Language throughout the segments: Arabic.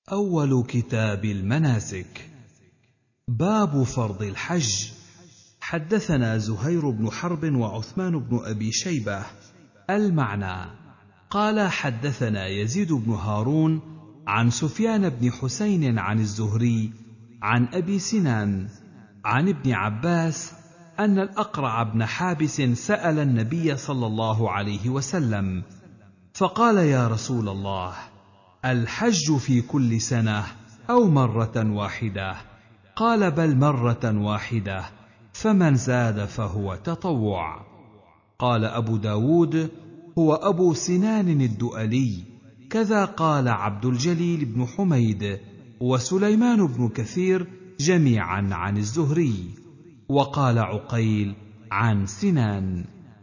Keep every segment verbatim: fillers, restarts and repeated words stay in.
أول كتاب المناسك. باب فرض الحج. حدثنا زهير بن حرب وعثمان بن أبي شيبة. المعنى: قال حدثنا يزيد بن هارون عن سفيان بن حسين عن الزهري عن أبي سنان عن ابن عباس أن الأقرع بن حابس سأل النبي صلى الله عليه وسلم فقال: يا رسول الله، الحج في كل سنة أو مرة واحدة؟ قال: بل مرة واحدة، فمن زاد فهو تطوع. قال أبو داود: هو أبو سنان الدؤلي، كذا قال عبد الجليل بن حميد وسليمان بن كثير جميعا عن الزهري، وقال عقيل عن سنان.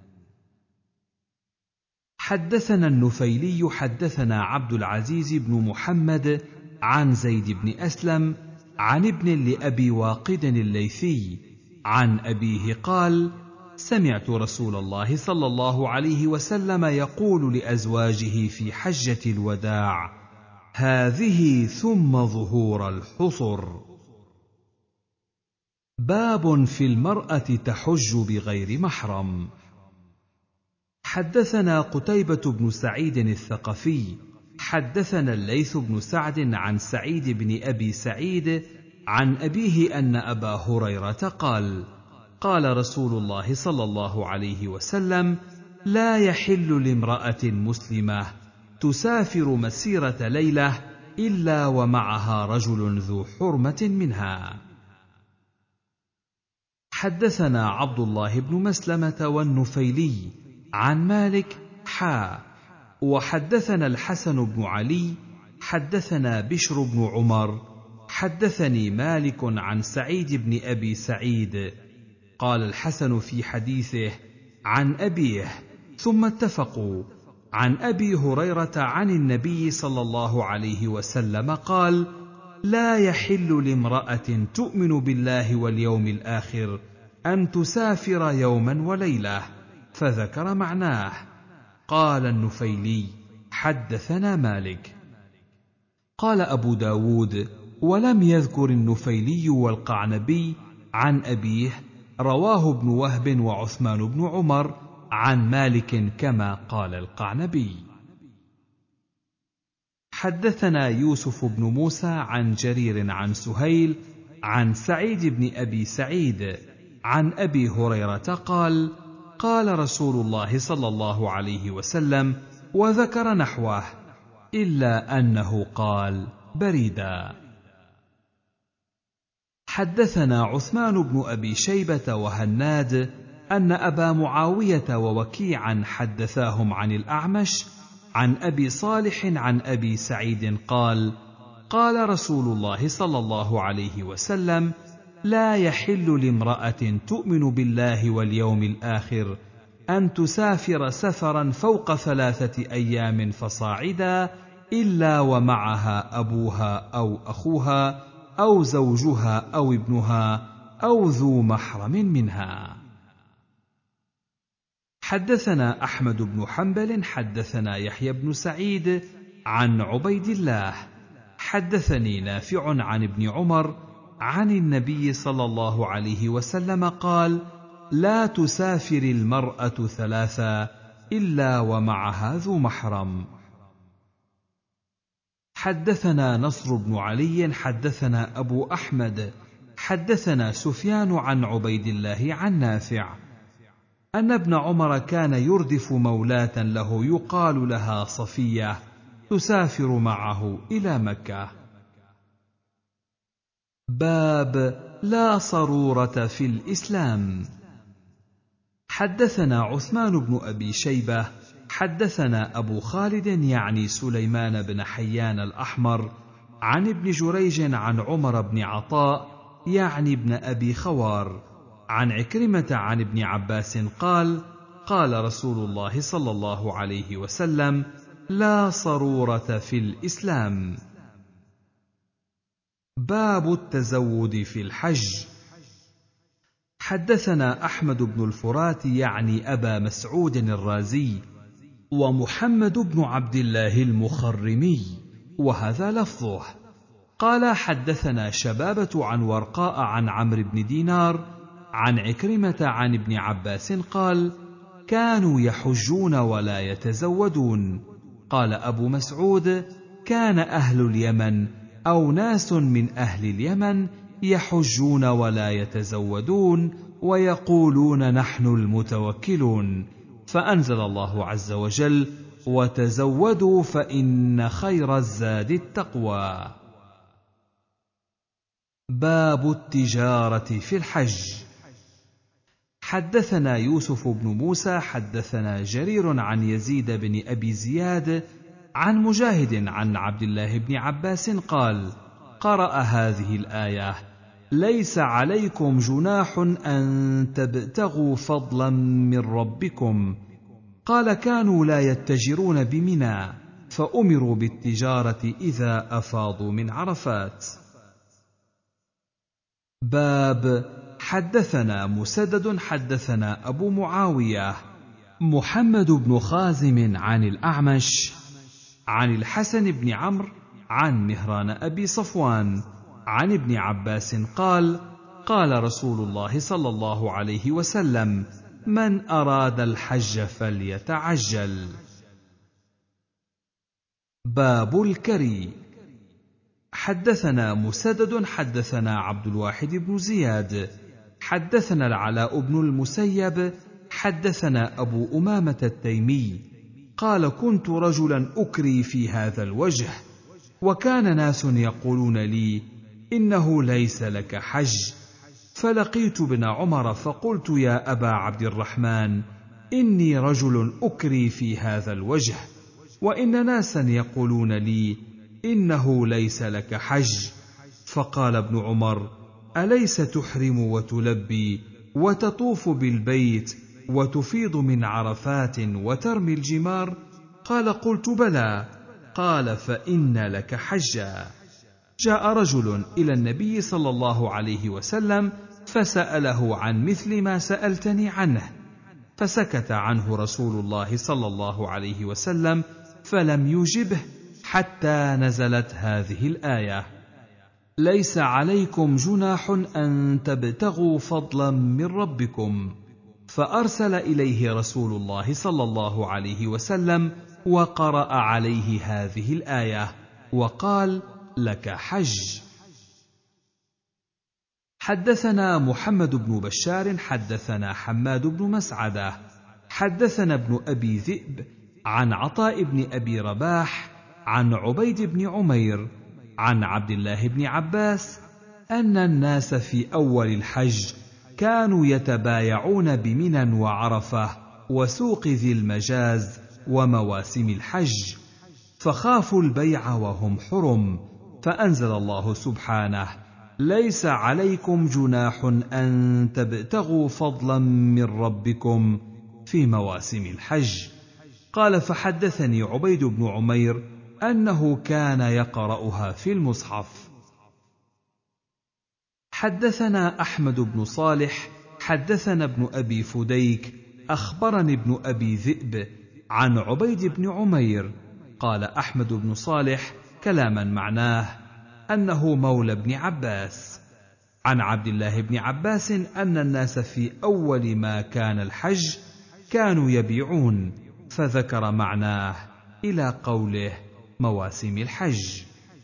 حدثنا النفيلي حدثنا عبد العزيز بن محمد عن زيد بن أسلم عن ابن لأبي واقد الليثي عن أبيه قال: سمعت رسول الله صلى الله عليه وسلم يقول لأزواجه في حجة الوداع: هذه ثم ظهور الحصر. باب في المرأة تحج بغير محرم. حدثنا قتيبة بن سعيد الثقفي حدثنا الليث بن سعد عن سعيد بن أبي سعيد عن أبيه أن أبا هريرة قال: قال رسول الله صلى الله عليه وسلم: لا يحل لامرأة مسلمة تسافر مسيرة ليلة إلا ومعها رجل ذو حرمة منها. حدثنا عبد الله بن مسلمة والنفيلي عن مالك حا وحدثنا الحسن بن علي حدثنا بشر بن عمر حدثني مالك عن سعيد بن أبي سعيد. قال الحسن في حديثه عن أبيه، ثم اتفقوا. عن أبي هريرة عن النبي صلى الله عليه وسلم قال: لا يحل لامرأة تؤمن بالله واليوم الآخر أن تسافر يوما وليلة، فذكر معناه. قال النفيلي: حدثنا مالك. قال أبو داود: ولم يذكر النفيلي والقعنبي عن أبيه، رواه ابن وهب وعثمان بن عمر عن مالك كما قال القعنبي. حدثنا يوسف بن موسى عن جرير عن سهيل عن سعيد بن أبي سعيد عن أبي هريرة قال: قال رسول الله صلى الله عليه وسلم، وذكر نحوه إلا أنه قال بريدا. حدثنا عثمان بن أبي شيبة وهناد أن أبا معاوية ووكيعا حدثاهم عن الأعمش عن أبي صالح عن أبي سعيد قال: قال رسول الله صلى الله عليه وسلم: لا يحل لامرأة تؤمن بالله واليوم الآخر أن تسافر سفرا فوق ثلاثة أيام فصاعدا إلا ومعها أبوها أو أخوها أو زوجها أو ابنها أو ذو محرم منها. حدثنا أحمد بن حنبل حدثنا يحيى بن سعيد عن عبيد الله حدثني نافع عن ابن عمر عن النبي صلى الله عليه وسلم قال: لا تسافر المرأة ثلاثا إلا ومعها ذو محرم. حدثنا نصر بن علي حدثنا أبو أحمد حدثنا سفيان عن عبيد الله عن نافع أن ابن عمر كان يردف مولاة له يقال لها صفية تسافر معه إلى مكة. باب لا صرورة في الإسلام. حدثنا عثمان بن أبي شيبة حدثنا أبو خالد يعني سليمان بن حيان الأحمر عن ابن جريج عن عمر بن عطاء يعني ابن أبي خوار عن عكرمة عن ابن عباس قال: قال رسول الله صلى الله عليه وسلم: لا صرورة في الإسلام. باب التزود في الحج. حدثنا أحمد بن الفرات يعني أبا مسعود الرازي ومحمد بن عبد الله المخرمي، وهذا لفظه، قال حدثنا شبابة عن ورقاء عن عمرو بن دينار عن عكرمة عن ابن عباس قال: كانوا يحجون ولا يتزودون. قال أبو مسعود: كان أهل اليمن أو ناس من أهل اليمن يحجون ولا يتزودون ويقولون نحن المتوكلون، فأنزل الله عز وجل: وتزودوا فإن خير الزاد التقوى. باب التجارة في الحج. حدثنا يوسف بن موسى حدثنا جرير عن يزيد بن أبي زياد عن مجاهد عن عبد الله بن عباس قال: قرأ هذه الآية: ليس عليكم جناح أن تبتغوا فضلا من ربكم. قال: كانوا لا يتجرون بمنى، فأمروا بالتجارة إذا أفاضوا من عرفات. باب حدثنا مسدد حدثنا أبو معاوية محمد بن خازم عن الأعمش عن الحسن بن عمرو عن مهران أبي صفوان عن ابن عباس قال: قال رسول الله صلى الله عليه وسلم: من أراد الحج فليتعجل. باب الكري. حدثنا مسدد حدثنا عبد الواحد بن زياد حدثنا العلاء بن المسيب حدثنا أبو أمامة التيمي قال: كنت رجلا أكري في هذا الوجه، وكان ناس يقولون لي: إنه ليس لك حج. فلقيت ابن عمر فقلت: يا أبا عبد الرحمن، إني رجل أكري في هذا الوجه، وإن ناسا يقولون لي: إنه ليس لك حج. فقال ابن عمر: أليس تحرم وتلبي وتطوف بالبيت وتفيض من عرفات وترمي الجمار؟ قال: قلت: بلى. قال: فإن لك حجا. جاء رجل إلى النبي صلى الله عليه وسلم فسأله عن مثل ما سألتني عنه، فسكت عنه رسول الله صلى الله عليه وسلم فلم يجبه حتى نزلت هذه الآية: ليس عليكم جناح أن تبتغوا فضلا من ربكم. فأرسل إليه رسول الله صلى الله عليه وسلم وقرأ عليه هذه الآية وقال: لك حج. حدثنا محمد بن بشار حدثنا حماد بن مسعدة حدثنا ابن أبي ذئب عن عطاء بن أبي رباح عن عبيد بن عمير عن عبد الله بن عباس أن الناس في أول الحج كانوا يتبايعون بمنى وعرفة وسوق ذي المجاز ومواسم الحج، فخافوا البيع وهم حرم، فأنزل الله سبحانه: ليس عليكم جناح أن تبتغوا فضلا من ربكم في مواسم الحج. قال: فحدثني عبيد بن عمير أنه كان يقرأها في المصحف. حدثنا أحمد بن صالح حدثنا ابن أبي فديك أخبرني ابن أبي ذئب عن عبيد بن عمير قال أحمد بن صالح كلاما معناه أنه مولى ابن عباس عن عبد الله بن عباس أن الناس في أول ما كان الحج كانوا يبيعون، فذكر معناه إلى قوله مواسم الحج.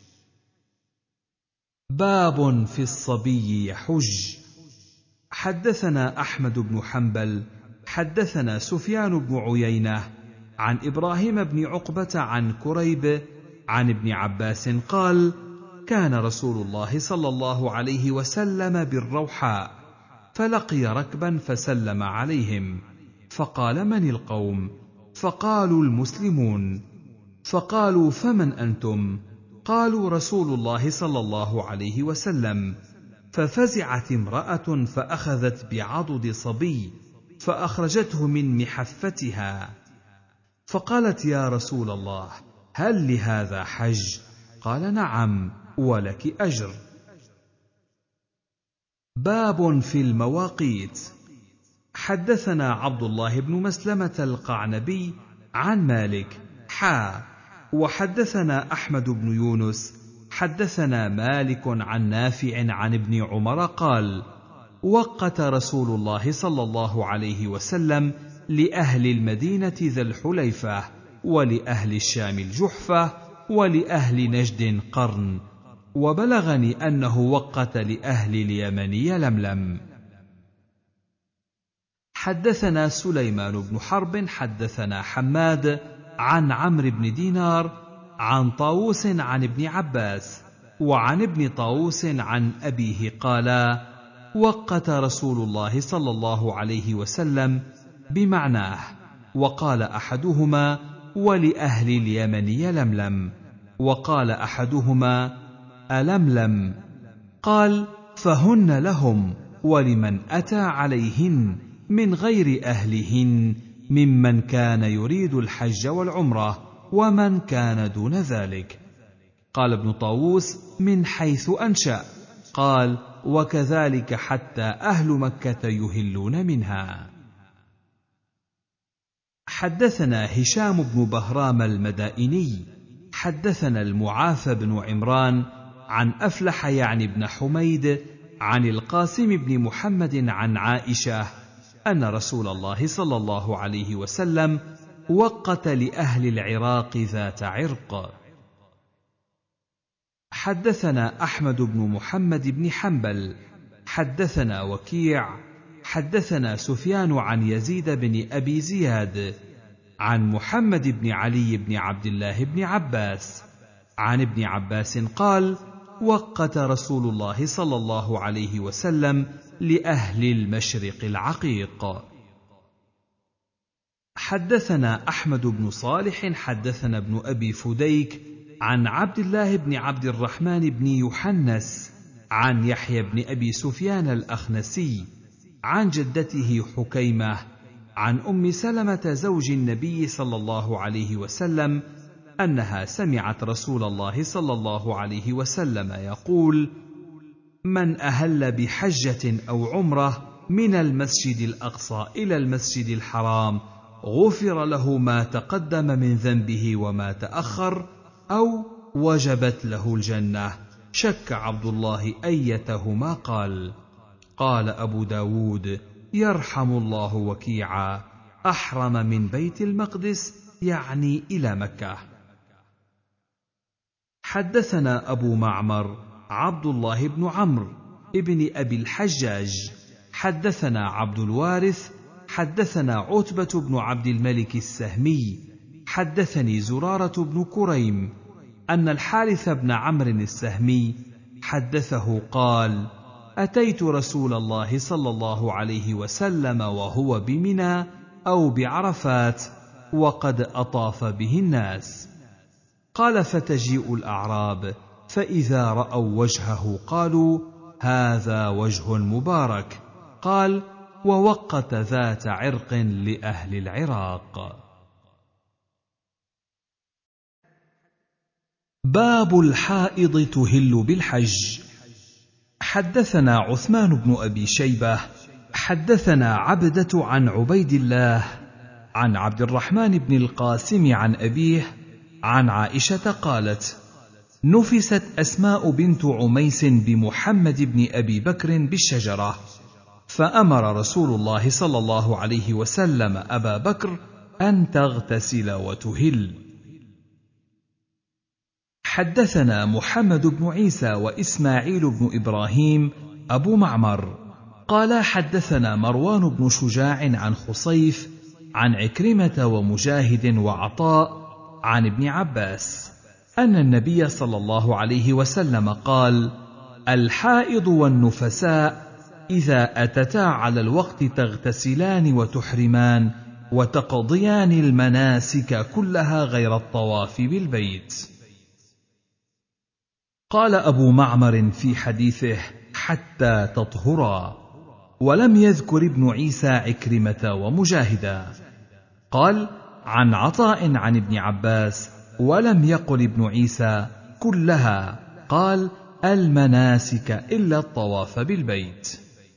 باب في الصبي يحج. حدثنا أحمد بن حنبل حدثنا سفيان بن عيينة عن إبراهيم بن عقبة عن كريب عن ابن عباس قال: كان رسول الله صلى الله عليه وسلم بالروحاء، فلقي ركبا فسلم عليهم، فقال: من القوم؟ فقالوا: المسلمون. فقالوا: فمن أنتم؟ قالوا: رسول الله صلى الله عليه وسلم. ففزعت امرأة فأخذت بعضد صبي فأخرجته من محفتها، فقالت: يا رسول الله، هل لهذا حج؟ قال: نعم، ولك أجر. باب في المواقيت. حدثنا عبد الله بن مسلمة القعنبي عن مالك حا وحدثنا أحمد بن يونس حدثنا مالك عن نافع عن ابن عمر قال: وقت رسول الله صلى الله عليه وسلم لأهل المدينة ذا الحليفة، ولأهل الشام الجحفة، ولأهل نجد قرن، وبلغني أنه وقت لأهل اليمن يلملم. حدثنا سليمان بن حرب حدثنا حماد عن عمرو بن دينار عن طاووس عن ابن عباس وعن ابن طاووس عن أبيه قالا: وقت رسول الله صلى الله عليه وسلم بمعناه، وقال أحدهما: ولأهل اليمن يلملم، وقال أحدهما: ألملم. قال: فهن لهم ولمن أتى عليهن من غير أهلهن ممن كان يريد الحج والعمرة ومن كان دون ذلك. قال ابن طاووس: من حيث أنشأ. قال: وكذلك حتى أهل مكة يهلون منها. حدثنا هشام بن بهرام المدائني حدثنا المعافى بن عمران عن أفلح يعني بن حميد عن القاسم بن محمد عن عائشة أن رسول الله صلى الله عليه وسلم وقت لأهل العراق ذات عرق. حدثنا أحمد بن محمد بن حنبل حدثنا وكيع حدثنا سفيان عن يزيد بن أبي زياد عن محمد بن علي بن عبد الله بن عباس عن ابن عباس قال: وقت رسول الله صلى الله عليه وسلم لأهل المشرق العقيق. حدثنا أحمد بن صالح حدثنا ابن أبي فديك عن عبد الله بن عبد الرحمن بن يحنس عن يحيى بن أبي سفيان الأخنسي عن جدته حكيمة عن أم سلمة زوج النبي صلى الله عليه وسلم أنها سمعت رسول الله صلى الله عليه وسلم يقول: من أهل بحجة أو عمرة من المسجد الأقصى إلى المسجد الحرام غفر له ما تقدم من ذنبه وما تأخر، أو وجبت له الجنة. شك عبد الله أيتهما قال. قال أبو داود: يرحم الله وكيعا، أحرم من بيت المقدس يعني إلى مكة. حدثنا أبو معمر عبد الله بن عمرو ابن أبي الحجاج حدثنا عبد الوارث حدثنا عتبة بن عبد الملك السهمي حدثني زرارة بن كريم أن الحارث بن عمرو السهمي حدثه قال: أتيت رسول الله صلى الله عليه وسلم وهو بمنى أو بعرفات وقد أطاف به الناس. قال: فتجيء الأعراب فإذا رأوا وجهه قالوا: هذا وجه مبارك. قال: ووقت ذات عرق لأهل العراق. باب الحائض تهل بالحج. حدثنا عثمان بن أبي شيبة حدثنا عبدة عن عبيد الله عن عبد الرحمن بن القاسم عن أبيه عن عائشة قالت: نفست أسماء بنت عميس بمحمد بن أبي بكر بالشجرة، فأمر رسول الله صلى الله عليه وسلم أبا بكر أن تغتسل وتهل. حدثنا محمد بن عيسى وإسماعيل بن إبراهيم أبو معمر قال: حدثنا مروان بن شجاع عن خصيف عن عكرمة ومجاهد وعطاء عن ابن عباس أن النبي صلى الله عليه وسلم قال: الحائض والنفساء إذا أتتا على الوقت تغتسلان وتحرمان وتقضيان المناسك كلها غير الطواف بالبيت. قال أبو معمر في حديثه: حتى تطهرا، ولم يذكر ابن عيسى عكرمة ومجاهدا. قال: عن عطاء عن ابن عباس، ولم يقل ابن عيسى كلها، قال: المناسك إلا الطواف بالبيت.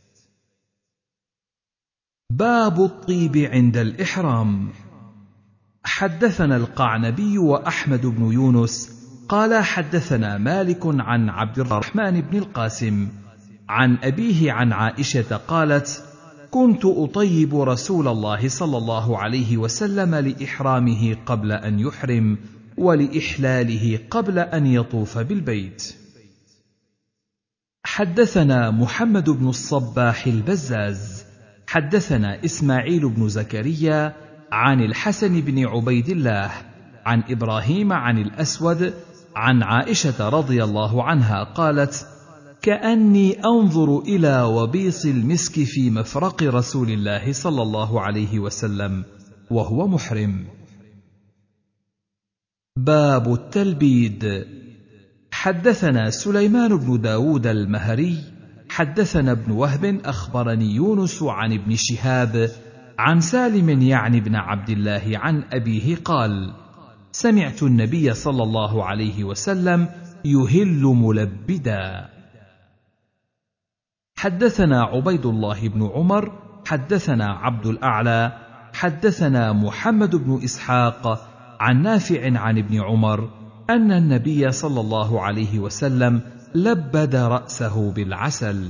باب الطيب عند الإحرام. حدثنا القعنبي وأحمد بن يونس قال حدثنا مالك عن عبد الرحمن بن القاسم عن أبيه عن عائشة قالت: كنت أطيب رسول الله صلى الله عليه وسلم لإحرامه قبل أن يحرم ولإحلاله قبل أن يطوف بالبيت. حدثنا محمد بن الصباح البزاز حدثنا إسماعيل بن زكريا عن الحسن بن عبيد الله عن إبراهيم عن الأسود عن عائشة رضي الله عنها قالت: كأني أنظر إلى وبيص المسك في مفرق رسول الله صلى الله عليه وسلم وهو محرم. باب التلبيد. حدثنا سليمان بن داود المهري حدثنا ابن وهب أخبرني يونس عن ابن شهاب عن سالم يعني بن عبد الله عن أبيه قال: سمعت النبي صلى الله عليه وسلم يهل ملبدا. حدثنا عبيد الله بن عمر حدثنا عبد الأعلى حدثنا محمد بن إسحاق عن نافع عن ابن عمر أن النبي صلى الله عليه وسلم لبد رأسه بالعسل.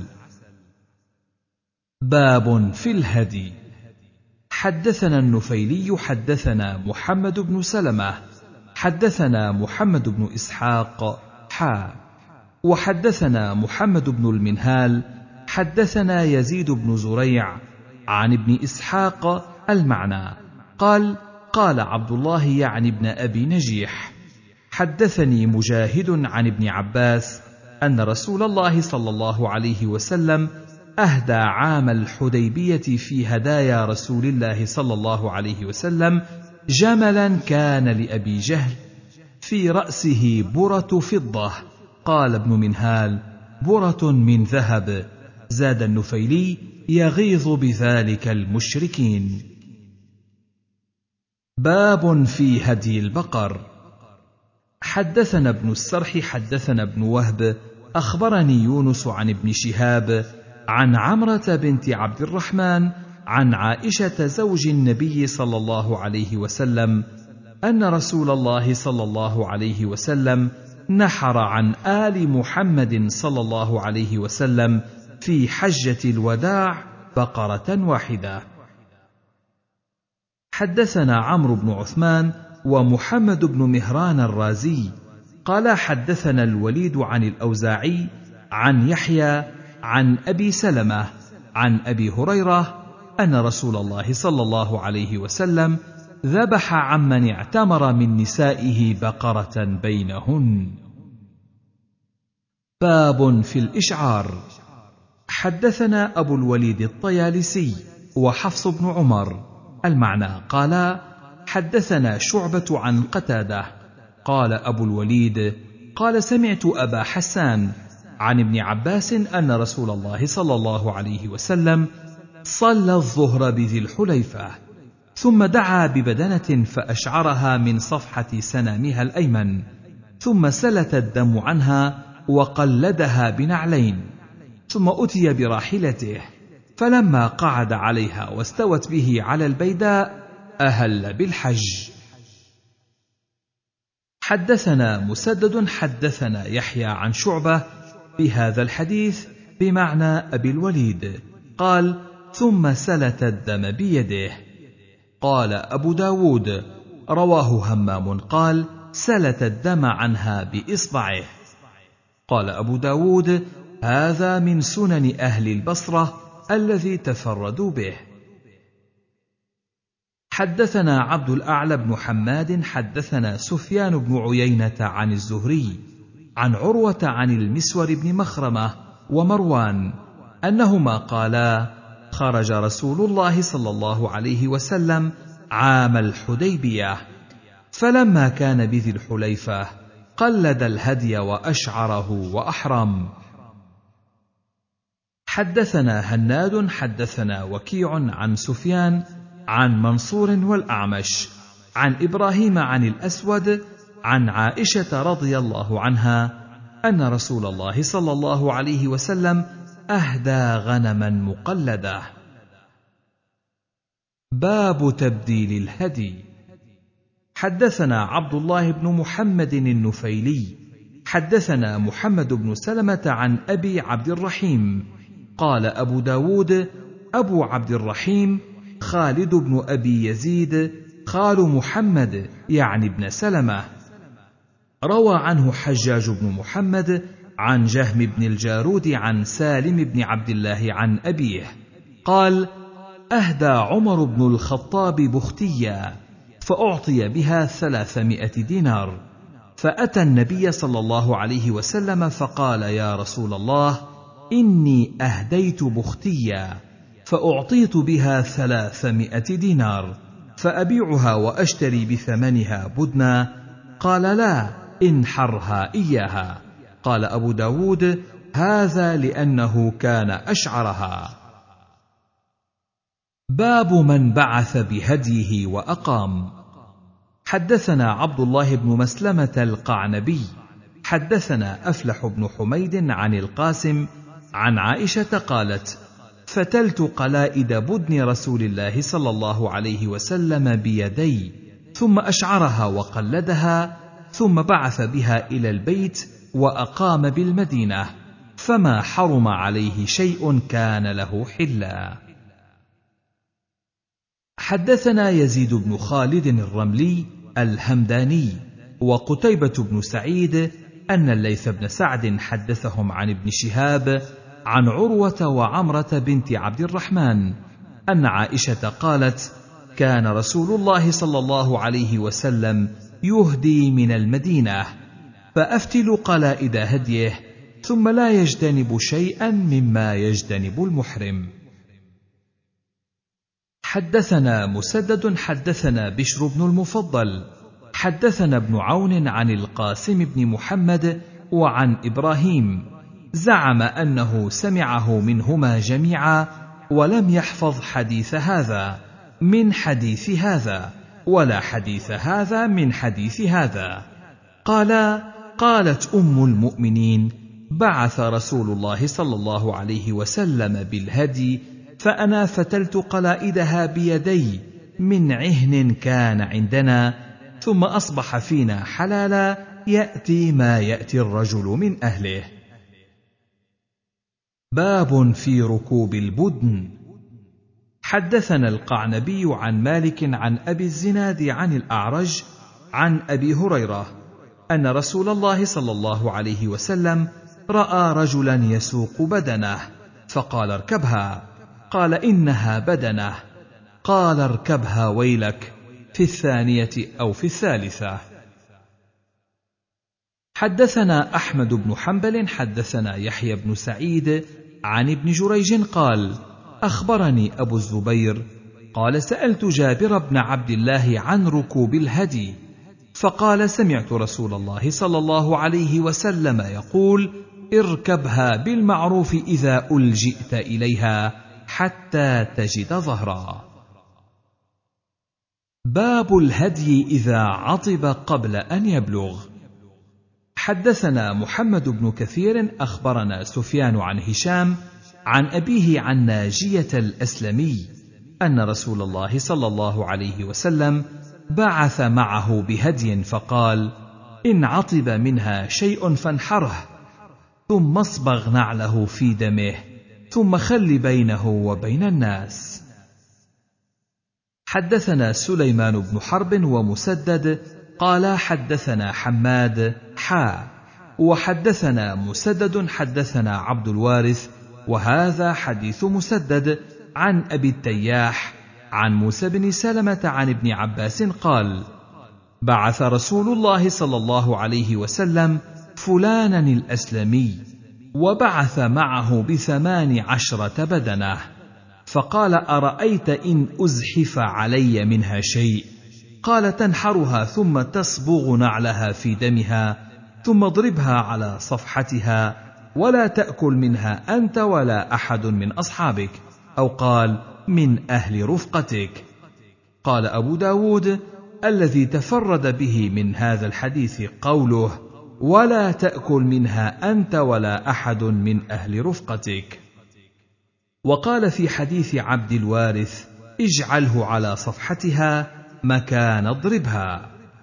باب في الهدي. حدثنا النفيلي حدثنا محمد بن سلمة حدثنا محمد بن إسحاق حا وحدثنا محمد بن المنهال حدثنا يزيد بن زريع عن ابن إسحاق المعنى قال: قال عبد الله يعني ابن أبي نجيح: حدثني مجاهد عن ابن عباس أن رسول الله صلى الله عليه وسلم أهدى عام الحديبية في هدايا رسول الله صلى الله عليه وسلم جملا كان لأبي جهل في رأسه برة فضة. قال ابن منهال: برة من ذهب. زاد النفيلي: يغيظ بذلك المشركين. باب في هدي البقر. حدثنا ابن السرح حدثنا ابن وهب أخبرني يونس عن ابن شهاب عن عمرة بنت عبد الرحمن عن عائشة زوج النبي صلى الله عليه وسلم أن رسول الله صلى الله عليه وسلم نحر عن آل محمد صلى الله عليه وسلم في حجة الوداع بقرة واحدة. حدثنا عمرو بن عثمان ومحمد بن مهران الرازي قال حدثنا الوليد عن الأوزاعي عن يحيى عن أبي سلمة عن أبي هريرة أن رسول الله صلى الله عليه وسلم ذبح عمن اعتمر من نسائه بقرة بينهن. باب في الإشعار. حدثنا أبو الوليد الطيالسي وحفص بن عمر المعنى قال: حدثنا شعبة عن قتادة قال أبو الوليد قال: سمعت أبا حسان عن ابن عباس أن رسول الله صلى الله عليه وسلم صلى الظهر بذي الحليفة ثم دعا ببدنة فأشعرها من صفحة سنامها الأيمن ثم سلت الدم عنها وقلدها بنعلين ثم أتي براحلته فلما قعد عليها واستوت به على البيداء أهل بالحج. حدثنا مسدد حدثنا يحيى عن شعبة بهذا الحديث بمعنى أبي الوليد قال: ثم سلت الدم بيده. قال أبو داود رواه همام قال: سلت الدم عنها بإصبعه. قال أبو داود: هذا من سنن أهل البصرة الذي تفردوا به. حدثنا عبد الأعلى بن حماد حدثنا سفيان بن عيينة عن الزهري عن عروة عن المسور بن مخرمة ومروان أنهما قالا: خرج رسول الله صلى الله عليه وسلم عام الحديبية فلما كان بذي الحليفة قلد الهدي وأشعره وأحرم. حدثنا هناد حدثنا وكيع عن سفيان عن منصور والأعمش عن إبراهيم عن الأسود عن عائشة رضي الله عنها أن رسول الله صلى الله عليه وسلم أهدى غنما مقلدة. باب تبديل الهدي. حدثنا عبد الله بن محمد النفيلي حدثنا محمد بن سلمة عن أبي عبد الرحيم قال أبو داود أبو عبد الرحيم خالد بن أبي يزيد خال محمد يعني ابن سلمة. روى عنه حجاج بن محمد عن جهم بن الجارود عن سالم بن عبد الله عن أبيه قال: أهدى عمر بن الخطاب بختيا فأعطي بها ثلاثمائة دينار، فأتى النبي صلى الله عليه وسلم فقال: يا رسول الله، إني أهديت بختيا فأعطيت بها ثلاثمائة دينار، فأبيعها وأشتري بثمنها بدنا؟ قال: لا، انحرها إياها. قال أبو داود: هذا لأنه كان أشعرها. باب من بعث بهديه وأقام. حدثنا عبد الله بن مسلمة القعنبي حدثنا أفلح بن حميد عن القاسم عن عائشة قالت: فتلت قلائد بدن رسول الله صلى الله عليه وسلم بيدي، ثم أشعرها وقلدها، ثم بعث بها إلى البيت وأقام بالمدينة، فما حرم عليه شيء كان له حلا. حدثنا يزيد بن خالد الرملي الهمداني وقتيبة بن سعيد أن الليث بن سعد حدثهم عن ابن شهاب عن عروة وعمرة بنت عبد الرحمن أن عائشة قالت: كان رسول الله صلى الله عليه وسلم يهدي من المدينة، فأفتل قلائد هديه، ثم لا يجتنب شيئا مما يجتنب المحرم. حدثنا مسدد حدثنا بشر بن المفضل حدثنا ابن عون عن القاسم بن محمد وعن إبراهيم، زعم أنه سمعه منهما جميعا، ولم يحفظ حديث هذا من حديث هذا، ولا حديث هذا من حديث هذا. قال: قالت أم المؤمنين: بعث رسول الله صلى الله عليه وسلم بالهدي، فأنا فتلت قلائدها بيدي من عهن كان عندنا، ثم أصبح فينا حلالا يأتي ما يأتي الرجل من أهله. باب في ركوب البدن. حدثنا القعنبي عن مالك عن أبي الزناد عن الأعرج عن أبي هريرة أن رسول الله صلى الله عليه وسلم رأى رجلا يسوق بدنه، فقال: اركبها. قال: إنها بدنه. قال: اركبها ويلك، في الثانية أو في الثالثة. حدثنا أحمد بن حنبل حدثنا يحيى بن سعيد عن ابن جريج قال: أخبرني أبو الزبير قال: سألت جابر بن عبد الله عن ركوب الهدي، فقال: سمعت رسول الله صلى الله عليه وسلم يقول: اركبها بالمعروف إذا ألجئت إليها حتى تجد ظهرا. باب الهدي إذا عطب قبل أن يبلغ. حدثنا محمد بن كثير أخبرنا سفيان عن هشام عن أبيه عن ناجية الأسلمي أن رسول الله صلى الله عليه وسلم بعث معه بهدي، فقال: إن عطب منها شيء فانحره، ثم اصبغ نعله في دمه، ثم خل بينه وبين الناس. حدثنا سليمان بن حرب ومسدد قال: حدثنا حماد حا وحدثنا مسدد حدثنا عبد الوارث، وهذا حديث مسدد عن أبي التياح عن موسى بن سلمة عن ابن عباس قال: بعث رسول الله صلى الله عليه وسلم فلانا الأسلمي، وبعث معه بثمان عشرة بدنة، فقال: أرأيت إن أزحف علي منها شيء؟ قال: تنحرها ثم تصبغ نعلها في دمها، ثم اضربها على صفحتها، ولا تأكل منها أنت ولا أحد من أصحابك، أو قال: من أهل رفقتك. قال أبو داود: الذي تفرد به من هذا الحديث قوله: ولا تأكل منها أنت ولا أحد من أهل رفقتك. وقال في حديث عبد الوارث: اجعله على صفحتها مكان اضربها.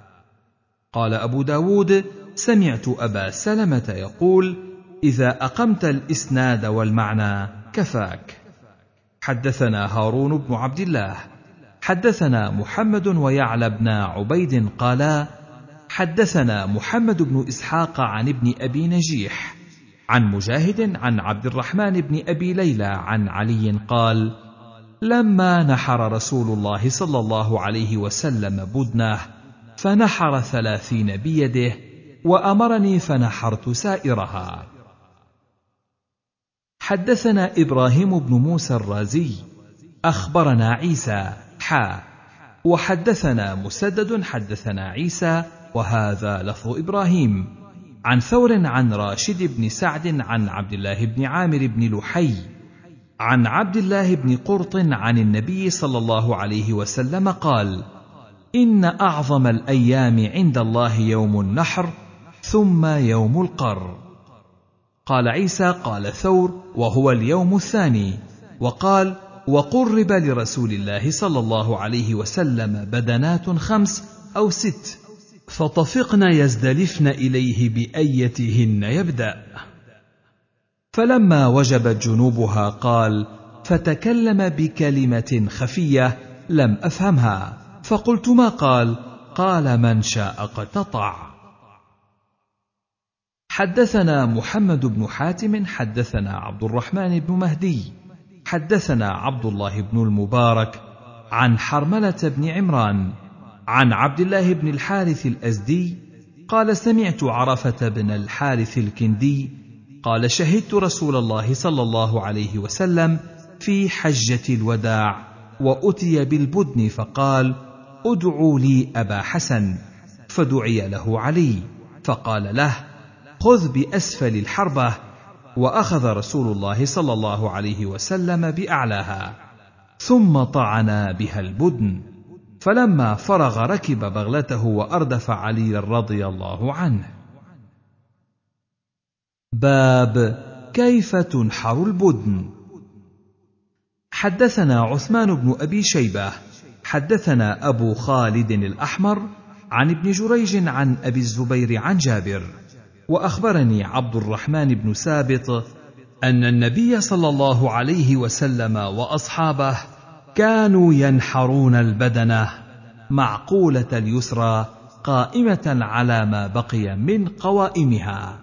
قال أبو داود: سمعت أبا سلمة يقول: إذا أقمت الإسناد والمعنى كفاك. حدثنا هارون بن عبد الله حدثنا محمد ويعلى بن عبيد قالا: حدثنا محمد بن إسحاق عن ابن أبي نجيح عن مجاهد عن عبد الرحمن بن أبي ليلى عن علي قال: لما نحر رسول الله صلى الله عليه وسلم بدنه فنحر ثلاثين بيده وأمرني فنحرت سائرها. حدثنا إبراهيم بن موسى الرازي أخبرنا عيسى حا وحدثنا مسدد حدثنا عيسى وهذا لفظ إبراهيم عن ثور عن راشد بن سعد عن عبد الله بن عامر بن لحي عن عبد الله بن قرط عن النبي صلى الله عليه وسلم قال: إن أعظم الأيام عند الله يوم النحر ثم يوم القر. قال عيسى: قال ثور: وهو اليوم الثاني. وقال: وقرب لرسول الله صلى الله عليه وسلم بدنات خمس أو ست فطفقن يزدلفن إليه بأيتهن يبدأ. فلما وجبت جنوبها قال: فتكلم بكلمة خفية لم أفهمها، فقلت: ما قال؟ قال: من شاء اقتطع. حدثنا محمد بن حاتم حدثنا عبد الرحمن بن مهدي حدثنا عبد الله بن المبارك عن حرملة بن عمران عن عبد الله بن الحارث الأزدي قال: سمعت عرفة بن الحارث الكندي قال: شهدت رسول الله صلى الله عليه وسلم في حجة الوداع وأتي بالبدن فقال: ادعوا لي أبا حسن، فدعي له علي فقال له: خذ بأسفل الحربة، وأخذ رسول الله صلى الله عليه وسلم بأعلاها ثم طعنا بها البدن، فلما فرغ ركب بغلته وأردف علي رضي الله عنه. باب كيف تنحر البدن. حدثنا عثمان بن أبي شيبة حدثنا أبو خالد الأحمر عن ابن جريج عن أبي الزبير عن جابر وأخبرني عبد الرحمن بن سابط أن النبي صلى الله عليه وسلم وأصحابه كانوا ينحرون البدنة معقولة اليسرى قائمة على ما بقي من قوائمها.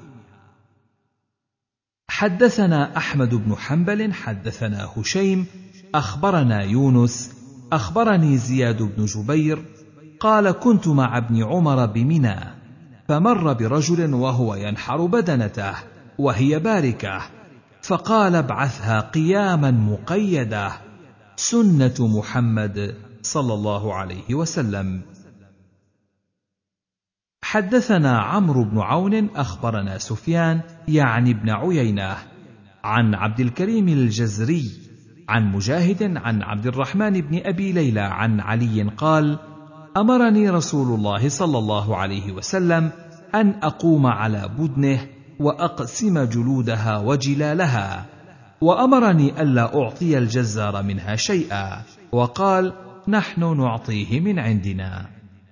حدثنا أحمد بن حنبل حدثنا هشيم أخبرنا يونس أخبرني زياد بن جبير قال: كنت مع ابن عمر بمنى فمر برجل وهو ينحر بدنته وهي باركة، فقال: ابعثها قياما مقيدة، سنة محمد صلى الله عليه وسلم. حدثنا عمرو بن عون أخبرنا سفيان يعني ابن عيينة عن عبد الكريم الجزري عن مجاهد عن عبد الرحمن بن أبي ليلى عن علي قال: أمرني رسول الله صلى الله عليه وسلم أن أقوم على بدنه وأقسم جلودها وجلالها، وأمرني ألا أعطي الجزار منها شيئا، وقال: نحن نعطيه من عندنا.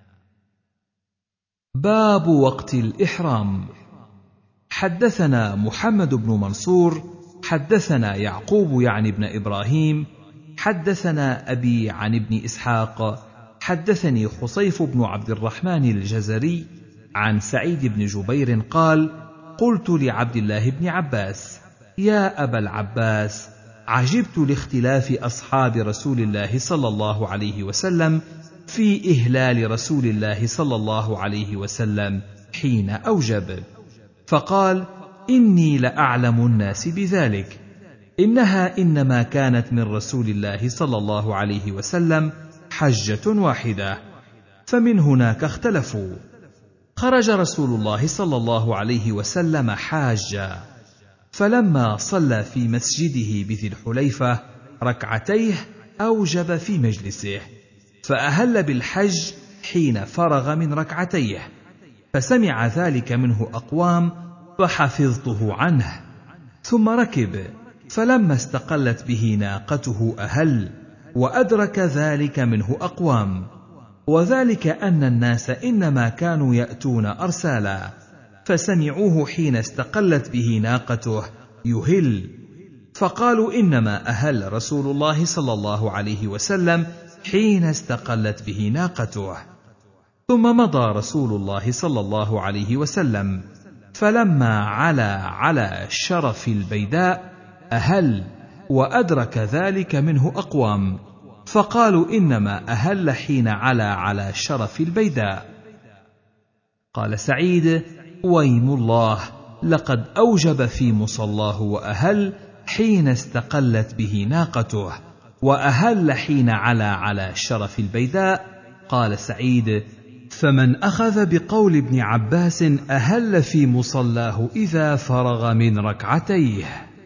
باب وقت الإحرام. حدثنا محمد بن منصور حدثنا يعقوب يعني ابن إبراهيم حدثنا أبي عن ابن إسحاق حدثني خصيف بن عبد الرحمن الجزري عن سعيد بن جبير قال: قلت لعبد الله بن عباس: يا أبا العباس، عجبت لاختلاف أصحاب رسول الله صلى الله عليه وسلم في إهلال رسول الله صلى الله عليه وسلم حين أوجب. فقال: إني لأعلم الناس بذلك، إنها إنما كانت من رسول الله صلى الله عليه وسلم حجة واحدة، فمن هناك اختلفوا. خرج رسول الله صلى الله عليه وسلم حاجا، فلما صلى في مسجده بذي الحليفة ركعتيه أوجب في مجلسه، فأهل بالحج حين فرغ من ركعتيه، فسمع ذلك منه أقوام فحفظته عنه، ثم ركب، فلما استقلت به ناقته أهل، وأدرك ذلك منه أقوام، وذلك أن الناس إنما كانوا يأتون أرسالا، فسمعوه حين استقلت به ناقته يهل، فقالوا إنما أهل رسول الله صلى الله عليه وسلم حين استقلت به ناقته. ثم مضى رسول الله صلى الله عليه وسلم، فلما علا على شرف البيداء أهل، وأدرك ذلك منه أقوام، فقالوا إنما أهل حين علا على شرف البيداء. قال سعيد: ويم الله، لقد أوجب في مصلاه وأهل حين استقلت به ناقته، وأهل حين علا على شرف البيداء. قال سعيد: فمن أخذ بقول ابن عباس أهل في مصلاه إذا فرغ من ركعتيه.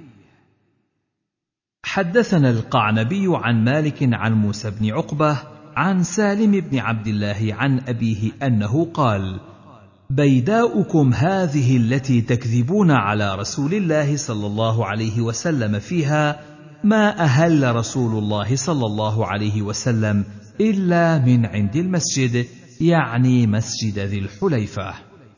حدثنا القعنبي عن مالك عن موسى بن عقبة عن سالم بن عبد الله عن أبيه أنه قال: بيداؤكم هذه التي تكذبون على رسول الله صلى الله عليه وسلم فيها ما أهل رسول الله صلى الله عليه وسلم إلا من عند المسجد، يعني مسجد ذي الحليفة.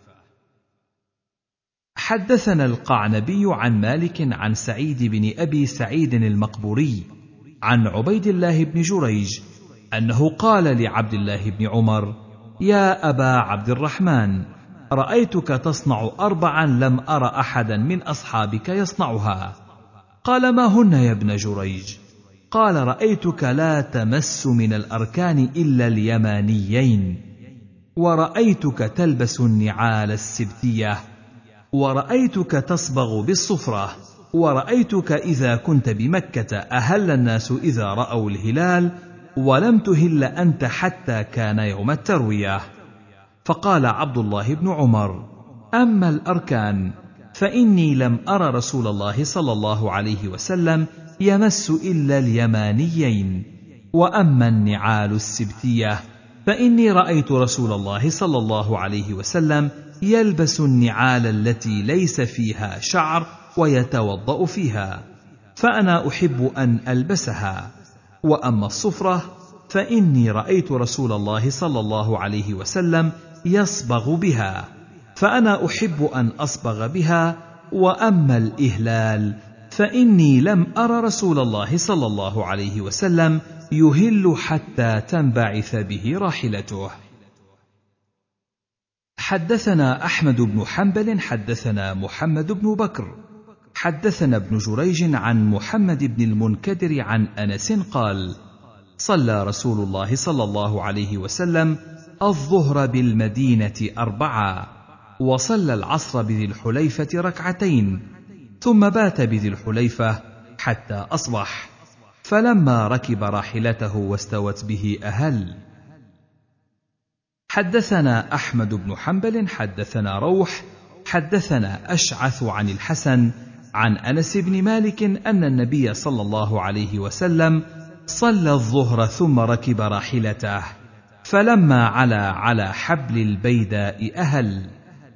حدثنا القعنبي عن مالك عن سعيد بن أبي سعيد المقبوري عن عبيد الله بن جريج أنه قال لعبد الله بن عمر: يا أبا عبد الرحمن، رأيتك تصنع أربعا لم أر أحدا من أصحابك يصنعها. قال: ما هن يا ابن جريج؟ قال: رأيتك لا تمس من الأركان إلا اليمانيين، ورأيتك تلبس النعال السبتية، ورأيتك تصبغ بالصفرة، ورأيتك إذا كنت بمكة أهل الناس إذا رأوا الهلال، ولم تهل أنت حتى كان يوم التروية. فقال عبد الله بن عمر: أما الأركان فإني لم أر رسول الله صلى الله عليه وسلم يمس إلا اليمانيين، وأما النعال السبتية فإني رأيت رسول الله صلى الله عليه وسلم يلبس النعال التي ليس فيها شعر ويتوضأ فيها، فأنا أحب أن ألبسها. وأما الصفرة فإني رأيت رسول الله صلى الله عليه وسلم يصبغ بها، فأنا أحب أن أصبغ بها. وأما الإهلال فإني لم أر رسول الله صلى الله عليه وسلم يهل حتى تنبعث به راحلته. حدثنا أحمد بن حنبل حدثنا محمد بن بكر حدثنا ابن جريج عن محمد بن المنكدر عن أنس قال: صلى رسول الله صلى الله عليه وسلم الظهر بالمدينة أربعا، وصلى العصر بذي الحليفة ركعتين، ثم بات بذي الحليفة حتى أصبح، فلما ركب راحلته واستوت به أهل. حدثنا أحمد بن حنبل حدثنا روح حدثنا أشعث عن الحسن عن أنس بن مالك أن النبي صلى الله عليه وسلم صلى الظهر ثم ركب راحلته، فلما علا على حبل البيداء أهل.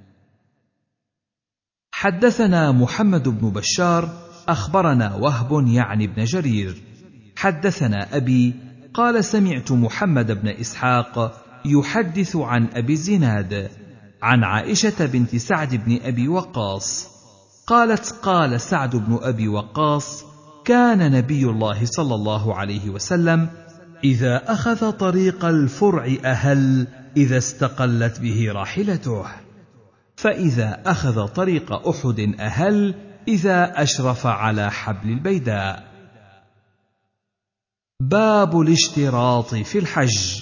حدثنا محمد بن بشار أخبرنا وهب يعني بن جرير حدثنا أبي قال: سمعت محمد بن إسحاق يحدث عن أبي الزناد عن عائشة بنت سعد بن أبي وقاص قالت: قال سعد بن أبي وقاص: كان نبي الله صلى الله عليه وسلم إذا أخذ طريق الفرع أهل إذا استقلت به راحلته، فإذا أخذ طريق أحد أهل إذا أشرف على حبل البيداء. باب الاشتراط في الحج.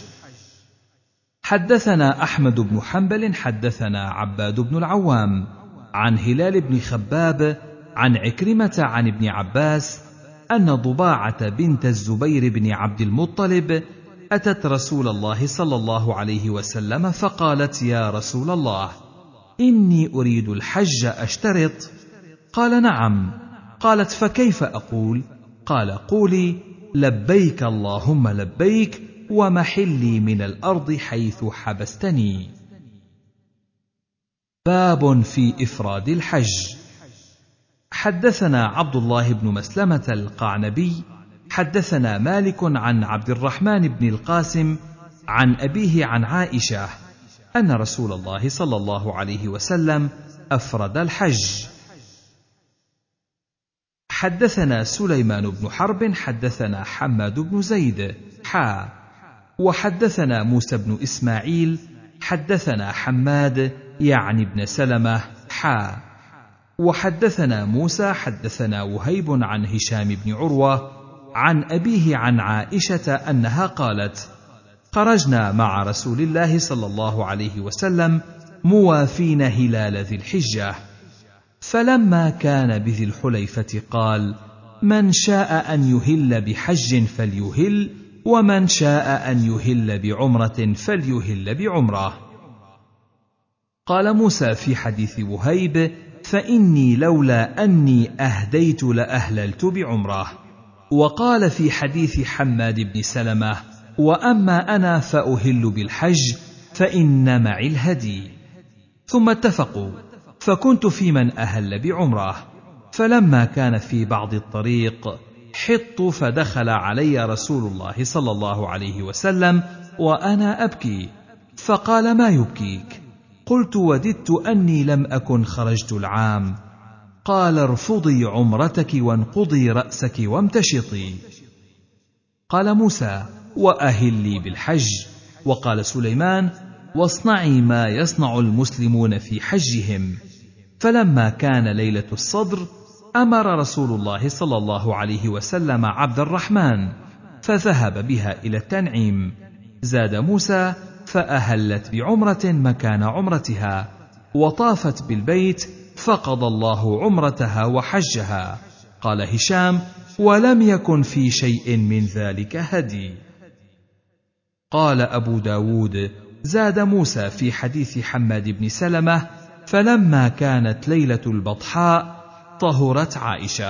حدثنا أحمد بن حنبل حدثنا عباد بن العوام عن هلال بن خباب عن عكرمة عن ابن عباس أن ضباعة بنت الزبير بن عبد المطلب أتت رسول الله صلى الله عليه وسلم فقالت: يا رسول الله، إني أريد الحج أشترط. قال: نعم. قالت: فكيف أقول؟ قال: قولي: لبيك اللهم لبيك، ومحلي من الأرض حيث حبستني. باب في إفراد الحج. حدثنا عبد الله بن مسلمة القعنبي حدثنا مالك عن عبد الرحمن بن القاسم عن أبيه عن عائشة أن رسول الله صلى الله عليه وسلم أفرد الحج. حدثنا سليمان بن حرب حدثنا حماد بن زيد حا وحدثنا موسى بن إسماعيل حدثنا حماد يعني بن سلمة حا وحدثنا موسى حدثنا وهيب عن هشام بن عروة عن أبيه عن عائشة أنها قالت: خرجنا مع رسول الله صلى الله عليه وسلم موافين هلال ذي الحجة، فلما كان بذي الحليفة قال: من شاء أن يهل بحج فليهل، ومن شاء أن يهل بعمرة فليهل بعمرة. قال موسى في حديث وهيب: فإني لولا أني أهديت لأهللت بعمرة. وقال في حديث حماد بن سلمة: وأما أنا فأهل بالحج فإن معي الهدي. ثم اتفقوا، فكنت في من أهل بعمرة. فلما كان في بعض الطريق حط فدخل علي رسول الله صلى الله عليه وسلم وأنا أبكي، فقال: ما يبكيك؟ قلت: وددت أني لم أكن خرجت العام. قال: ارفضي عمرتك وانقضي رأسك وامتشطي. قال موسى: وأهلي بالحج. وقال سليمان: واصنعي ما يصنع المسلمون في حجهم. فلما كان ليلة الصدر أمر رسول الله صلى الله عليه وسلم عبد الرحمن فذهب بها إلى التنعيم. زاد موسى: فأهلت بعمرة مكان عمرتها، وطافت بالبيت، فقضى الله عمرتها وحجها. قال هشام: ولم يكن في شيء من ذلك هدي. قال أبو داود: زاد موسى في حديث حماد بن سلمة: فلما كانت ليلة البطحاء طهرت عائشة.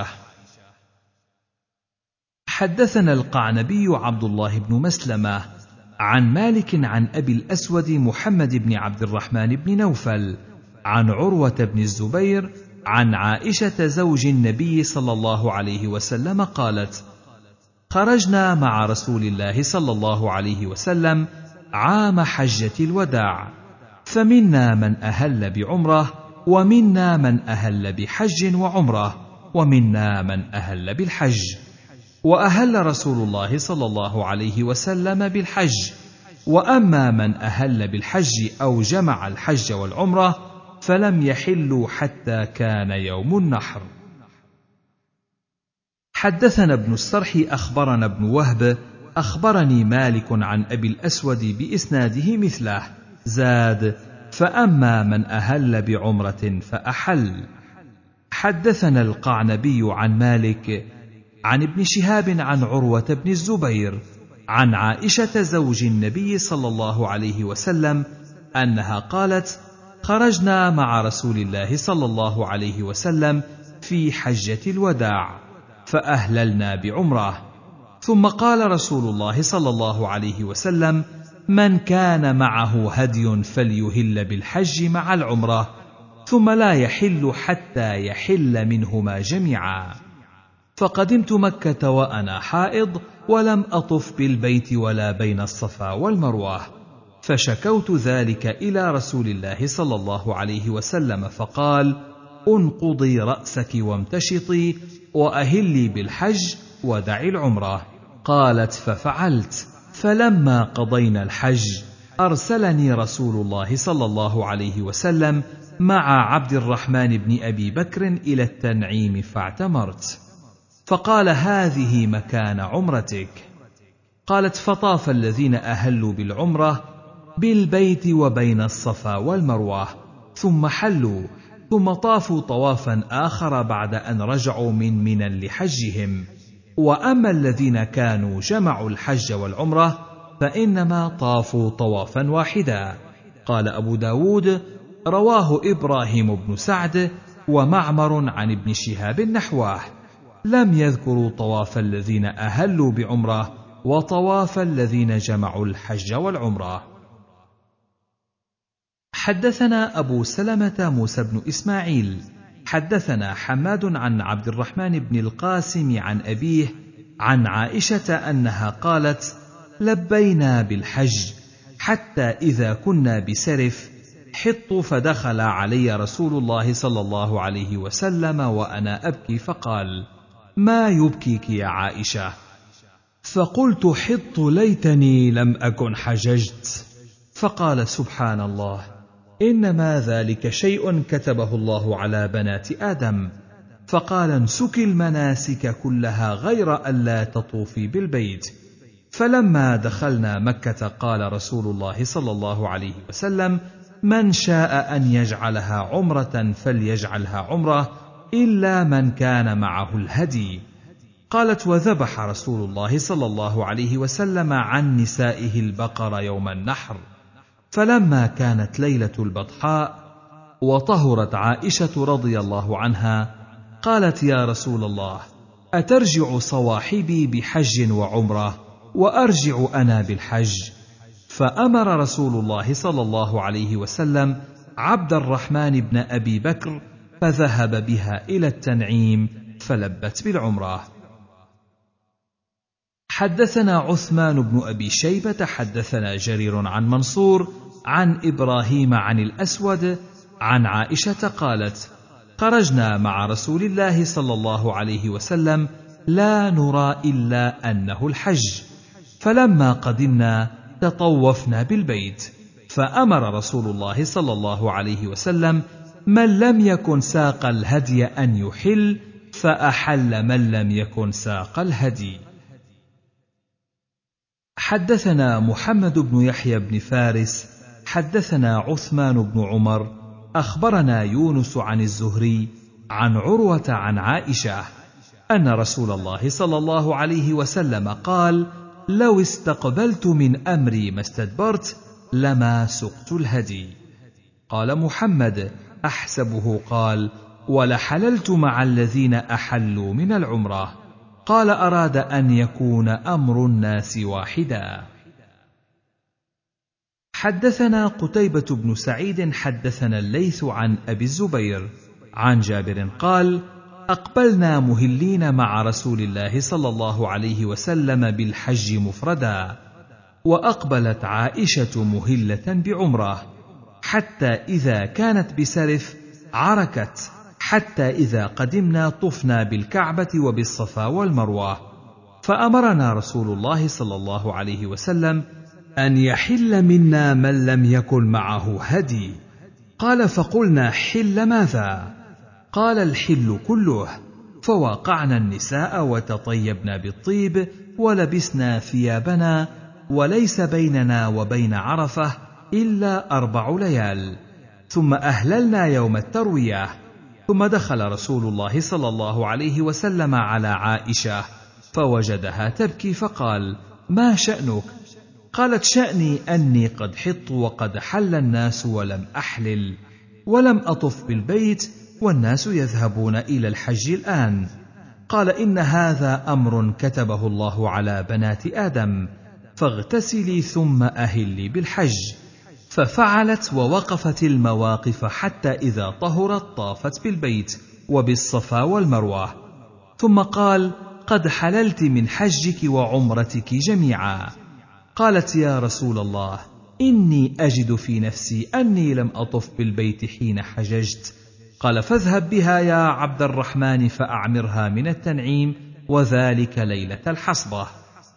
حدثنا القعنبي عبد الله بن مسلمة عن مالك عن أبي الأسود محمد بن عبد الرحمن بن نوفل عن عروة بن الزبير عن عائشة زوج النبي صلى الله عليه وسلم قالت: خرجنا مع رسول الله صلى الله عليه وسلم عام حجة الوداع، فمنا من أهل بعمرة، ومنا من أهل بحج وعمرة، ومنا من أهل بالحج. وأهل رسول الله صلى الله عليه وسلم بالحج، وأما من أهل بالحج أو جمع الحج والعمرة فلم يحلوا حتى كان يوم النحر. حدثنا ابن السرح أخبرنا ابن وهب أخبرني مالك عن أبي الأسود بإسناده مثله، زاد: فأما من أهل بعمرة فأحل. حدثنا القعنبي عن مالك عن ابن شهاب عن عروة بن الزبير عن عائشة زوج النبي صلى الله عليه وسلم أنها قالت: خرجنا مع رسول الله صلى الله عليه وسلم في حجة الوداع فأهللنا بعمرة، ثم قال رسول الله صلى الله عليه وسلم: من كان معه هدي فليهل بالحج مع العمرة، ثم لا يحل حتى يحل منهما جميعا. فقدمت مكة وأنا حائض، ولم أطف بالبيت ولا بين الصفا والمروة، فشكوت ذلك إلى رسول الله صلى الله عليه وسلم فقال: انقضي رأسك وامتشطي، وأهلي بالحج ودعي العمرة. قالت: ففعلت. فلما قضينا الحج أرسلني رسول الله صلى الله عليه وسلم مع عبد الرحمن بن أبي بكر إلى التنعيم فاعتمرت، فقال: هذه مكان عمرتك. قالت: فطاف الذين أهلوا بالعمرة بالبيت وبين الصفا والمروة، ثم حلوا، ثم طافوا طوافا آخر بعد أن رجعوا من منى لحجهم. وأما الذين كانوا جمعوا الحج والعمرة فإنما طافوا طوافا واحدا. قال أبو داود: رواه إبراهيم بن سعد ومعمر عن ابن شهاب نحوه، لم يذكروا طواف الذين أهلوا بعمرة وطواف الذين جمعوا الحج والعمرة. حدثنا أبو سلمة موسى بن إسماعيل حدثنا حماد عن عبد الرحمن بن القاسم عن أبيه عن عائشة أنها قالت: لبينا بالحج حتى إذا كنا بسرف حط فدخل علي رسول الله صلى الله عليه وسلم وأنا أبكي فقال: ما يبكيك يا عائشة؟ فقلت: حط ليتني لم أكن حججت. فقال: سبحان الله، إنما ذلك شيء كتبه الله على بنات آدم. فقال: انسك المناسك كلها غير ألا تطوفي بالبيت. فلما دخلنا مكة قال رسول الله صلى الله عليه وسلم: من شاء أن يجعلها عمرة فليجعلها عمرة إلا من كان معه الهدي. قالت: وذبح رسول الله صلى الله عليه وسلم عن نسائه البقر يوم النحر. فلما كانت ليلة البطحاء وطهرت عائشة رضي الله عنها قالت: يا رسول الله، أترجع صواحبي بحج وعمرة وأرجع أنا بالحج؟ فأمر رسول الله صلى الله عليه وسلم عبد الرحمن بن أبي بكر فذهب بها إلى التنعيم فلبت بالعمرة. حدثنا عثمان بن أبي شيبة حدثنا جرير عن منصور عن إبراهيم عن الأسود عن عائشة قالت: خرجنا مع رسول الله صلى الله عليه وسلم لا نرى إلا أنه الحج، فلما قدمنا تطوفنا بالبيت، فأمر رسول الله صلى الله عليه وسلم من لم يكن ساق الهدي أن يحل، فأحل من لم يكن ساق الهدي. حدثنا محمد بن يحيى بن فارس حدثنا عثمان بن عمر أخبرنا يونس عن الزهري عن عروة عن عائشة أن رسول الله صلى الله عليه وسلم قال: لو استقبلت من أمري ما استدبرت لما سقت الهدي. قال محمد: أحسبه قال: ولحللت مع الذين أحلوا من العمرة. قال: أراد أن يكون أمر الناس واحدا. حدثنا قتيبة بن سعيد حدثنا الليث عن أبي الزبير عن جابر قال: أقبلنا مهلين مع رسول الله صلى الله عليه وسلم بالحج مفردا، وأقبلت عائشة مهلة بعمرة، حتى إذا كانت بسرف عركت، حتى إذا قدمنا طفنا بالكعبة وبالصفا والمروة. فأمرنا رسول الله صلى الله عليه وسلم أن يحل منا من لم يكن معه هدي. قال: فقلنا: حل ماذا؟ قال: الحل كله. فواقعنا النساء وتطيبنا بالطيب ولبسنا ثيابنا، وليس بيننا وبين عرفة إلا أربع ليال، ثم أهللنا يوم التروية. ثم دخل رسول الله صلى الله عليه وسلم على عائشة فوجدها تبكي فقال: ما شأنك؟ قالت: شأني أني قد حط وقد حل الناس ولم أحلل، ولم أطف بالبيت والناس يذهبون إلى الحج الآن. قال: إن هذا أمر كتبه الله على بنات آدم، فاغتسلي ثم أهلي بالحج. ففعلت ووقفت المواقف حتى إذا طهرت طافت بالبيت وبالصفا والمروة. ثم قال: قد حللت من حجك وعمرتك جميعا. قالت: يا رسول الله، إني أجد في نفسي أني لم أطف بالبيت حين حججت. قال: فاذهب بها يا عبد الرحمن فأعمرها من التنعيم، وذلك ليلة الحصبة.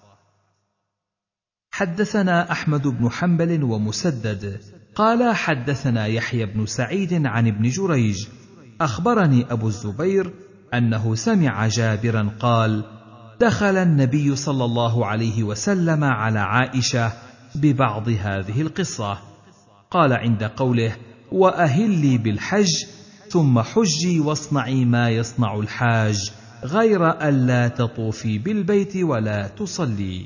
حدثنا أحمد بن حنبل ومسدد قال: حدثنا يحيى بن سعيد عن ابن جريج أخبرني أبو الزبير أنه سمع جابرا قال: دخل النبي صلى الله عليه وسلم على عائشة ببعض هذه القصة. قال عند قوله: وأهلي بالحج ثم حجي واصنعي ما يصنع الحاج غير ألا تطوفي بالبيت ولا تصلي.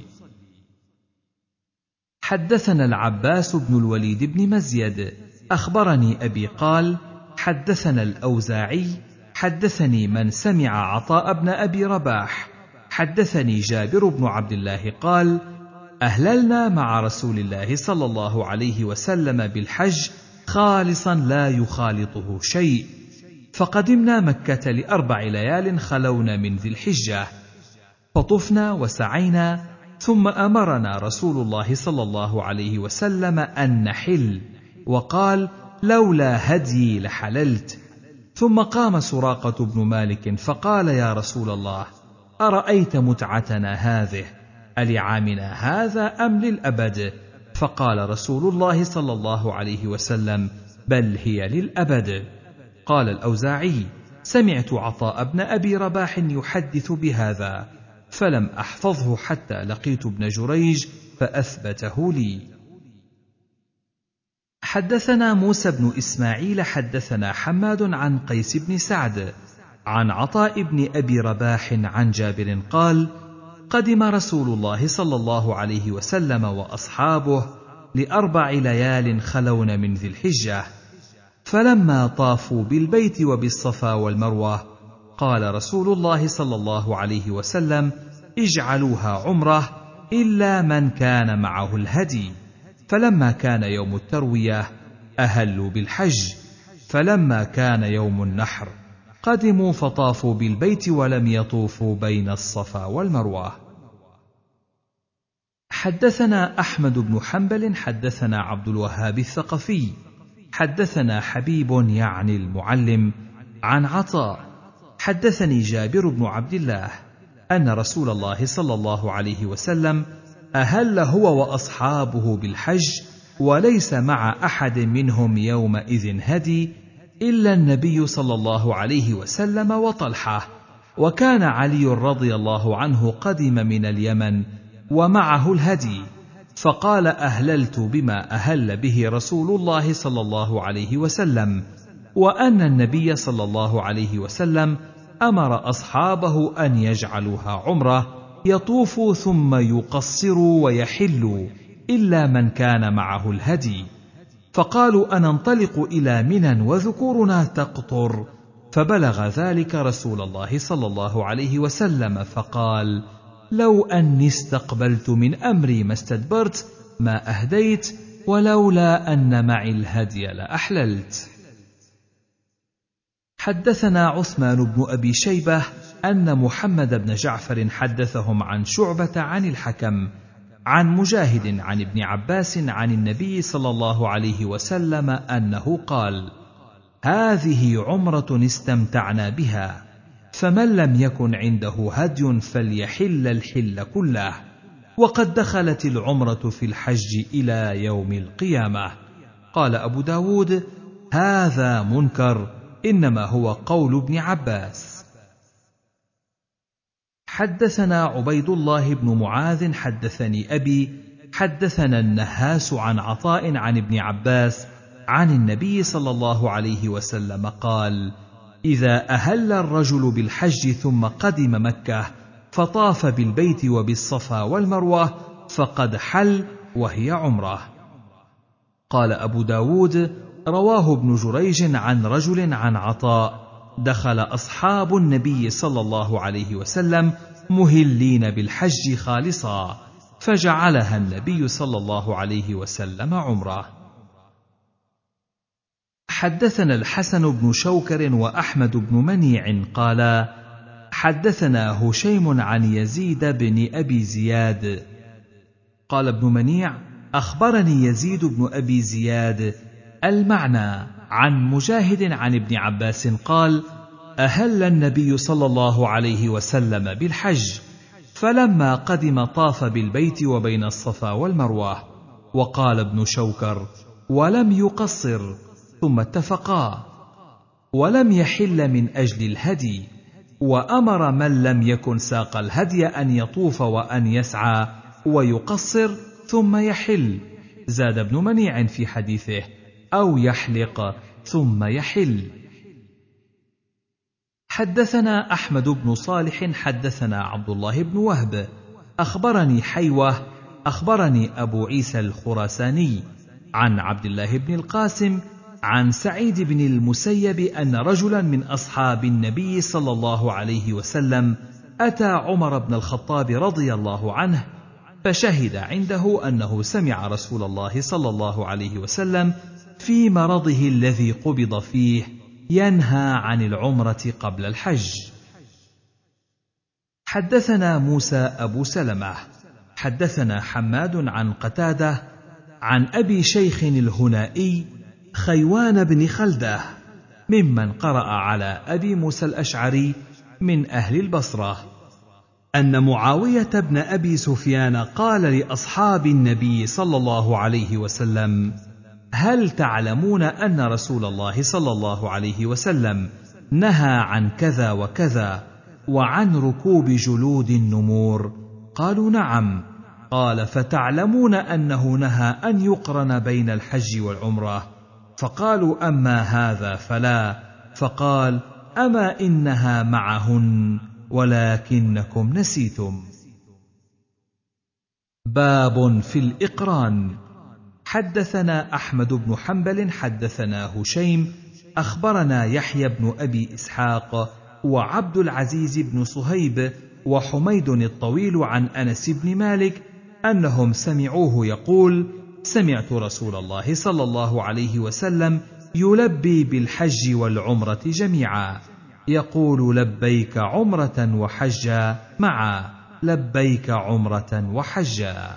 حدثنا العباس بن الوليد بن مزيد أخبرني أبي قال: حدثنا الأوزاعي حدثني من سمع عطاء بن أبي رباح حدثني جابر بن عبد الله قال: أهللنا مع رسول الله صلى الله عليه وسلم بالحج خالصا لا يخالطه شيء، فقدمنا مكة لأربع ليال خلون من ذي الحجة، فطفنا وسعينا، ثم أمرنا رسول الله صلى الله عليه وسلم أن نحل، وقال: لولا هدي لحللت. ثم قام سراقة بن مالك فقال: يا رسول الله، أرأيت متعتنا هذه ألعامنا هذا أم للأبد؟ فقال رسول الله صلى الله عليه وسلم: بل هي للأبد. قال الأوزاعي: سمعت عطاء بن أبي رباح يحدث بهذا، فلم أحفظه حتى لقيت ابن جريج فأثبته لي. حدثنا موسى بن إسماعيل حدثنا حماد عن قيس بن سعد عن عطاء بن أبي رباح عن جابر قال: قدم رسول الله صلى الله عليه وسلم وأصحابه لأربع ليال خلون من ذي الحجة، فلما طافوا بالبيت وبالصفا والمروة قال رسول الله صلى الله عليه وسلم: اجعلوها عمرة إلا من كان معه الهدي. فلما كان يوم التروية أهلوا بالحج، فلما كان يوم النحر قدموا فطافوا بالبيت ولم يطوفوا بين الصفا والمروة. حدثنا أحمد بن حنبل حدثنا عبد الوهاب الثقفي حدثنا حبيب يعني المعلم عن عطاء حدثني جابر بن عبد الله أن رسول الله صلى الله عليه وسلم أهل هو وأصحابه بالحج، وليس مع أحد منهم يومئذ هدي إلا النبي صلى الله عليه وسلم وطلحة، وكان علي رضي الله عنه قدم من اليمن ومعه الهدي، فقال: أهللت بما أهل به رسول الله صلى الله عليه وسلم، وأن النبي صلى الله عليه وسلم أمر أصحابه أن يجعلوها عمرة، يطوفوا ثم يقصروا ويحلوا إلا من كان معه الهدي. فقالوا: أننطلق إلى منى وذكورنا تقطر؟ فبلغ ذلك رسول الله صلى الله عليه وسلم فقال: لو أني استقبلت من أمري ما استدبرت ما أهديت، ولولا أن معي الهدي لأحللت. حدثنا عثمان بن أبي شيبة أن محمد بن جعفر حدثهم عن شعبة عن الحكم عن مجاهد عن ابن عباس عن النبي صلى الله عليه وسلم أنه قال: هذه عمرة استمتعنا بها، فمن لم يكن عنده هدي فليحل الحل كله، وقد دخلت العمرة في الحج إلى يوم القيامة. قال أبو داود: هذا منكر، إنما هو قول ابن عباس. حدثنا عبيد الله بن معاذ حدثني أبي حدثنا النهاس عن عطاء عن ابن عباس عن النبي صلى الله عليه وسلم قال: إذا أهل الرجل بالحج ثم قدم مكة فطاف بالبيت وبالصفا والمروة فقد حل وهي عمره. قال أبو داود: رواه ابن جريج عن رجل عن عطاء: دخل أصحاب النبي صلى الله عليه وسلم مهلين بالحج خالصا، فجعلها النبي صلى الله عليه وسلم عمره. حدثنا الحسن بن شوكر وأحمد بن منيع قالا: حدثنا هشيم عن يزيد بن أبي زياد قال ابن منيع: أخبرني يزيد بن أبي زياد المعنى عن مجاهد عن ابن عباس قال: أهل النبي صلى الله عليه وسلم بالحج، فلما قدم طاف بالبيت وبين الصفا والمروة. وقال ابن شوكر: ولم يقصر، ثم اتفقا: ولم يحل من أجل الهدي، وأمر من لم يكن ساق الهدي أن يطوف وأن يسعى ويقصر ثم يحل. زاد ابن منيع في حديثه: أو يحلق ثم يحل. حدثنا أحمد بن صالح حدثنا عبد الله بن وهب أخبرني حيوة أخبرني أبو عيسى الخراساني عن عبد الله بن القاسم عن سعيد بن المسيب أن رجلا من أصحاب النبي صلى الله عليه وسلم أتى عمر بن الخطاب رضي الله عنه فشهد عنده أنه سمع رسول الله صلى الله عليه وسلم في مرضه الذي قبض فيه ينهى عن العمرة قبل الحج. حدثنا موسى أبو سلمة حدثنا حماد عن قتادة عن أبي شيخ الهنائي خيوان بن خلدة ممن قرأ على أبي موسى الأشعري من أهل البصرة أن معاوية بن أبي سفيان قال لأصحاب النبي صلى الله عليه وسلم: هل تعلمون أن رسول الله صلى الله عليه وسلم نهى عن كذا وكذا وعن ركوب جلود النمور؟ قالوا: نعم. قال: فتعلمون أنه نهى أن يقرن بين الحج والعمرة؟ فقالوا: أما هذا فلا. فقال: أما إنها معهن ولكنكم نسيتم. باب في الإقران. حدثنا أحمد بن حنبل حدثنا هشيم أخبرنا يحيى بن أبي إسحاق وعبد العزيز بن صهيب وحميد الطويل عن أنس بن مالك أنهم سمعوه يقول: سمعت رسول الله صلى الله عليه وسلم يلبي بالحج والعمرة جميعا، يقول: لبيك عمرة وحجا معا، لبيك عمرة وحجا.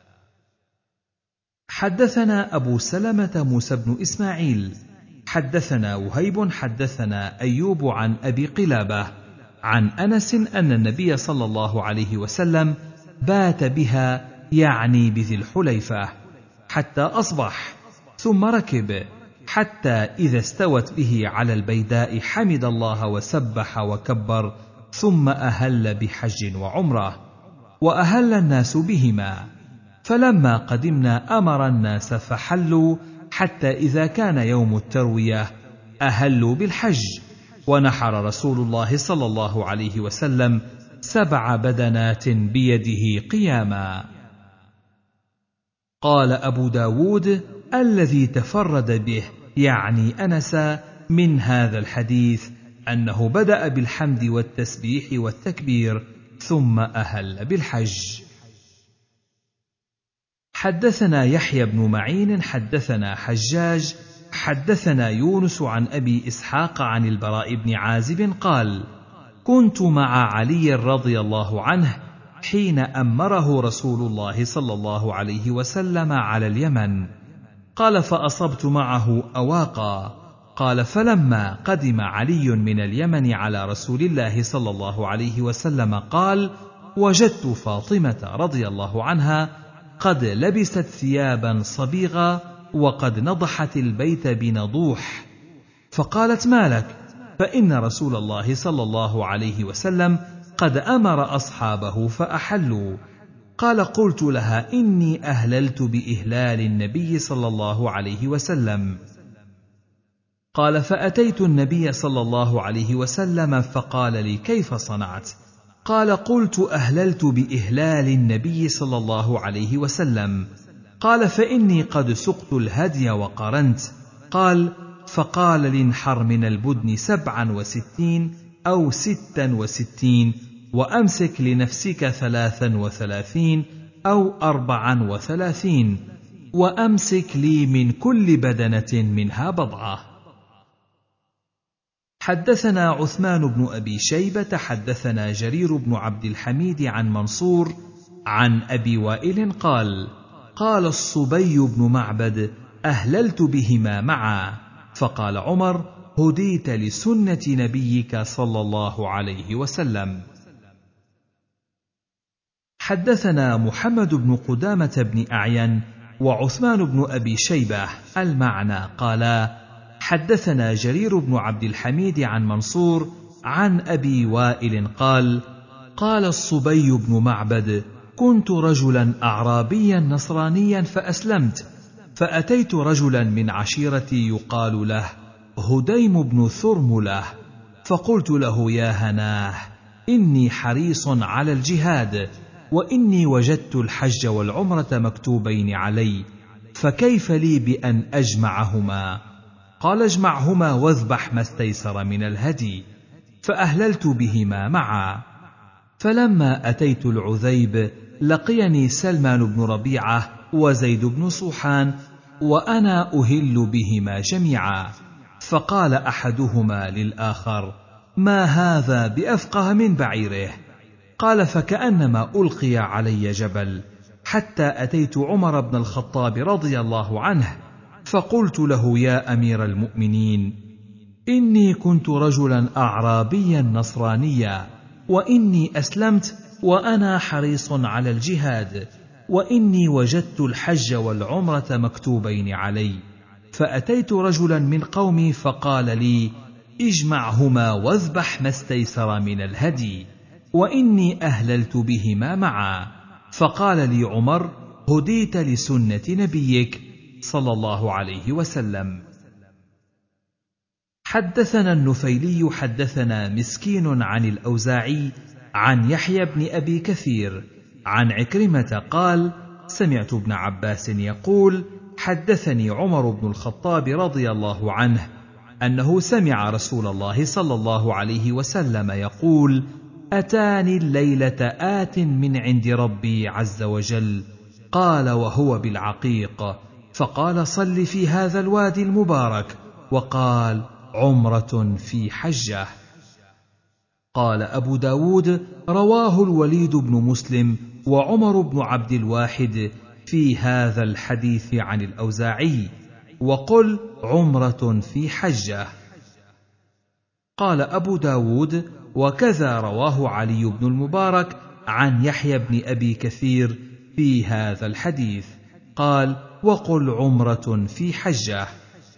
حدثنا أبو سلمة موسى بن إسماعيل حدثنا وهيب حدثنا أيوب عن أبي قلابة عن أنس أن النبي صلى الله عليه وسلم بات بها، يعني بذي الحليفة، حتى أصبح، ثم ركب حتى إذا استوت به على البيداء حمد الله وسبح وكبر، ثم أهل بحج وعمرة، وأهل الناس بهما. فلما قدمنا أمر الناس فحلوا، حتى إذا كان يوم التروية أهلوا بالحج، ونحر رسول الله صلى الله عليه وسلم سبع بدنات بيده قياما. قال أبو داود: الذي تفرد به، يعني أنس، من هذا الحديث أنه بدأ بالحمد والتسبيح والتكبير ثم أهل بالحج. حدثنا يحيى بن معين حدثنا حجاج حدثنا يونس عن أبي إسحاق عن البراء بن عازب قال: كنت مع علي رضي الله عنه حين أمره رسول الله صلى الله عليه وسلم على اليمن. قال: فأصبت معه أواقا. قال: فلما قدم علي من اليمن على رسول الله صلى الله عليه وسلم قال: وجدت فاطمة رضي الله عنها قد لبست ثيابا صبيغا وقد نضحت البيت بنضوح، فقالت: ما لك؟ فإن رسول الله صلى الله عليه وسلم قد أمر أصحابه فأحلوا. قال: قلت لها: إني أهللت بإهلال النبي صلى الله عليه وسلم. قال: فأتيت النبي صلى الله عليه وسلم فقال لي: كيف صنعت؟ قال: قلت: أهللت بإهلال النبي صلى الله عليه وسلم. قال: فإني قد سقت الهدي وقرنت. قال: فقال: لانحر من البدن سبعا وستين أو ستا وستين، وأمسك لنفسك ثلاثا وثلاثين أو أربعا وثلاثين، وأمسك لي من كل بدنة منها بضعة. حدثنا عثمان بن أبي شيبة حدثنا جرير بن عبد الحميد عن منصور عن أبي وائل قال: قال الصبي بن معبد: أهللت بهما معا. فقال عمر: هديت لسنة نبيك صلى الله عليه وسلم. حدثنا محمد بن قدامة بن أعين وعثمان بن أبي شيبة المعنى قالا: حدثنا جرير بن عبد الحميد عن منصور عن أبي وائل قال: قال الصبي بن معبد: كنت رجلا أعرابيا نصرانيا فأسلمت، فأتيت رجلا من عشيرتي يقال له هديم بن ثرملة، فقلت له: يا هناه، إني حريص على الجهاد، وإني وجدت الحج والعمرة مكتوبين علي، فكيف لي بأن أجمعهما؟ قال: اجمعهما واذبح ما استيسر من الهدي. فأهللت بهما معا. فلما أتيت العذيب لقيني سلمان بن ربيعة وزيد بن صوحان وأنا أهل بهما جميعا، فقال أحدهما للآخر: ما هذا بأفقه من بعيره؟ قال: فكأنما ألقي علي جبل، حتى أتيت عمر بن الخطاب رضي الله عنه، فقلت له: يا أمير المؤمنين، إني كنت رجلا أعرابيا نصرانيا، وإني أسلمت وأنا حريص على الجهاد، وإني وجدت الحج والعمرة مكتوبين علي، فأتيت رجلا من قومي فقال لي: اجمعهما واذبح ما استيسر من الهدي، وإني أهللت بهما معا. فقال لي عمر: هديت لسنة نبيك صلى الله عليه وسلم. حدثنا النفيلي حدثنا مسكين عن الأوزاعي عن يحيى بن أبي كثير عن عكرمة قال: سمعت ابن عباس يقول: حدثني عمر بن الخطاب رضي الله عنه أنه سمع رسول الله صلى الله عليه وسلم يقول: أتاني الليلة آت من عند ربي عز وجل، قال وهو بالعقيق، فقال: صل في هذا الوادي المبارك، وقال: عمرة في حجة. قال أبو داود: رواه الوليد بن مسلم وعمر بن عبد الواحد في هذا الحديث عن الأوزاعي، وقل عمرة في حجة. قال أبو داود: وكذا رواه علي بن المبارك عن يحيى بن أبي كثير في هذا الحديث، قال: وقل عمرة في حجة.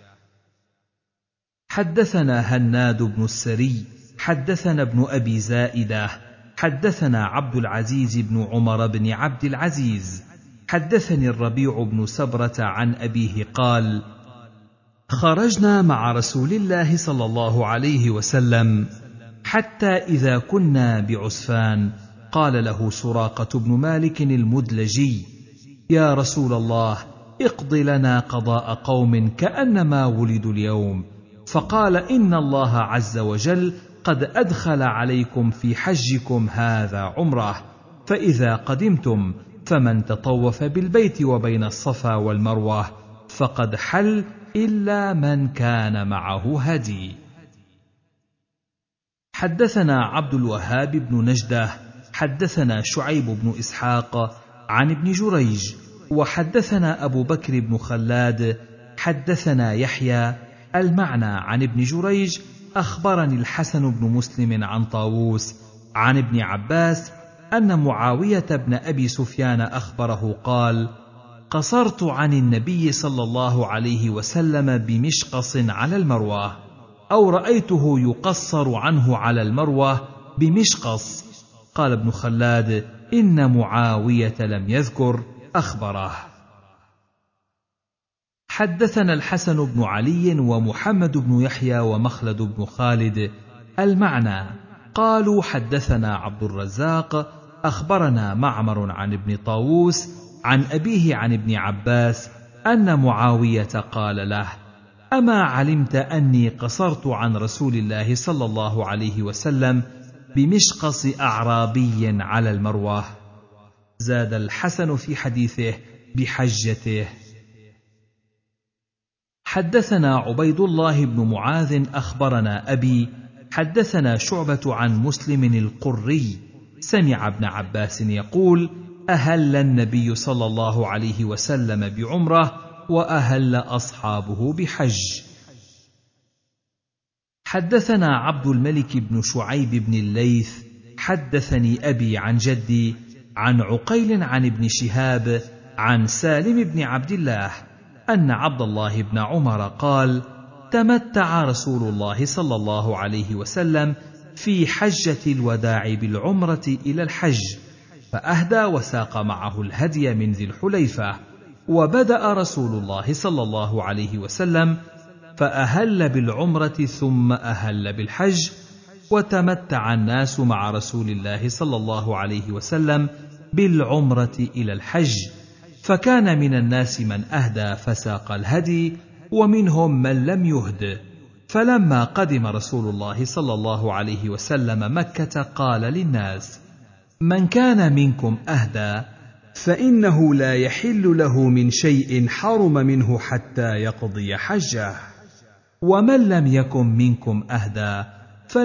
حدثنا هناد بن السري حدثنا ابن أبي زائدة حدثنا عبد العزيز بن عمر بن عبد العزيز حدثني الربيع بن سبرة عن أبيه قال: خرجنا مع رسول الله صلى الله عليه وسلم حتى إذا كنا بعسفان، قال له سراقة بن مالك المدلجي: يا رسول الله، اقض لنا قضاء قوم كأنما ولدوا اليوم. فقال: إن الله عز وجل قد أدخل عليكم في حجكم هذا عمره، فإذا قدمتم فمن تطوف بالبيت وبين الصفا والمروة فقد حل إلا من كان معه هدي. حدثنا عبد الوهاب بن نجدة حدثنا شعيب بن إسحاق عن ابن جريج، وحدثنا أبو بكر بن خلاد حدثنا يحيى المعنى عن ابن جريج: أخبرني الحسن بن مسلم عن طاووس عن ابن عباس أن معاوية بن أبي سفيان أخبره قال: قصرت عن النبي صلى الله عليه وسلم بمشقص على المروة، أو رأيته يقصر عنه على المروة بمشقص. قال ابن خلاد: إن معاوية لم يذكر، أخبره. حدثنا الحسن بن علي ومحمد بن يحيى ومخلد بن خالد المعنى قالوا: حدثنا عبد الرزاق أخبرنا معمر عن ابن طاووس عن أبيه عن ابن عباس أن معاوية قال له: أما علمت أني قصرت عن رسول الله صلى الله عليه وسلم بمشقص أعرابي على المروة؟ زاد الحسن في حديثه بحجته. حدثنا عبيد الله بن معاذ أخبرنا أبي حدثنا شعبة عن مسلم القري سمع ابن عباس يقول: أهل النبي صلى الله عليه وسلم بعمرة، وأهل أصحابه بحج. حدثنا عبد الملك بن شعيب بن الليث حدثني أبي عن جدي عن عقيل عن ابن شهاب عن سالم بن عبد الله أن عبد الله بن عمر قال: تمتع رسول الله صلى الله عليه وسلم في حجة الوداع بالعمرة إلى الحج، فأهدى وساق معه الهدي من ذي الحليفة، وبدأ رسول الله صلى الله عليه وسلم فأهل بالعمرة ثم أهل بالحج، وتمتع الناس مع رسول الله صلى الله عليه وسلم بالعمرة إلى الحج، فكان من الناس من أهدى فساق الهدي، ومنهم من لم يهد. فلما قدم رسول الله صلى الله عليه وسلم مكة قال للناس: من كان منكم أهدى فإنه لا يحل له من شيء حرم منه حتى يقضي حجه، ومن لم يكن منكم أهدى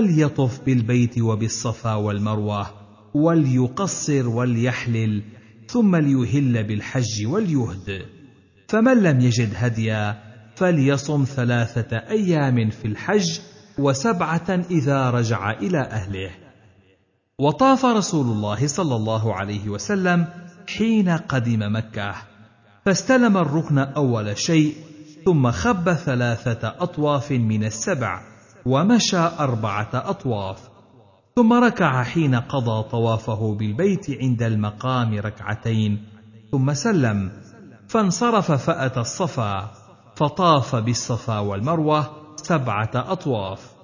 فليطف بالبيت وبالصفا والمروة وليقصر وليحلل، ثم ليهل بالحج وليهد. فمن لم يجد هديا فليصم ثلاثة أيام في الحج وسبعة إذا رجع إلى أهله. وطاف رسول الله صلى الله عليه وسلم حين قدم مكة، فاستلم الركن أول شيء، ثم خب ثلاثة أطواف من السبع، ومشى أربعة أطواف، ثم ركع حين قضى طوافه بالبيت عند المقام ركعتين، ثم سلم، فانصرف فأتى الصفا، فطاف بالصفا والمروة سبعة أطواف،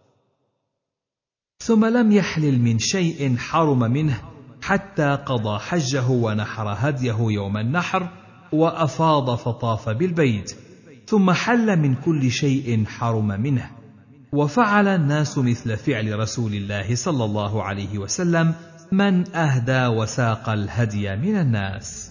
ثم لم يحلل من شيء حرم منه حتى قضى حجه ونحر هديه يوم النحر، وأفاض فطاف بالبيت، ثم حل من كل شيء حرم منه. وفعل الناس مثل فعل رسول الله صلى الله عليه وسلم من أهدى وساق الهدي من الناس.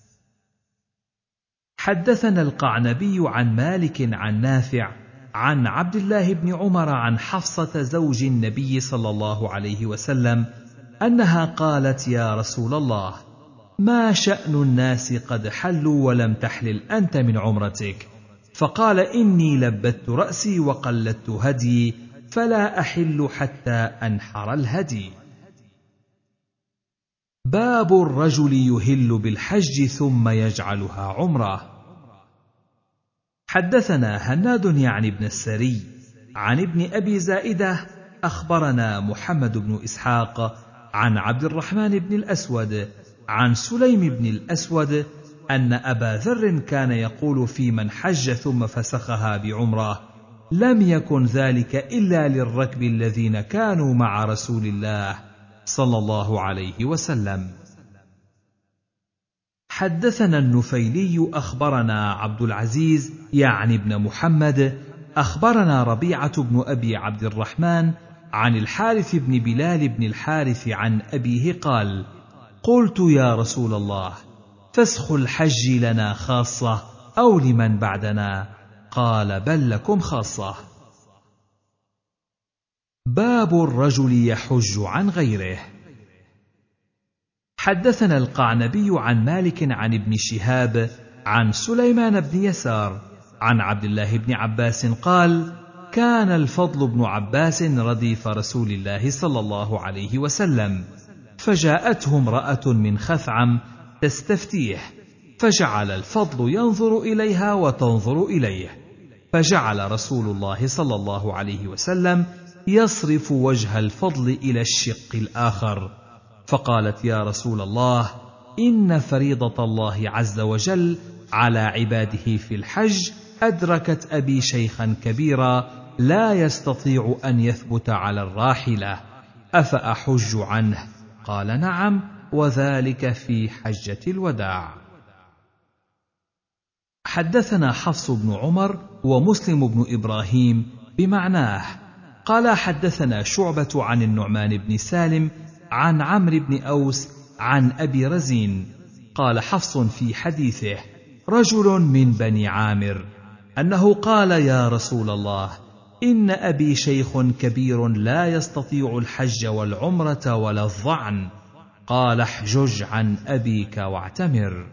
حدثنا القعنبي عن مالك عن نافع عن عبد الله بن عمر عن حفصة زوج النبي صلى الله عليه وسلم أنها قالت: يا رسول الله، ما شأن الناس قد حلوا ولم تحلل أنت من عمرتك؟ فقال: إني لبت رأسي وقلدت هدي، فلا أحل حتى أنحر الهدي. باب الرجل يهل بالحج ثم يجعلها عمره. حدثنا هناد يعني ابن السري عن ابن أبي زائدة أخبرنا محمد بن إسحاق عن عبد الرحمن بن الأسود عن سليم بن الأسود أن أبا ذر كان يقول في من حج ثم فسخها بعمره: لم يكن ذلك إلا للركب الذين كانوا مع رسول الله صلى الله عليه وسلم. حدثنا النفيلي أخبرنا عبد العزيز يعني ابن محمد أخبرنا ربيعة بن أبي عبد الرحمن عن الحارث بن بلال بن الحارث عن أبيه قال: قلت يا رسول الله، فسخ الحج لنا خاصة أو لمن بعدنا؟ قال: بل لكم خاصة. باب الرجل يحج عن غيره. حدثنا القعنبي عن مالك عن ابن شهاب عن سليمان بن يسار عن عبد الله بن عباس قال: كان الفضل بن عباس رديف رسول الله صلى الله عليه وسلم، فجاءته امرأة من خثعم تستفتيه، فجعل الفضل ينظر إليها وتنظر إليه، فجعل رسول الله صلى الله عليه وسلم يصرف وجه الفضل إلى الشق الآخر، فقالت: يا رسول الله، إن فريضة الله عز وجل على عباده في الحج أدركت أبي شيخا كبيرا لا يستطيع أن يثبت على الراحلة، أفأحج عنه؟ قال: نعم، وذلك في حجة الوداع. حدثنا حفص بن عمر ومسلم بن إبراهيم بمعناه قال: حدثنا شعبة عن النعمان بن سالم عن عمرو بن أوس عن أبي رزين قال حفص في حديثه: رجل من بني عامر أنه قال: يا رسول الله، إن أبي شيخ كبير لا يستطيع الحج والعمرة ولا الظعن. قال: احجج عن أبيك واعتمر.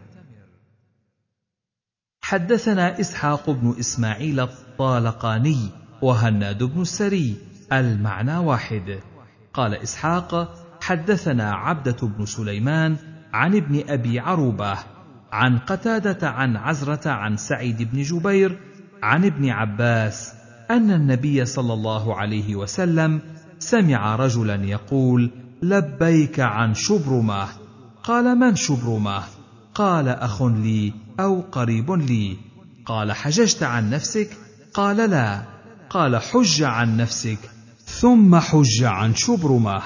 حدثنا إسحاق بن إسماعيل الطالقاني وهناد بن السري المعنى واحد. قال إسحاق: حدثنا عبدة بن سليمان عن ابن أبي عروبة عن قتادة عن عزرة عن سعيد بن جبير عن ابن عباس أن النبي صلى الله عليه وسلم سمع رجلا يقول: لبيك عن شبرمة. قال: من شبرمة؟ قال: أخ لي أو قريب لي. قال: حججت عن نفسك؟ قال: لا. قال: حج عن نفسك ثم حج عن شبرمة.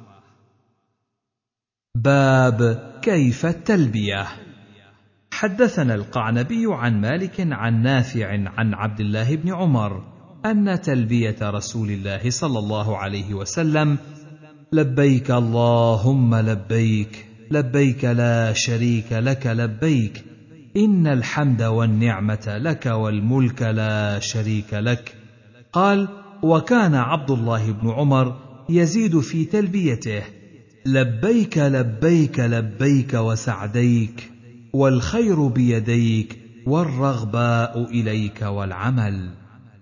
باب كيف التلبية. حدثنا القعنبي عن مالك عن نافع عن عبد الله بن عمر أن تلبية رسول الله صلى الله عليه وسلم: لبيك اللهم لبيك، لبيك لا شريك لك لبيك، إن الحمد والنعمة لك والملك لا شريك لك. قال: وكان عبد الله بن عمر يزيد في تلبيته: لبيك لبيك لبيك وسعديك، والخير بيديك، والرغباء إليك والعمل.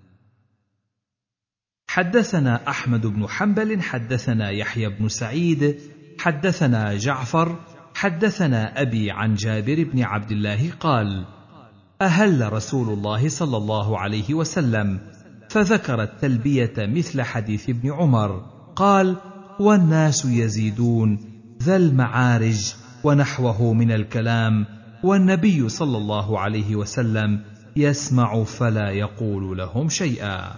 حدثنا أحمد بن حنبل حدثنا يحيى بن سعيد حدثنا جعفر حدثنا أبي عن جابر بن عبد الله قال: أهل رسول الله صلى الله عليه وسلم، فذكر التلبية مثل حديث ابن عمر، قال: والناس يزيدون ذا المعارج ونحوه من الكلام، والنبي صلى الله عليه وسلم يسمع فلا يقول لهم شيئا.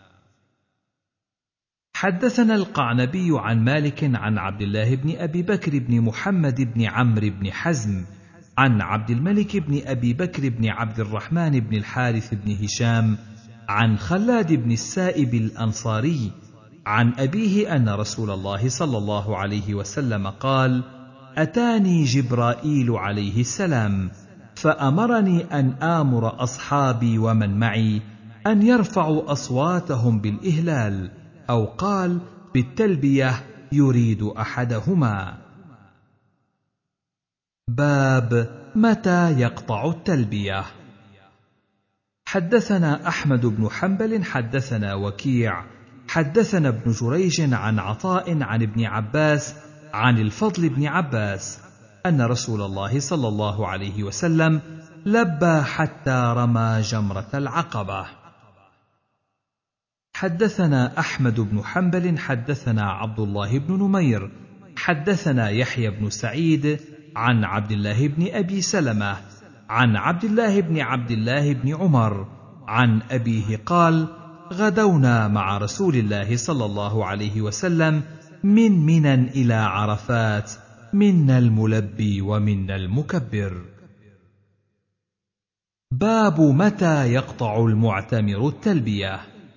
حدثنا القعنبي عن مالك عن عبد الله بن أبي بكر بن محمد بن عمرو بن حزم عن عبد الملك بن أبي بكر بن عبد الرحمن بن الحارث بن هشام عن خلاد بن السائب الأنصاري عن أبيه أن رسول الله صلى الله عليه وسلم قال: أتاني جبرائيل عليه السلام فأمرني أن آمر أصحابي ومن معي أن يرفعوا أصواتهم بالإهلال، أو قال بالتلبية يريد أحدهما. باب متى يقطع التلبية. حدثنا أحمد بن حنبل حدثنا وكيع حدثنا ابن جريج عن عطاء عن ابن عباس عن الفضل بن عباس أن رسول الله صلى الله عليه وسلم لبى حتى رمى جمرة العقبة. حدثنا أحمد بن حنبل حدثنا عبد الله بن نمير حدثنا يحيى بن سعيد عن عبد الله بن أبي سلمة عن عبد الله بن عبد الله بن عمر عن أبيه قال: غدونا مع رسول الله صلى الله عليه وسلم من منى إلى عرفات، منا الملبي ومنا المكبر. باب متى يقطع المعتمر التلبية.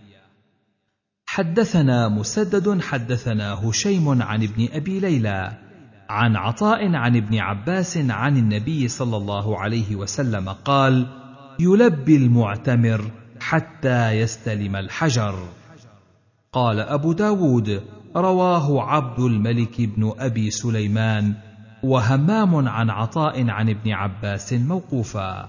حدثنا مسدد حدثنا هشيم عن ابن أبي ليلى عن عطاء عن ابن عباس عن النبي صلى الله عليه وسلم قال: يلبي المعتمر حتى يستلم الحجر. قال أبو داود: رواه عبد الملك بن أبي سليمان وهمام عن عطاء عن ابن عباس موقوفا.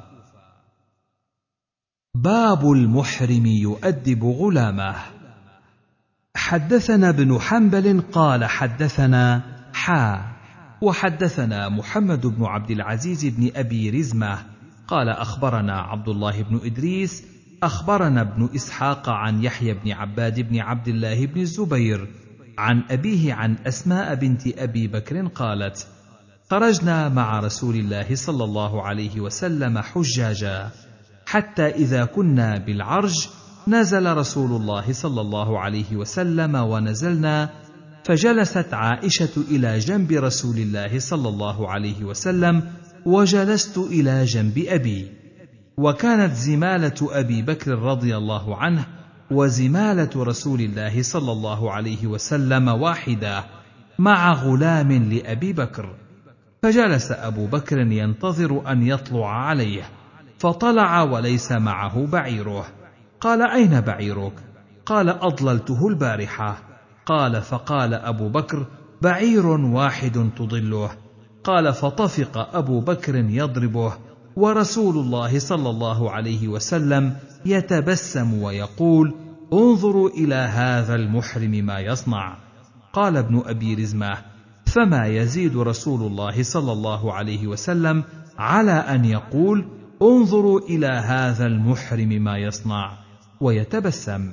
باب المحرم يؤدب غلامه. حدثنا ابن حنبل قال حدثنا حا وحدثنا محمد بن عبد العزيز بن أبي رزمة قال أخبرنا عبد الله بن إدريس أخبرنا ابن إسحاق عن يحيى بن عباد بن عبد الله بن الزبير عن أبيه عن أسماء بنت أبي بكر قالت: خرجنا مع رسول الله صلى الله عليه وسلم حجاجا، حتى إذا كنا بالعرج نزل رسول الله صلى الله عليه وسلم ونزلنا، فجلست عائشة إلى جنب رسول الله صلى الله عليه وسلم وجلست إلى جنب أبي، وكانت زمالة أبي بكر رضي الله عنه وزمالة رسول الله صلى الله عليه وسلم واحدة مع غلام لأبي بكر، فجلس أبو بكر ينتظر أن يطلع عليه، فطلع وليس معه بعيره. قال: أين بعيرك؟ قال: أضللته البارحة. قال: فقال أبو بكر: بعير واحد تضله. قال: فطفق أبو بكر يضربه، ورسول الله صلى الله عليه وسلم يتبسم ويقول: انظروا إلى هذا المحرم ما يصنع. قال ابن أبي رزمة: فما يزيد رسول الله صلى الله عليه وسلم على أن يقول: انظروا إلى هذا المحرم ما يصنع، ويتبسم.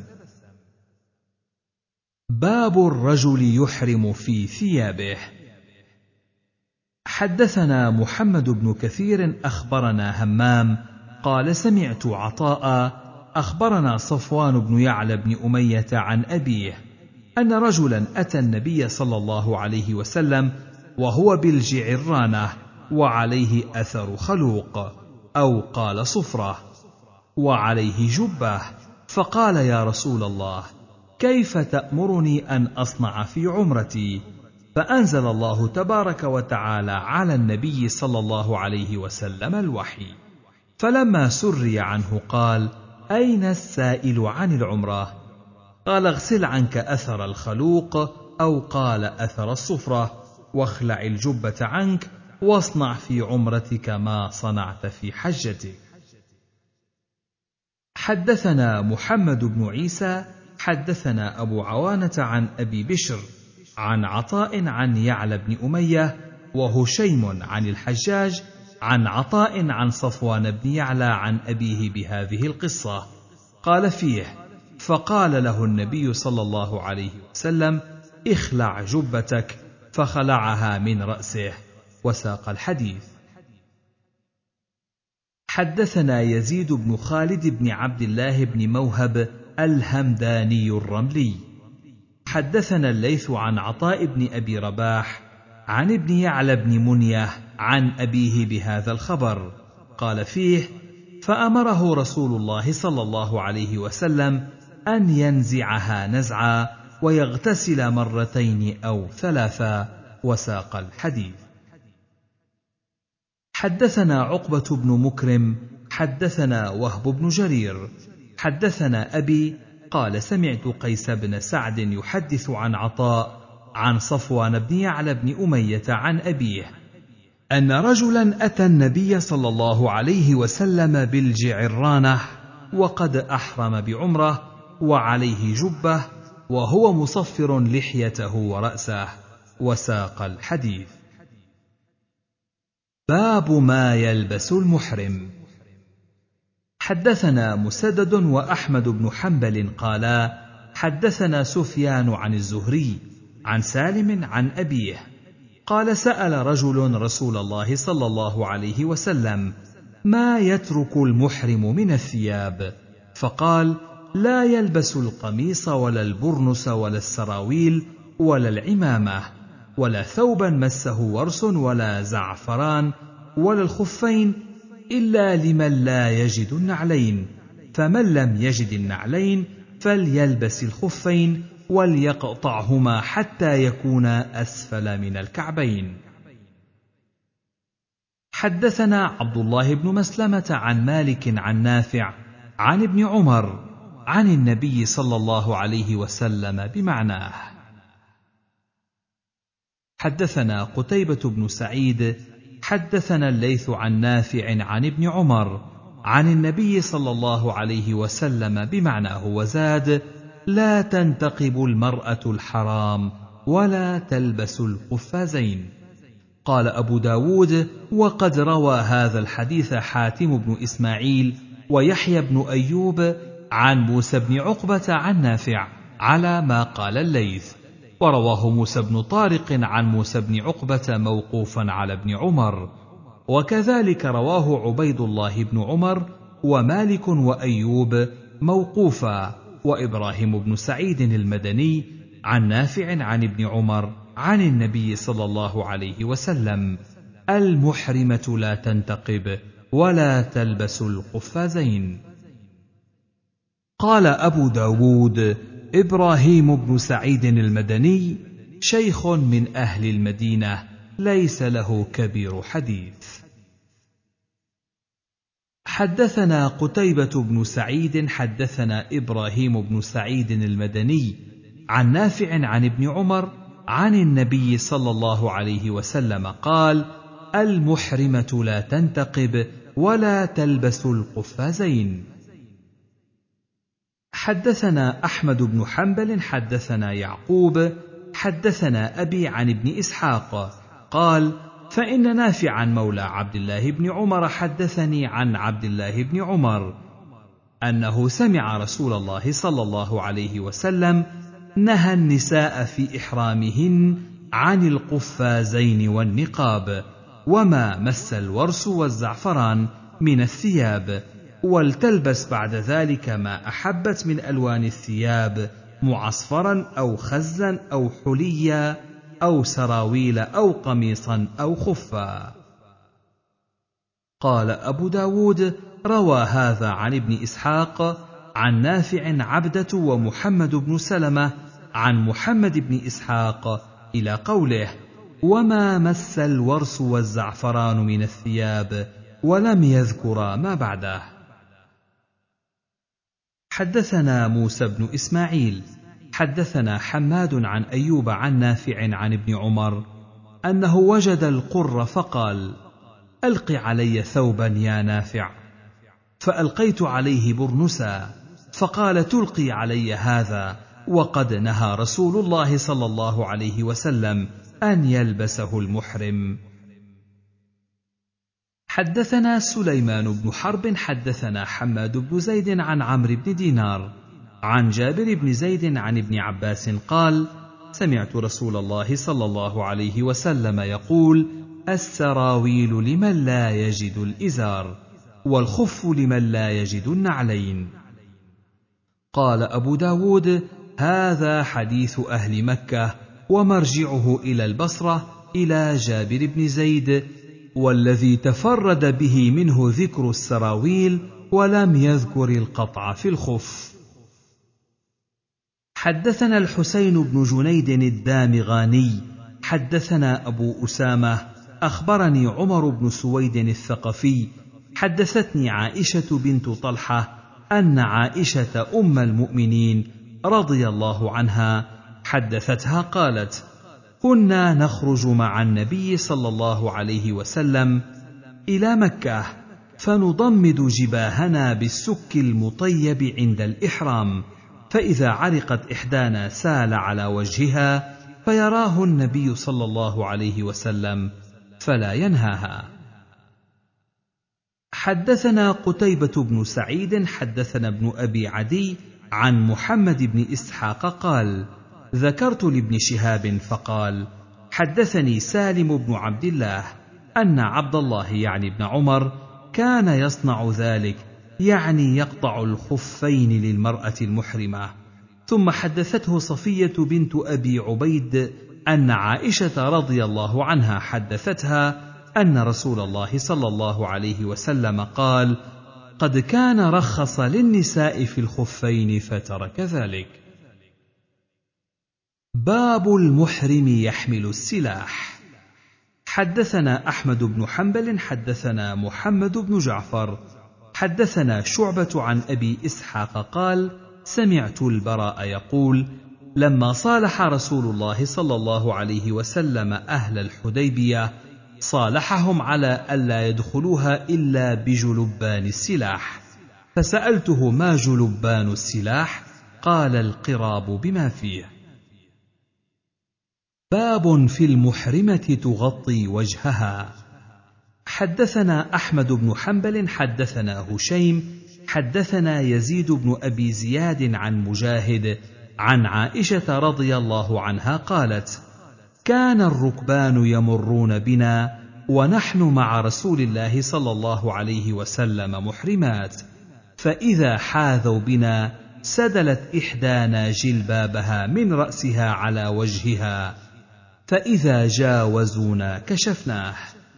باب الرجل يحرم في ثيابه. حدثنا محمد بن كثير أخبرنا همام قال: سمعت عطاء أخبرنا صفوان بن يعلى بن أمية عن أبيه أن رجلا أتى النبي صلى الله عليه وسلم وهو بالجعرانة وعليه أثر خلوق، أو قال صفرة، وعليه جبة، فقال: يا رسول الله، كيف تأمرني أن أصنع في عمرتي؟ فأنزل الله تبارك وتعالى على النبي صلى الله عليه وسلم الوحي، فلما سري عنه قال: أين السائل عن العمرة؟ قال: اغسل عنك أثر الخلوق، أو قال أثر الصفرة. واخلع الجبة عنك واصنع في عمرتك ما صنعت في حجتك. حدثنا محمد بن عيسى حدثنا أبو عوانة عن أبي بشر عن عطاء عن يعلى بن أمية وهشيم عن الحجاج عن عطاء عن صفوان بن يعلى عن أبيه بهذه القصة. قال فيه: فقال له النبي صلى الله عليه وسلم: اخلع جبتك، فخلعها من رأسه، وساق الحديث. حدثنا يزيد بن خالد بن عبد الله بن موهب الهمداني الرملي حدثنا الليث عن عطاء بن أبي رباح عن ابن يعلى بن منيه عن أبيه بهذا الخبر. قال فيه: فأمره رسول الله صلى الله عليه وسلم أن ينزعها نزعا ويغتسل مرتين أو ثلاثا، وساق الحديث. حدثنا عقبة بن مكرم حدثنا وهب بن جرير حدثنا أبي قال: سمعت قيس بن سعد يحدث عن عطاء عن صفوان بن يعلى بن أمية عن أبيه أن رجلا أتى النبي صلى الله عليه وسلم بالجعرانة وقد أحرم بعمرة وعليه جبة وهو مصفر لحيته ورأسه، وساق الحديث. باب ما يلبس المحرم. حدثنا مسدد وأحمد بن حنبل قالا: حدثنا سفيان عن الزهري عن سالم عن أبيه قال: سأل رجل رسول الله صلى الله عليه وسلم: ما يترك المحرم من الثياب؟ فقال: لا يلبس القميص ولا البرنس ولا السراويل ولا العمامة ولا ثوبا مسه ورس ولا زعفران ولا الخفين إلا لمن لا يجد النعلين، فمن لم يجد النعلين فليلبس الخفين وليقطعهما حتى يكونا أسفل من الكعبين. حدثنا عبد الله بن مسلمة عن مالك عن نافع عن ابن عمر عن النبي صلى الله عليه وسلم بمعناه. حدثنا قتيبة بن سعيد حدثنا الليث عن نافع عن ابن عمر عن النبي صلى الله عليه وسلم بمعناه وزاد: لا تنتقب المرأة الحرام ولا تلبس القفازين. قال أبو داود: وقد روى هذا الحديث حاتم بن إسماعيل ويحيى بن أيوب عن موسى بن عقبة عن نافع على ما قال الليث، ورواه موسى بن طارق عن موسى بن عقبة موقوفا على ابن عمر، وكذلك رواه عبيد الله بن عمر ومالك وأيوب موقوفا، وإبراهيم بن سعيد المدني عن نافع عن ابن عمر عن النبي صلى الله عليه وسلم: المحرمة لا تنتقب ولا تلبس القفازين. قال أبو داود: إبراهيم بن سعيد المدني شيخ من أهل المدينة ليس له كبير حديث. حدثنا قتيبة بن سعيد حدثنا إبراهيم بن سعيد المدني عن نافع عن ابن عمر عن النبي صلى الله عليه وسلم قال: المحرمة لا تنتقب ولا تلبس القفازين. حدثنا أحمد بن حنبل حدثنا يعقوب حدثنا أبي عن ابن إسحاق قال: فإن نافعا مولى عبد الله بن عمر حدثني عن عبد الله بن عمر أنه سمع رسول الله صلى الله عليه وسلم نهى النساء في إحرامهن عن القفازين والنقاب وما مس الورس والزعفران من الثياب، ولتلبس بعد ذلك ما أحبت من ألوان الثياب، معصفرا أو خزا أو حليا أو سراويل أو قميصا أو خفا. قال أبو داود: روى هذا عن ابن إسحاق عن نافع عبدة ومحمد بن سلمة عن محمد بن إسحاق إلى قوله: وما مس الورس والزعفران من الثياب، ولم يذكر ما بعده. حدثنا موسى بن إسماعيل حدثنا حماد عن أيوب عن نافع عن ابن عمر أنه وجد القر فقال: ألق علي ثوبا يا نافع. فألقيت عليه برنسا، فقال: تلقي علي هذا وقد نهى رسول الله صلى الله عليه وسلم أن يلبسه المحرم. حدثنا سليمان بن حرب حدثنا حماد بن زيد عن عمرو بن دينار عن جابر بن زيد عن ابن عباس قال: سمعت رسول الله صلى الله عليه وسلم يقول: السراويل لمن لا يجد الإزار، والخف لمن لا يجد النعلين. قال أبو داود: هذا حديث أهل مكة، ومرجعه إلى البصرة إلى جابر بن زيد، والذي تفرد به منه ذكر السراويل ولم يذكر القطع في الخف. حدثنا الحسين بن جنيد الدامغاني حدثنا أبو أسامة أخبرني عمر بن سويد الثقفي حدثتني عائشة بنت طلحة أن عائشة أم المؤمنين رضي الله عنها حدثتها قالت: كنا نخرج مع النبي صلى الله عليه وسلم إلى مكة، فنضمد جباهنا بالسك المطيب عند الإحرام، فإذا عرقت إحدانا سال على وجهها فيراه النبي صلى الله عليه وسلم فلا ينهاها. حدثنا قتيبة بن سعيد حدثنا ابن أبي عدي عن محمد بن إسحاق قال: ذكرت لابن شهاب فقال: حدثني سالم بن عبد الله أن عبد الله يعني ابن عمر كان يصنع ذلك، يعني يقطع الخفين للمرأة المحرمة. ثم حدثته صفية بنت أبي عبيد أن عائشة رضي الله عنها حدثتها أن رسول الله صلى الله عليه وسلم قال: قد كان رخص للنساء في الخفين فترك ذلك. باب المحرم يحمل السلاح. حدثنا أحمد بن حنبل حدثنا محمد بن جعفر حدثنا شعبة عن أبي إسحاق قال: سمعت البراء يقول: لما صالح رسول الله صلى الله عليه وسلم أهل الحديبية صالحهم على ألا يدخلوها إلا بجلبان السلاح، فسألته: ما جلبان السلاح؟ قال: القراب بما فيه. باب في المحرمة تغطي وجهها. حدثنا أحمد بن حنبل حدثنا هشيم حدثنا يزيد بن أبي زياد عن مجاهد عن عائشة رضي الله عنها قالت: كان الركبان يمرون بنا ونحن مع رسول الله صلى الله عليه وسلم محرمات، فإذا حاذوا بنا سدلت إحدانا جلبابها من رأسها على وجهها، فإذا جاوزونا كشفناه.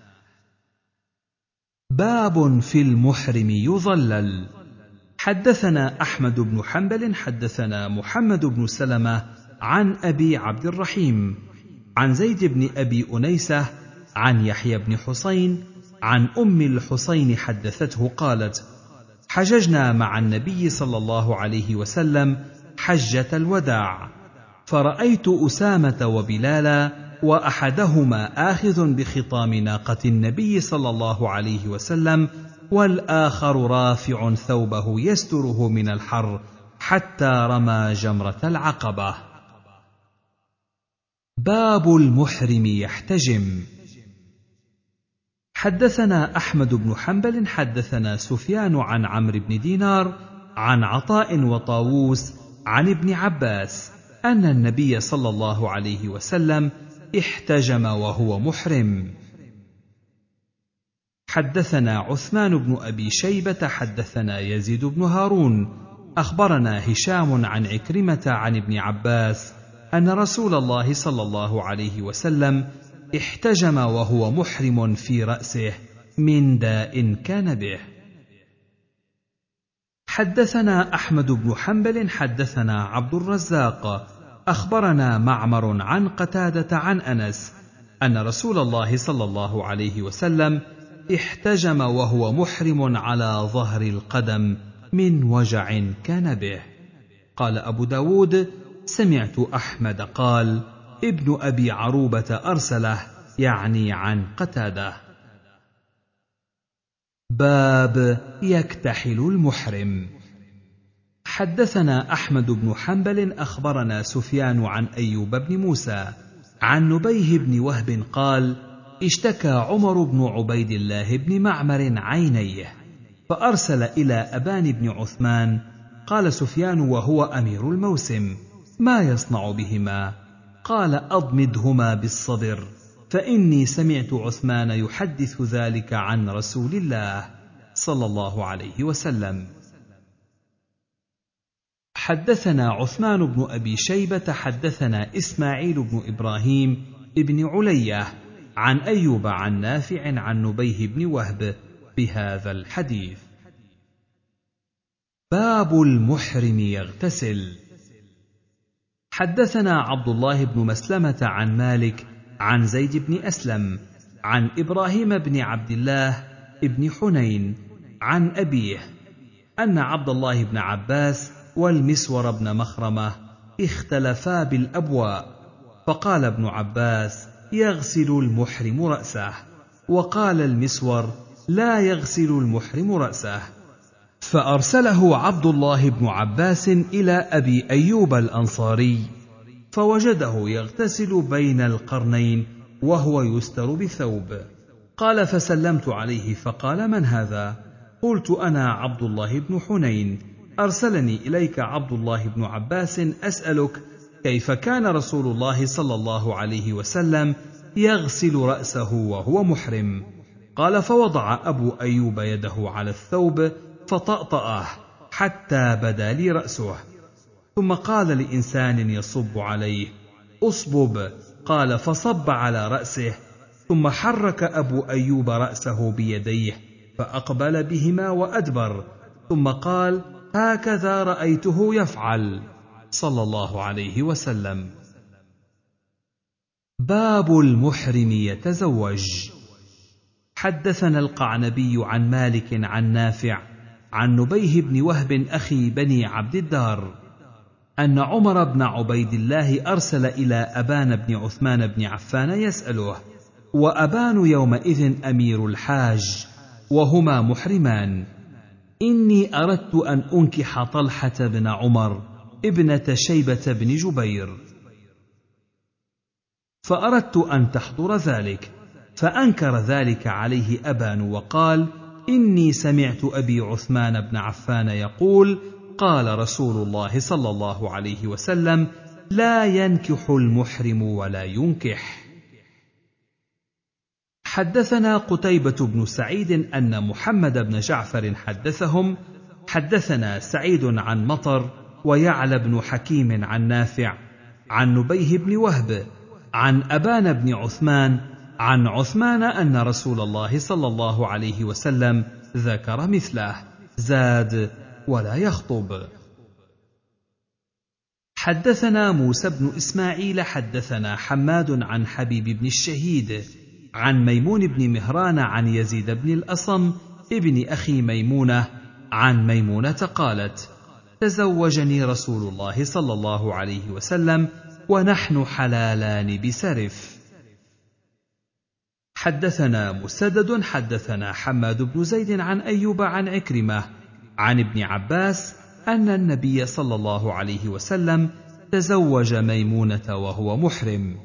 باب في المحرم يظلل. حدثنا أحمد بن حنبل حدثنا محمد بن سلمة عن أبي عبد الرحيم عن زيد بن أبي أنيسة عن يحيى بن حسين عن أم الحسين حدثته قالت: حججنا مع النبي صلى الله عليه وسلم حجة الوداع، فرأيت أسامة وبلالا وأحدهما آخذ بخطام ناقة النبي صلى الله عليه وسلم والآخر رافع ثوبه يستره من الحر حتى رمى جمرة العقبة. باب المحرم يحتجم. حدثنا أحمد بن حنبل حدثنا سفيان عن عمرو بن دينار عن عطاء وطاووس عن ابن عباس أن النبي صلى الله عليه وسلم احتجم وهو محرم. حدثنا عثمان بن أبي شيبة حدثنا يزيد بن هارون أخبرنا هشام عن عكرمة عن ابن عباس أن رسول الله صلى الله عليه وسلم احتجم وهو محرم في رأسه من داء كان به. حدثنا أحمد بن حنبل حدثنا عبد الرزاق أخبرنا معمر عن قتادة عن أنس أن رسول الله صلى الله عليه وسلم احتجم وهو محرم على ظهر القدم من وجع كان به. قال أبو داود: سمعت أحمد قال: ابن أبي عروبة أرسله يعني عن قتادة. باب يكتحل المحرم. حدثنا أحمد بن حنبل أخبرنا سفيان عن أيوب بن موسى عن نبيه بن وهب قال: اشتكى عمر بن عبيد الله بن معمر عينيه فأرسل إلى أبان بن عثمان. قال سفيان وهو أمير الموسم: ما يصنع بهما؟ قال: أضمدهما بالصدر، فإني سمعت عثمان يحدث ذلك عن رسول الله صلى الله عليه وسلم. حدثنا عثمان بن أبي شيبة حدثنا إسماعيل بن إبراهيم ابن علية عن أيوب عن نافع عن نبيه بن وهب بهذا الحديث. باب المحرم يغتسل. حدثنا عبد الله بن مسلمة عن مالك عن زيد بن أسلم عن إبراهيم بن عبد الله بن حنين عن أبيه أن عبد الله بن عباس والمسور بن مخرمة اختلفا بالأبواء، فقال ابن عباس: يغسل المحرم رأسه، وقال المسور: لا يغسل المحرم رأسه. فأرسله عبد الله بن عباس إلى أبي أيوب الأنصاري فوجده يغتسل بين القرنين وهو يستر بثوب. قال: فسلمت عليه فقال: من هذا؟ قلت: أنا عبد الله بن حنين، أرسلني إليك عبد الله بن عباس أسألك كيف كان رسول الله صلى الله عليه وسلم يغسل رأسه وهو محرم. قال: فوضع أبو أيوب يده على الثوب فطأطأه حتى بدا لي رأسه، ثم قال لإنسان يصب عليه: أصبب. قال: فصب على رأسه، ثم حرك أبو أيوب رأسه بيديه فأقبل بهما وأدبر، ثم قال: هكذا رأيته يفعل صلى الله عليه وسلم. باب المحرم يتزوج. حدثنا القعنبي عن مالك عن نافع عن نبيه بن وهب أخي بني عبد الدار أن عمر بن عبيد الله أرسل إلى أبان بن عثمان بن عفان يسأله، وأبان يومئذ أمير الحاج وهما محرمان: إني أردت أن أنكح طلحة بن عمر ابنة شيبة بن جبير، فأردت أن تحضر ذلك، فأنكر ذلك عليه أبان وقال: إني سمعت أبي عثمان بن عفان يقول: قال رسول الله صلى الله عليه وسلم: لا ينكح المحرم ولا ينكح. حدثنا قتيبة بن سعيد أن محمد بن جعفر حدثهم حدثنا سعيد عن مطر ويعلى بن حكيم عن نافع عن نبيه بن وهب عن أبان بن عثمان عن عثمان أن رسول الله صلى الله عليه وسلم ذكر مثله، زاد: ولا يخطب. حدثنا موسى بن إسماعيل حدثنا حماد عن حبيب بن الشهيد عن ميمون بن مهران عن يزيد بن الأصم ابن أخي ميمونة عن ميمونة قالت: تزوجني رسول الله صلى الله عليه وسلم ونحن حلالان بسرف. حدثنا مسدد حدثنا حماد بن زيد عن أيوب عن عكرمة عن ابن عباس أن النبي صلى الله عليه وسلم تزوج ميمونة وهو محرم.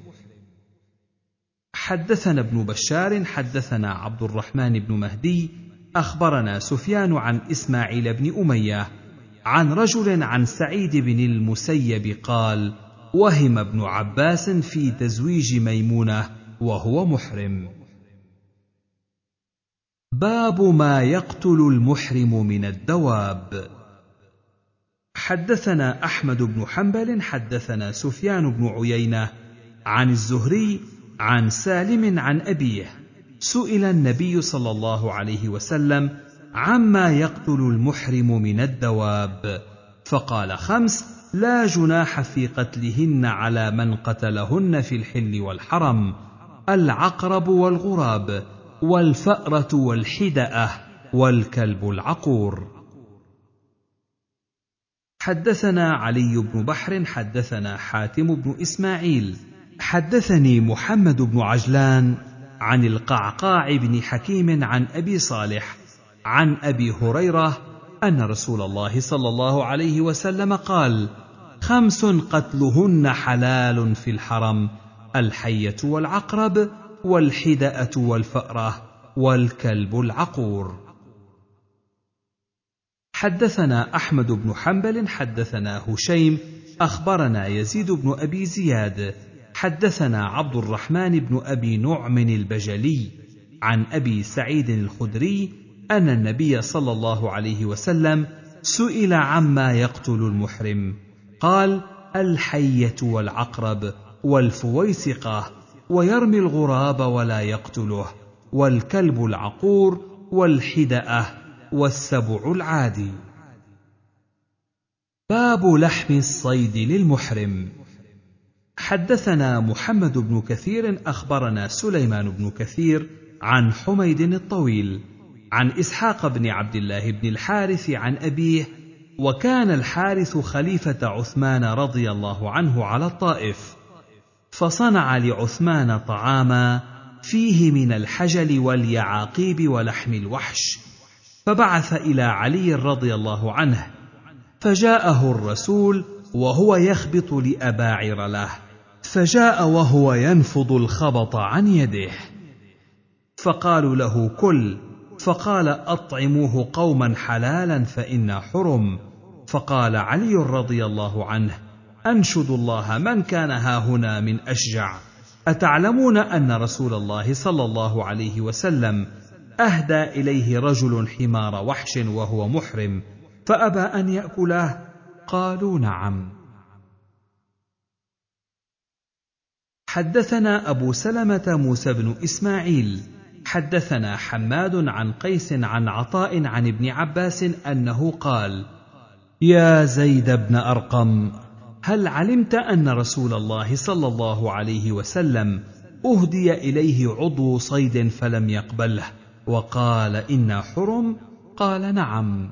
حدثنا ابن بشار حدثنا عبد الرحمن بن مهدي أخبرنا سفيان عن إسماعيل بن أمية عن رجل عن سعيد بن المسيب قال: وهم ابن عباس في تزويج ميمونة وهو محرم. باب ما يقتل المحرم من الدواب. حدثنا أحمد بن حنبل حدثنا سفيان بن عيينة عن الزهري عن سالم عن أبيه: سئل النبي صلى الله عليه وسلم عما يقتل المحرم من الدواب، فقال: خمس لا جناح في قتلهن على من قتلهن في الحل والحرم: العقرب والغراب والفأرة والحدأة والكلب العقور. حدثنا علي بن بحر حدثنا حاتم بن إسماعيل حدثني محمد بن عجلان عن القعقاع بن حكيم عن أبي صالح عن أبي هريرة أن رسول الله صلى الله عليه وسلم قال: خمس قتلهن حلال في الحرم: الحية والعقرب والحدأة والفأرة والكلب العقور. حدثنا أحمد بن حنبل حدثنا هشيم أخبرنا يزيد بن أبي زياد حدثنا عبد الرحمن بن أبي نعم البجلي عن أبي سعيد الخدري أن النبي صلى الله عليه وسلم سئل عما يقتل المحرم قال: الحية والعقرب والفويسقة، ويرمي الغراب ولا يقتله، والكلب العقور والحدأة والسبع العادي. باب لحم الصيد للمحرم. حدثنا محمد بن كثير أخبرنا سليمان بن كثير عن حميد الطويل عن إسحاق بن عبد الله بن الحارث عن أبيه: وكان الحارث خليفة عثمان رضي الله عنه على الطائف، فصنع لعثمان طعاما فيه من الحجل واليعاقيب ولحم الوحش، فبعث إلى علي رضي الله عنه، فجاءه الرسول وهو يخبط لأباعر له، فجاء وهو ينفض الخبط عن يده، فقالوا له: كل، فقال: أطعموه قوما حلالا فإنا حرم. فقال علي رضي الله عنه: أنشد الله من كان هاهنا من أشجع، أتعلمون أن رسول الله صلى الله عليه وسلم أهدى إليه رجل حمار وحش وهو محرم فأبى أن يأكله؟ قالوا: نعم. حدثنا أبو سلمة موسى بن إسماعيل حدثنا حماد عن قيس عن عطاء عن ابن عباس أنه قال: يا زيد بن أرقم، هل علمت أن رسول الله صلى الله عليه وسلم أهدي إليه عضو صيد فلم يقبله وقال: إنا حرم؟ قال: نعم.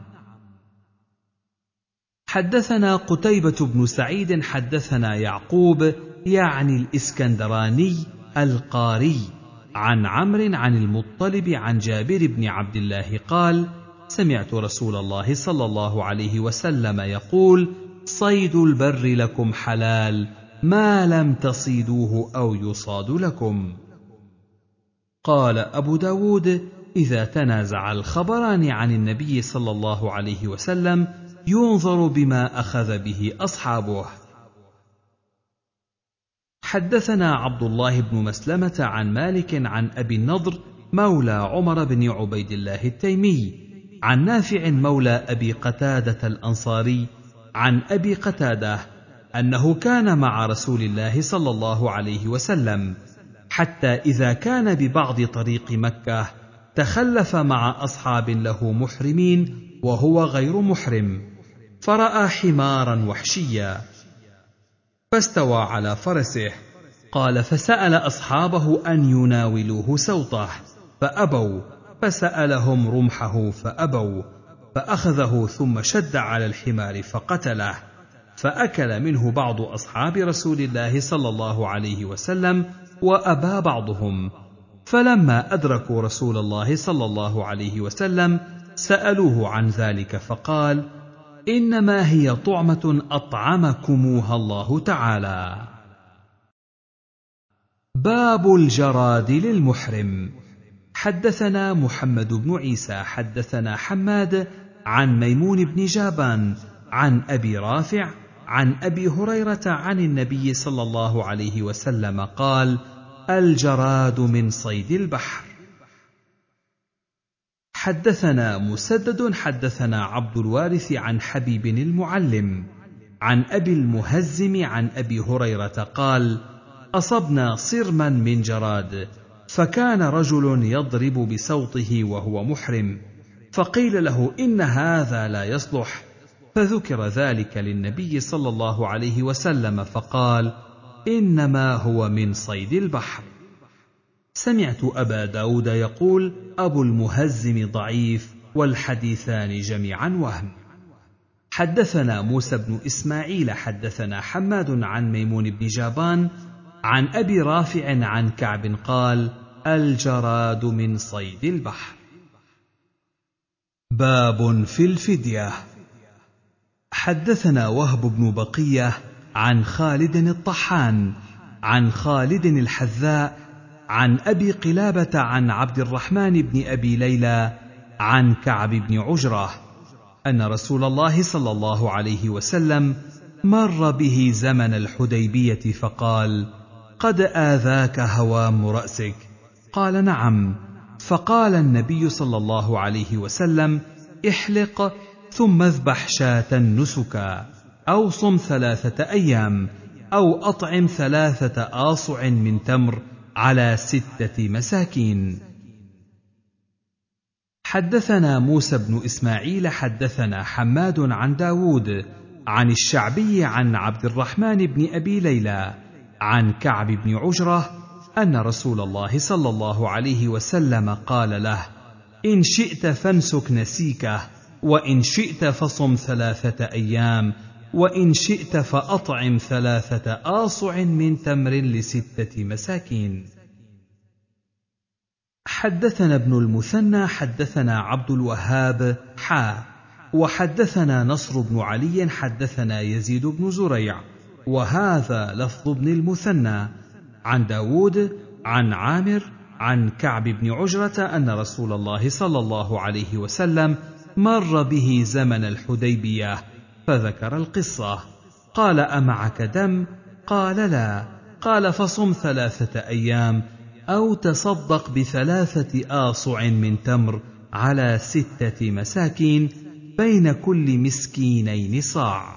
حدثنا قتيبة بن سعيد حدثنا يعقوب يعني الإسكندراني القاري عن عمرو عن المطلب عن جابر بن عبد الله قال: سمعت رسول الله صلى الله عليه وسلم يقول: صيد البر لكم حلال ما لم تصيدوه أو يصاد لكم. قال أبو داود: إذا تنازع الخبران عن النبي صلى الله عليه وسلم ينظر بما أخذ به أصحابه. حدثنا عبد الله بن مسلمة عن مالك عن أبي النضر مولى عمر بن عبيد الله التيمي عن نافع مولى أبي قتادة الأنصاري عن أبي قتادة أنه كان مع رسول الله صلى الله عليه وسلم، حتى إذا كان ببعض طريق مكة تخلف مع أصحاب له محرمين وهو غير محرم، فرأى حمارا وحشيا فاستوى على فرسه. قال: فسأل أصحابه أن يناولوه سوطه فأبوا، فسألهم رمحه فأبوا، فأخذه ثم شد على الحمار فقتله، فأكل منه بعض أصحاب رسول الله صلى الله عليه وسلم وأبى بعضهم. فلما أدركوا رسول الله صلى الله عليه وسلم سألوه عن ذلك فقال: إنما هي طعمة أطعمكموها الله تعالى. باب الجراد للمحرم. حدثنا محمد بن عيسى حدثنا حماد عن ميمون بن جابان عن أبي رافع عن أبي هريرة عن النبي صلى الله عليه وسلم قال: الجراد من صيد البحر. حدثنا مسدد حدثنا عبد الوارث عن حبيب المعلم عن أبي المهزم عن أبي هريرة قال: أصبنا صرما من جراد، فكان رجل يضرب بسوطه وهو محرم، فقيل له: إن هذا لا يصلح، فذكر ذلك للنبي صلى الله عليه وسلم فقال: إنما هو من صيد البحر. سمعت أبا داود يقول: أبو المهزم ضعيف، والحديثان جميعا وهم. حدثنا موسى بن إسماعيل حدثنا حماد عن ميمون بن جابان عن أبي رافع عن كعب قال: الجراد من صيد البحر. باب في الفدية. حدثنا وهب بن بقية عن خالد الطحان عن خالد الحذاء عن أبي قلابة عن عبد الرحمن بن أبي ليلى عن كعب بن عجرة أن رسول الله صلى الله عليه وسلم مر به زمن الحديبية فقال: قد آذاك هوام رأسك؟ قال: نعم. فقال النبي صلى الله عليه وسلم: احلق ثم اذبح شاة نسكا، أو صم ثلاثة أيام، أو أطعم ثلاثة آصع من تمر على ستة مساكين. حدثنا موسى بن إسماعيل حدثنا حماد عن داود عن الشعبي عن عبد الرحمن بن أبي ليلى عن كعب بن عجرة أن رسول الله صلى الله عليه وسلم قال له: إن شئت فانسك نسيكه، وإن شئت فصم ثلاثة أيام، وإن شئت فأطعم ثلاثة آصع من تمر لستة مساكين. حدثنا ابن المثنى حدثنا عبد الوهاب حا وحدثنا نصر بن علي حدثنا يزيد بن زريع وهذا لفظ ابن المثنى عن داود عن عامر عن كعب بن عجرة أن رسول الله صلى الله عليه وسلم مر به زمن الحديبية فذكر القصة. قال: أمعك دم؟ قال: لا. قال: فصم ثلاثة أيام، أو تصدق بثلاثة آصع من تمر على ستة مساكين، بين كل مسكينين صاع.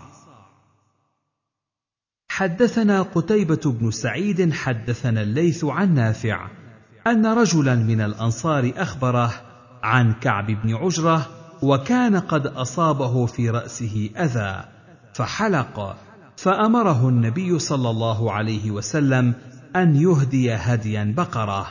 حدثنا قتيبة بن سعيد حدثنا الليث عن نافع أن رجلا من الأنصار أخبره عن كعب بن عجرة، وكان قد أصابه في رأسه أذى فحلق، فأمره النبي صلى الله عليه وسلم أن يهدي هديا بقرة.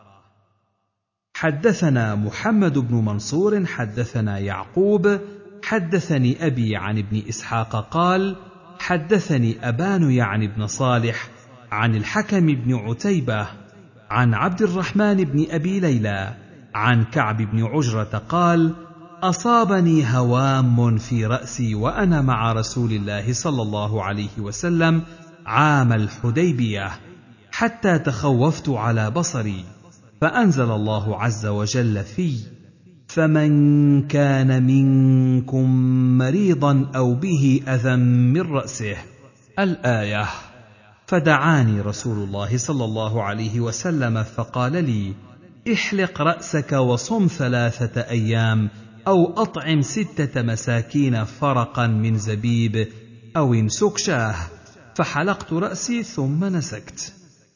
حدثنا محمد بن منصور حدثنا يعقوب حدثني أبي عن ابن إسحاق قال: حدثني أبان يعني بن صالح عن الحكم بن عتيبة عن عبد الرحمن بن أبي ليلى عن كعب بن عجرة قال: أصابني هوام في رأسي وأنا مع رسول الله صلى الله عليه وسلم عام الحديبية، حتى تخوفت على بصري، فأنزل الله عز وجل في: فمن كان منكم مريضا أو به أذى من رأسه، الآية. فدعاني رسول الله صلى الله عليه وسلم فقال لي: احلق رأسك وصم ثلاثة أيام، أو أطعم ستة مساكين فرقا من زبيب، أو انسك شاه. فحلقت رأسي ثم نسكت.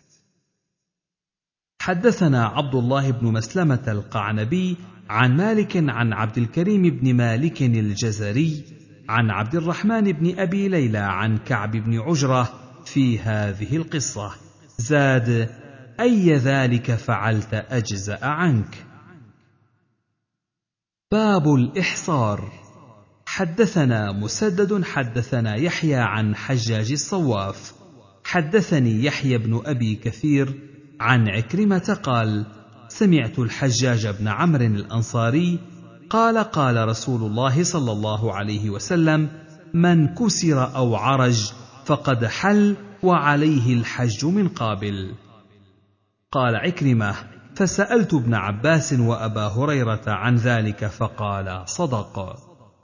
حدثنا عبد الله بن مسلمة القعنبي عن مالك عن عبد الكريم بن مالك الجزري عن عبد الرحمن بن أبي ليلى عن كعب بن عجرة في هذه القصة، زاد: أي ذلك فعلت أجزأ عنك. باب الإحصار. حدثنا مسدد حدثنا يحيى عن حجاج الصواف حدثني يحيى بن أبي كثير عن عكرمة قال: سمعت الحجاج بن عمرو الأنصاري قال: قال رسول الله صلى الله عليه وسلم: من كسر أو عرج فقد حل وعليه الحج من قابل. قال عكرمة: فسألت ابن عباس وأبا هريرة عن ذلك فقال: صدق.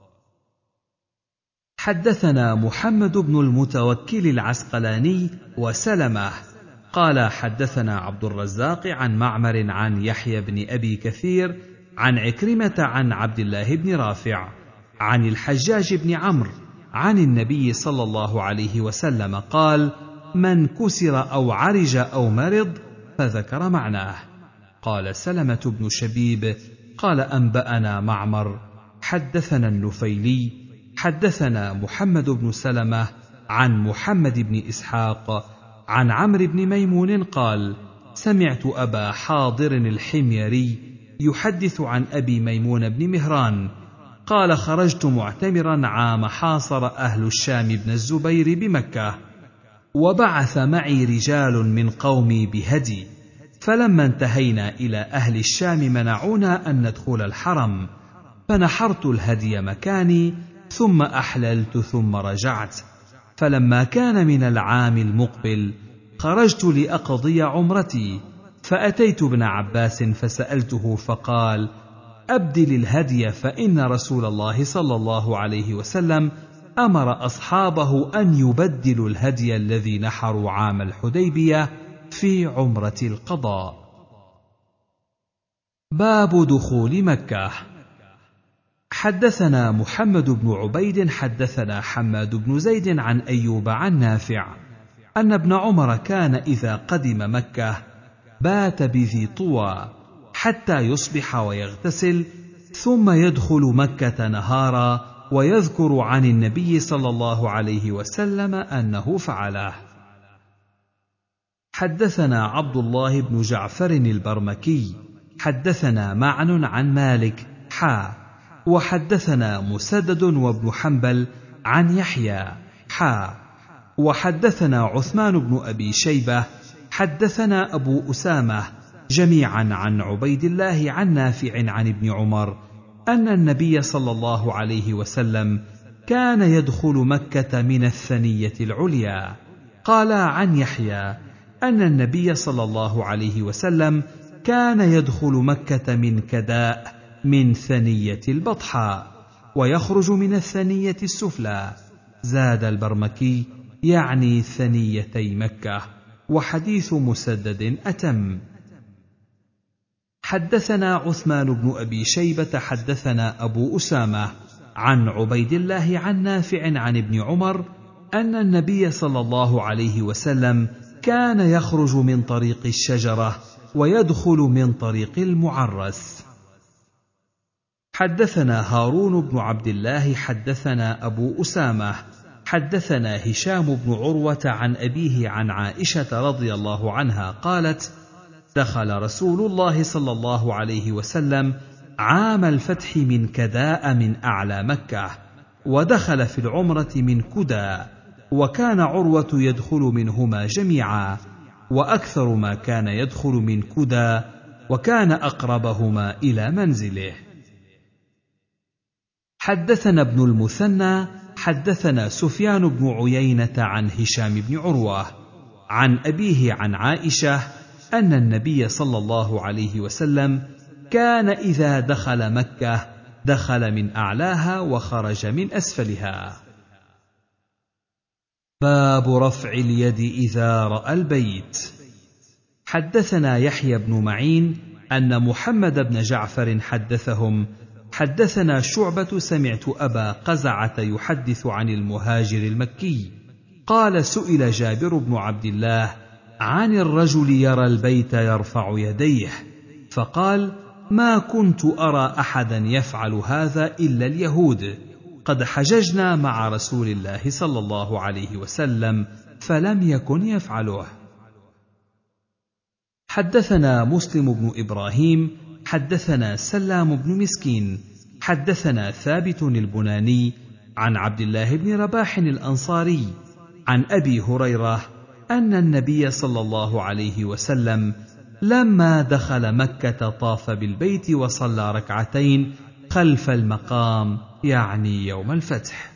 حدثنا محمد بن المتوكل العسقلاني وسلمة قال: حدثنا عبد الرزاق عن معمر عن يحيى بن أبي كثير عن عكرمة عن عبد الله بن رافع عن الحجاج بن عمرو عن النبي صلى الله عليه وسلم قال: من كسر أو عرج أو مرض، فذكر معناه. قال سلمة بن شبيب قال: أنبأنا معمر حدثنا النفيلي حدثنا محمد بن سلمة عن محمد بن إسحاق عن عمرو بن ميمون قال: سمعت أبا حاضر الحميري يحدث عن أبي ميمون بن مهران قال: خرجت معتمرا عام حاصر أهل الشام بن الزبير بمكة، وبعث معي رجال من قومي بهدي، فلما انتهينا إلى أهل الشام منعونا أن ندخل الحرم، فنحرت الهدي مكاني ثم أحللت ثم رجعت. فلما كان من العام المقبل خرجت لأقضي عمرتي، فأتيت ابن عباس فسألته فقال: أبدل الهدي، فإن رسول الله صلى الله عليه وسلم أمر أصحابه أن يبدلوا الهدي الذي نحروا عام الحديبية في عمرة القضاء. باب دخول مكة. حدثنا محمد بن عبيد حدثنا حماد بن زيد عن أيوب عن نافع أن ابن عمر كان إذا قدم مكة بات بذي طوى حتى يصبح ويغتسل، ثم يدخل مكة نهارا ويذكر عن النبي صلى الله عليه وسلم أنه فعله. حدثنا عبد الله بن جعفر البرمكي حدثنا معن عن مالك حا وحدثنا مسدد وابن حنبل عن يحيى حا وحدثنا عثمان بن أبي شيبة حدثنا أبو أسامة جميعا عن عبيد الله عن نافع عن ابن عمر أن النبي صلى الله عليه وسلم كان يدخل مكة من الثنية العليا. قال عن يحيى أن النبي صلى الله عليه وسلم كان يدخل مكة من كداء من ثنية البطحاء ويخرج من الثنية السفلى. زاد البرمكي يعني ثنيتي مكة، وحديث مسدد أتم. حدثنا عثمان بن أبي شيبة حدثنا أبو أسامة عن عبيد الله عن نافع عن ابن عمر أن النبي صلى الله عليه وسلم كان يخرج من طريق الشجرة ويدخل من طريق المعرس. حدثنا هارون بن عبد الله حدثنا أبو أسامة حدثنا هشام بن عروة عن أبيه عن عائشة رضي الله عنها قالت: دخل رسول الله صلى الله عليه وسلم عام الفتح من كداء من أعلى مكة، ودخل في العمرة من كدى، وكان عروة يدخل منهما جميعا، وأكثر ما كان يدخل من كدى، وكان أقربهما إلى منزله. حدثنا ابن المثنى حدثنا سفيان بن عيينة عن هشام بن عروة عن أبيه عن عائشة أن النبي صلى الله عليه وسلم كان إذا دخل مكة دخل من أعلاها وخرج من أسفلها. باب رفع اليد إذا رأى البيت. حدثنا يحيى بن معين أن محمد بن جعفر حدثهم حدثنا شعبة سمعت أبا قزعة يحدث عن المهاجر المكي قال: سئل جابر بن عبد الله عن الرجل يرى البيت يرفع يديه، فقال: ما كنت أرى أحدا يفعل هذا إلا اليهود، قد حججنا مع رسول الله صلى الله عليه وسلم فلم يكن يفعله. حدثنا مسلم بن إبراهيم حدثنا سلام بن مسكين حدثنا ثابت البناني عن عبد الله بن رباح الأنصاري عن أبي هريرة أن النبي صلى الله عليه وسلم لما دخل مكة طاف بالبيت وصلى ركعتين خلف المقام، يعني يوم الفتح.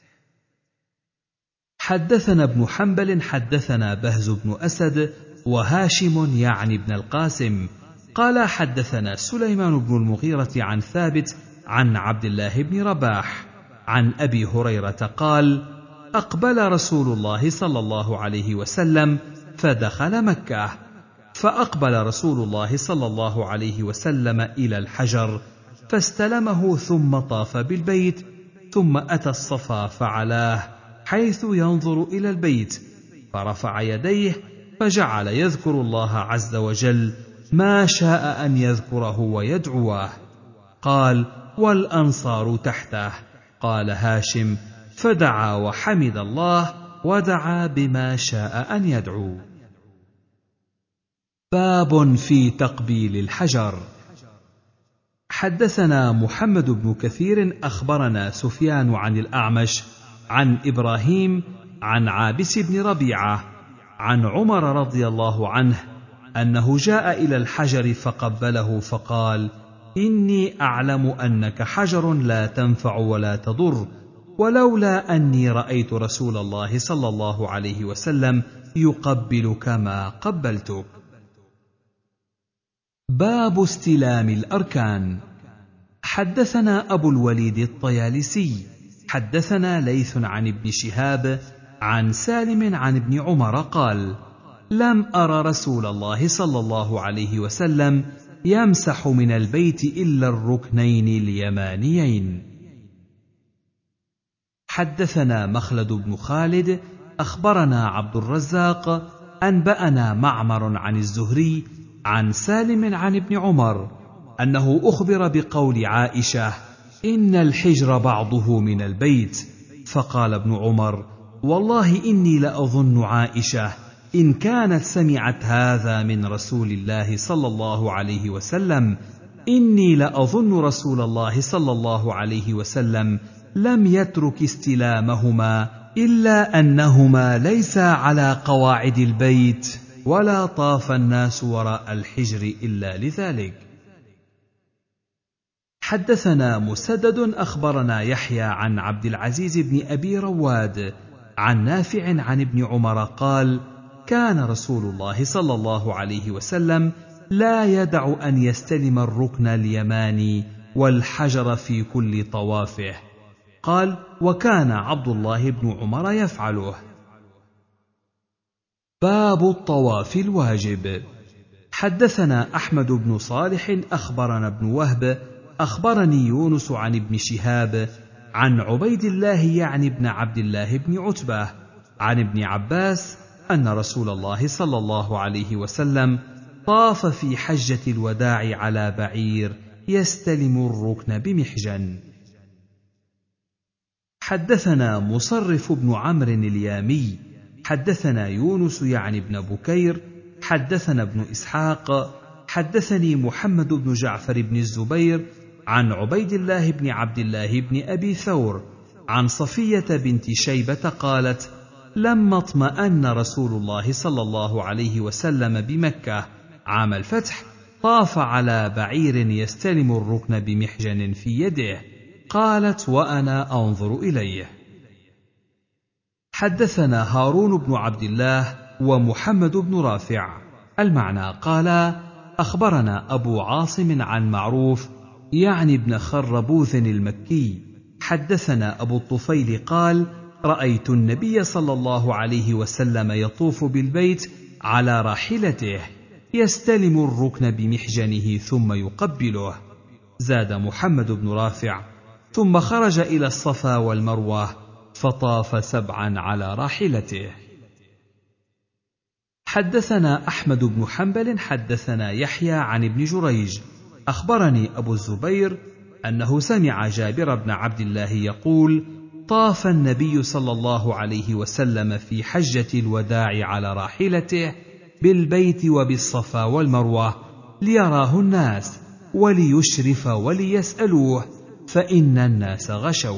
حدثنا ابن حنبل حدثنا بهز بن أسد وهاشم يعني ابن القاسم قال: حدثنا سليمان بن المغيرة عن ثابت عن عبد الله بن رباح عن أبي هريرة قال: أقبل رسول الله صلى الله عليه وسلم فدخل مكة، فأقبل رسول الله صلى الله عليه وسلم إلى الحجر فاستلمه ثم طاف بالبيت، ثم أتى الصفا فعلاه حيث ينظر إلى البيت، فرفع يديه فجعل يذكر الله عز وجل ما شاء أن يذكره ويدعوه. قال: والأنصار تحته. قال هاشم: فدعا وحمد الله ودعا بما شاء أن يدعو. باب في تقبيل الحجر. حدثنا محمد بن كثير أخبرنا سفيان عن الأعمش عن إبراهيم عن عابس بن ربيعة عن عمر رضي الله عنه أنه جاء إلى الحجر فقبله فقال: إني أعلم أنك حجر لا تنفع ولا تضر، ولولا أني رأيت رسول الله صلى الله عليه وسلم يقبلك ما قبلتك. باب استلام الأركان. حدثنا أبو الوليد الطيالسي حدثنا ليث عن ابن شهاب عن سالم عن ابن عمر قال: لم أر رسول الله صلى الله عليه وسلم يمسح من البيت إلا الركنين اليمانيين. حدثنا مخلد بن خالد أخبرنا عبد الرزاق أنبأنا معمر عن الزهري عن سالم عن ابن عمر أنه أخبر بقول عائشة: إن الحجر بعضه من البيت. فقال ابن عمر: والله إني لأظن عائشة إن كانت سمعت هذا من رسول الله صلى الله عليه وسلم إني لأظن رسول الله صلى الله عليه وسلم لم يترك استلامهما إلا أنهما ليسا على قواعد البيت، ولا طاف الناس وراء الحجر إلا لذلك. حدثنا مسدد أخبرنا يحيى عن عبد العزيز بن أبي رواد عن نافع عن ابن عمر قال: كان رسول الله صلى الله عليه وسلم لا يدع أن يستلم الركن اليماني والحجر في كل طوافه. قال: وكان عبد الله بن عمر يفعله. باب الطواف الواجب. حدثنا أحمد بن صالح أخبرنا ابن وهب أخبرني يونس عن ابن شهاب عن عبيد الله يعني ابن عبد الله بن عتبة عن ابن عباس أن رسول الله صلى الله عليه وسلم طاف في حجة الوداع على بعير يستلم الركن بمحجن. حدثنا مصرف بن عمرو اليامي حدثنا يونس يعني ابن بكير حدثنا ابن إسحاق حدثني محمد بن جعفر بن الزبير عن عبيد الله بن عبد الله بن أبي ثور عن صفية بنت شيبة قالت: لما اطمأن رسول الله صلى الله عليه وسلم بمكة عام الفتح طاف على بعير يستلم الركن بمحجن في يده. قالت: وأنا أنظر إليه. حدثنا هارون بن عبد الله ومحمد بن رافع المعنى قالا: أخبرنا أبو عاصم عن معروف يعني ابن خربوث المكي حدثنا أبو الطفيل قال: رأيت النبي صلى الله عليه وسلم يطوف بالبيت على راحلته يستلم الركن بمحجنه ثم يقبله. زاد محمد بن رافع: ثم خرج إلى الصفا والمروة فطاف سبعا على راحلته. حدثنا أحمد بن حنبل حدثنا يحيى عن ابن جريج أخبرني أبو الزبير أنه سمع جابر بن عبد الله يقول: طاف النبي صلى الله عليه وسلم في حجة الوداع على راحلته بالبيت وبالصفا والمروة ليراه الناس وليشرف وليسألوه، فإن الناس غشوه.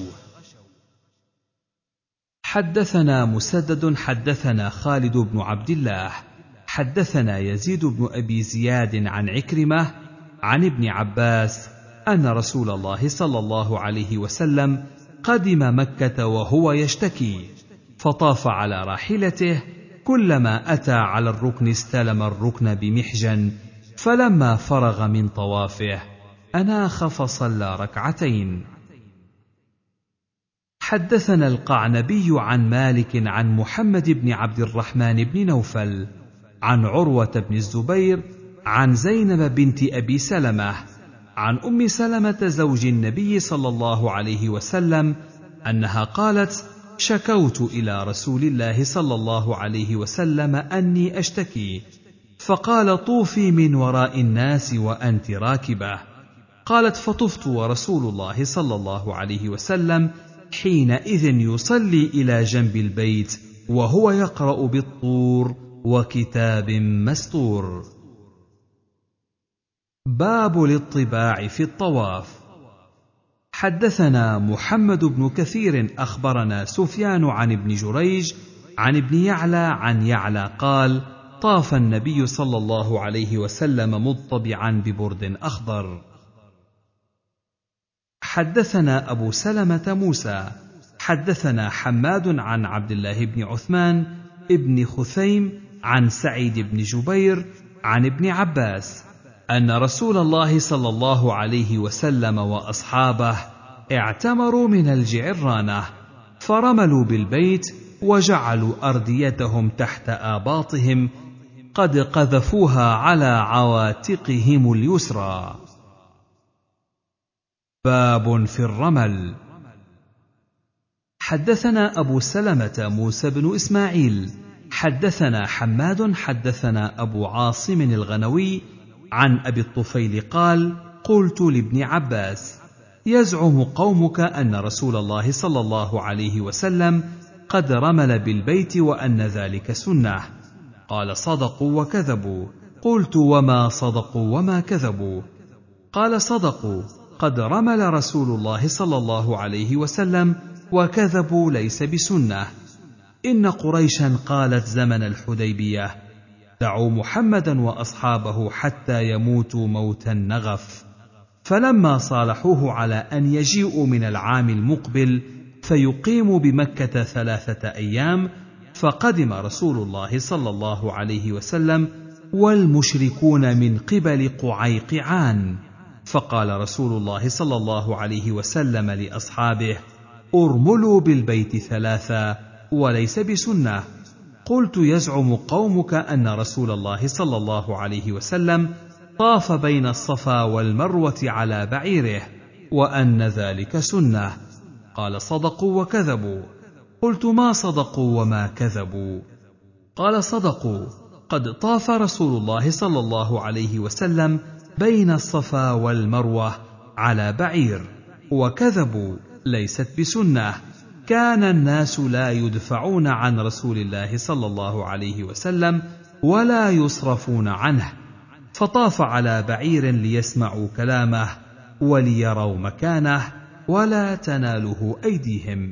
حدثنا مسدد حدثنا خالد بن عبد الله حدثنا يزيد بن أبي زياد عن عكرمة عن ابن عباس أن رسول الله صلى الله عليه وسلم قدم مكة وهو يشتكي فطاف على راحلته، كلما أتى على الركن استلم الركن بمحجن، فلما فرغ من طوافه أناخ فصلى ركعتين. حدثنا القعنبي عن مالك عن محمد بن عبد الرحمن بن نوفل عن عروة بن الزبير عن زينب بنت أبي سلمة عن أم سلمة زوج النبي صلى الله عليه وسلم أنها قالت: شكوت إلى رسول الله صلى الله عليه وسلم أني أشتكي، فقال: طوفي من وراء الناس وأنت راكبة. قالت: فطفت ورسول الله صلى الله عليه وسلم حينئذ يصلي إلى جنب البيت وهو يقرأ بالطور وكتاب مسطور. باب الاطباع في الطواف. حدثنا محمد بن كثير أخبرنا سفيان عن ابن جريج عن ابن يعلى عن يعلى قال: طاف النبي صلى الله عليه وسلم مضطبعا ببرد أخضر. حدثنا أبو سلمة موسى حدثنا حماد عن عبد الله بن عثمان ابن خثيم عن سعيد بن جبير عن ابن عباس أن رسول الله صلى الله عليه وسلم وأصحابه اعتمروا من الجعرانة، فرملوا بالبيت وجعلوا أرديتهم تحت آباطهم قد قذفوها على عواتقهم اليسرى. باب في الرمل. حدثنا أبو سلمة موسى بن إسماعيل حدثنا حماد حدثنا أبو عاصم الغنوي عن أبي الطفيل قال: قلت لابن عباس: يزعم قومك أن رسول الله صلى الله عليه وسلم قد رمل بالبيت وأن ذلك سنة. قال: صدقوا وكذبوا. قلت: وما صدقوا وما كذبوا؟ قال: صدقوا، قد رمل رسول الله صلى الله عليه وسلم، وكذبوا ليس بسنة. إن قريشا قالت زمن الحديبية: دعوا محمدا وأصحابه حتى يموتوا موتا نغف. فلما صالحوه على أن يجيئوا من العام المقبل فيقيموا بمكة ثلاثة أيام، فقدم رسول الله صلى الله عليه وسلم والمشركون من قبل قعيقعان، فقال رسول الله صلى الله عليه وسلم لأصحابه: ارملوا بالبيت ثلاثا وليس بسنة. قلت: يزعم قومك أن رسول الله صلى الله عليه وسلم طاف بين الصفا والمروة على بعيره وأن ذلك سنة. قال: صدقوا وكذبوا. قلت: ما صدقوا وما كذبوا؟ قال: صدقوا، قد طاف رسول الله صلى الله عليه وسلم بين الصفا والمروة على بعير. وكذبوا، ليست بسنة، كان الناس لا يدفعون عن رسول الله صلى الله عليه وسلم ولا يصرفون عنه، فطاف على بعير ليسمعوا كلامه وليروا مكانه ولا تناله أيديهم.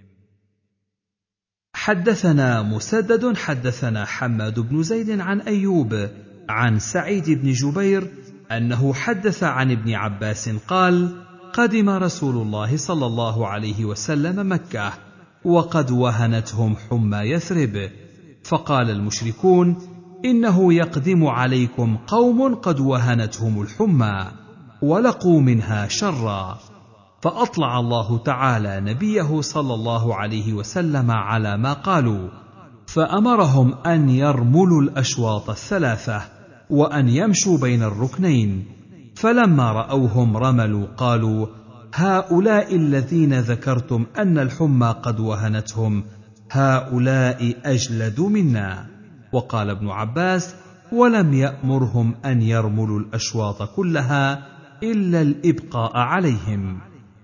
حدثنا مسدد حدثنا حماد بن زيد عن أيوب عن سعيد بن جبير أنه حدث عن ابن عباس قال: قدم رسول الله صلى الله عليه وسلم مكة وقد وهنتهم حمى يثرب، فقال المشركون: إنه يقدم عليكم قوم قد وهنتهم الحمى ولقوا منها شرا. فأطلع الله تعالى نبيه صلى الله عليه وسلم على ما قالوا، فأمرهم أن يرملوا الأشواط الثلاثة وأن يمشوا بين الركنين. فلما رأوهم رملوا قالوا: هؤلاء الذين ذكرتم أن الحمى قد وهنتهم، هؤلاء أجلد منا. وقال ابن عباس: ولم يأمرهم أن يرملوا الأشواط كلها إلا الإبقاء عليهم.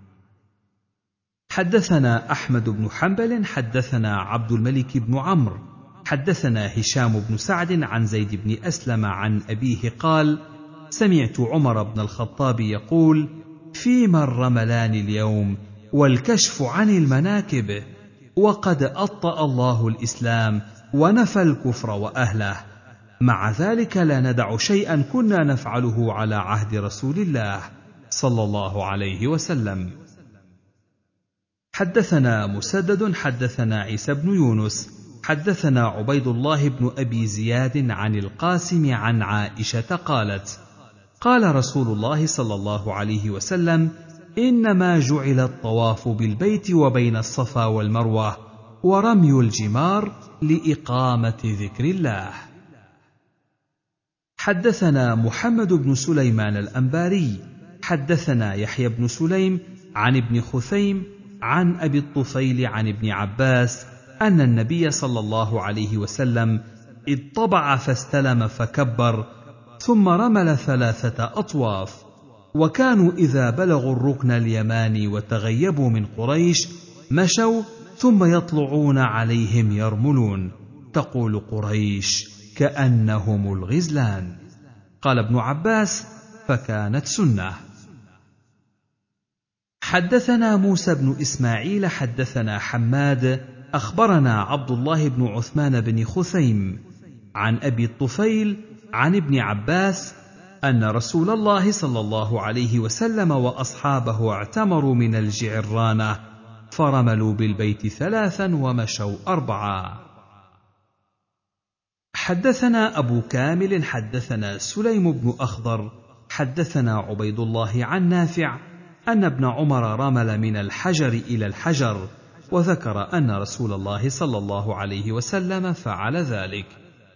حدثنا أحمد بن حنبل حدثنا عبد الملك بن عمرو حدثنا هشام بن سعد عن زيد بن أسلم عن أبيه قال: سمعت عمر بن الخطاب يقول: فيما الرملان اليوم والكشف عن المناكب، وقد أطأ الله الإسلام ونفى الكفر وأهله، مع ذلك لا ندع شيئا كنا نفعله على عهد رسول الله صلى الله عليه وسلم. حدثنا مسدد حدثنا عيسى بن يونس حدثنا عبيد الله بن أبي زياد عن القاسم عن عائشة قالت: قال رسول الله صلى الله عليه وسلم: إنما جعل الطواف بالبيت وبين الصفا والمروة ورمي الجمار لإقامة ذكر الله. حدثنا محمد بن سليمان الأنباري حدثنا يحيى بن سليم عن ابن خثيم عن أبي الطفيل عن ابن عباس أن النبي صلى الله عليه وسلم اضطبع فاستلم فكبر، ثم رمل ثلاثة أطواف، وكانوا إذا بلغوا الركن اليماني وتغيبوا من قريش مشوا ثم يطلعون عليهم يرملون، تقول قريش: كأنهم الغزلان. قال ابن عباس: فكانت سنة. حدثنا موسى بن إسماعيل حدثنا حماد أخبرنا عبد الله بن عثمان بن خثيم عن أبي الطفيل عن ابن عباس أن رسول الله صلى الله عليه وسلم وأصحابه اعتمروا من الجعرانة فرملوا بالبيت ثلاثا ومشوا أربعا. حدثنا أبو كامل حدثنا سليم بن أخضر حدثنا عبيد الله عن نافع أن ابن عمر رمل من الحجر إلى الحجر، وذكر أن رسول الله صلى الله عليه وسلم فعل ذلك.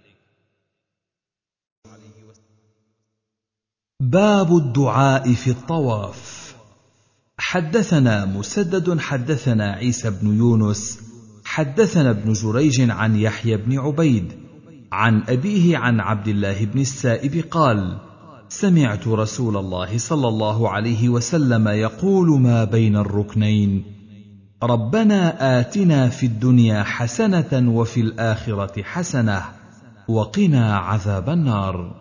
باب الدعاء في الطواف. حدثنا مسدد حدثنا عيسى بن يونس حدثنا ابن جريج عن يحيى بن عبيد عن أبيه عن عبد الله بن السائب قال: سمعت رسول الله صلى الله عليه وسلم يقول ما بين الركنين: ربنا آتنا في الدنيا حسنة وفي الآخرة حسنة وقنا عذاب النار.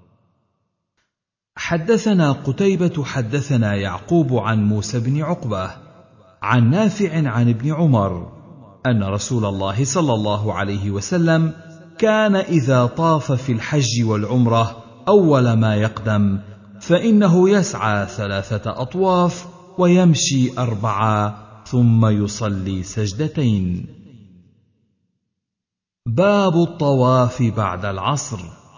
حدثنا قتيبة حدثنا يعقوب عن موسى بن عقبة عن نافع عن ابن عمر أن رسول الله صلى الله عليه وسلم كان إذا طاف في الحج والعمرة أول ما يقدم فإنه يسعى ثلاثة أطواف ويمشي أربعة ثم يصلي سجدتين. باب الطواف بعد العصر.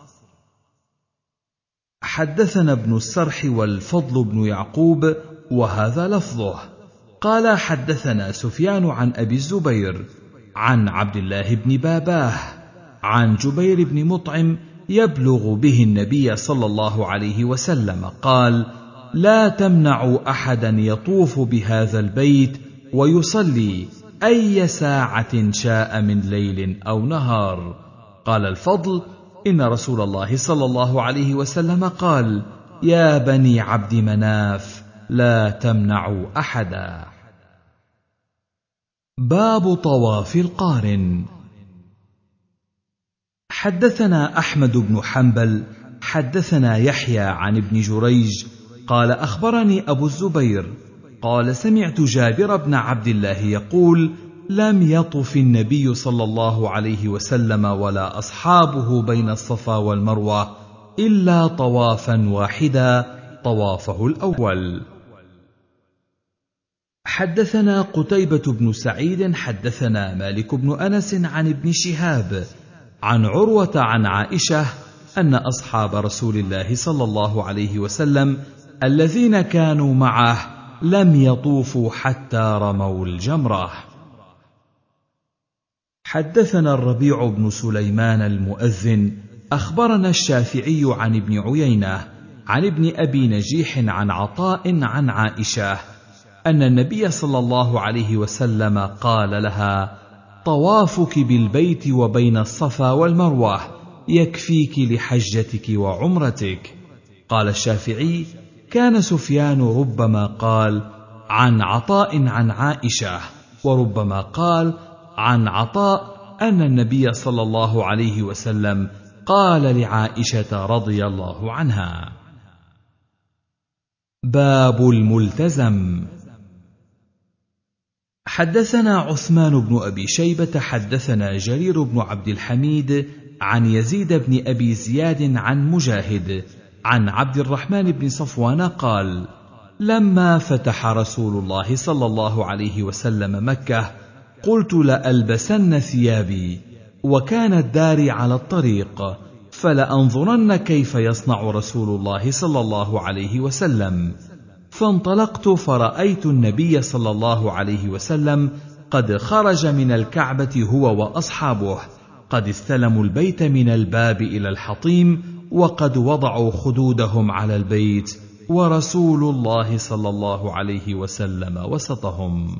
حدثنا ابن السرح والفضل بن يعقوب وهذا لفظه قال: حدثنا سفيان عن أبي الزبير عن عبد الله بن باباه عن جبير بن مطعم يبلغ به النبي صلى الله عليه وسلم قال: لا تمنعوا أحدا يطوف بهذا البيت ويصلي أي ساعة شاء من ليل أو نهار. قال الفضل: إن رسول الله صلى الله عليه وسلم قال: يا بني عبد مناف لا تمنعوا أحدا. باب طواف القارن. حدثنا أحمد بن حنبل حدثنا يحيى عن ابن جريج قال: أخبرني أبو الزبير قال: سمعت جابر بن عبد الله يقول: لم يطف النبي صلى الله عليه وسلم ولا أصحابه بين الصفا والمروة إلا طوافا واحدا طوافه الأول. حدثنا قتيبة بن سعيد حدثنا مالك بن أنس عن ابن شهاب عن عروة عن عائشة أن أصحاب رسول الله صلى الله عليه وسلم الذين كانوا معه لم يطوفوا حتى رموا الجمرة. حدثنا الربيع بن سليمان المؤذن أخبرنا الشافعي عن ابن عيينة عن ابن أبي نجيح عن عطاء عن عائشة أن النبي صلى الله عليه وسلم قال لها: طوافك بالبيت وبين الصفا والمروة يكفيك لحجتك وعمرتك. قال الشافعي: كان سفيان ربما قال عن عطاء عن عائشة، وربما قال عن عطاء أن النبي صلى الله عليه وسلم قال لعائشة رضي الله عنها. باب الملتزم. حدثنا عثمان بن أبي شيبة حدثنا جرير بن عبد الحميد عن يزيد بن أبي زياد عن مجاهد عن عبد الرحمن بن صفوان قال: لما فتح رسول الله صلى الله عليه وسلم مكة قلت لألبسن ثيابي، وكان الدار على الطريق، فلأنظرن كيف يصنع رسول الله صلى الله عليه وسلم. فانطلقت فرأيت النبي صلى الله عليه وسلم قد خرج من الكعبة هو وأصحابه، قد استلموا البيت من الباب إلى الحطيم، وقد وضعوا خدودهم على البيت، ورسول الله صلى الله عليه وسلم وسطهم.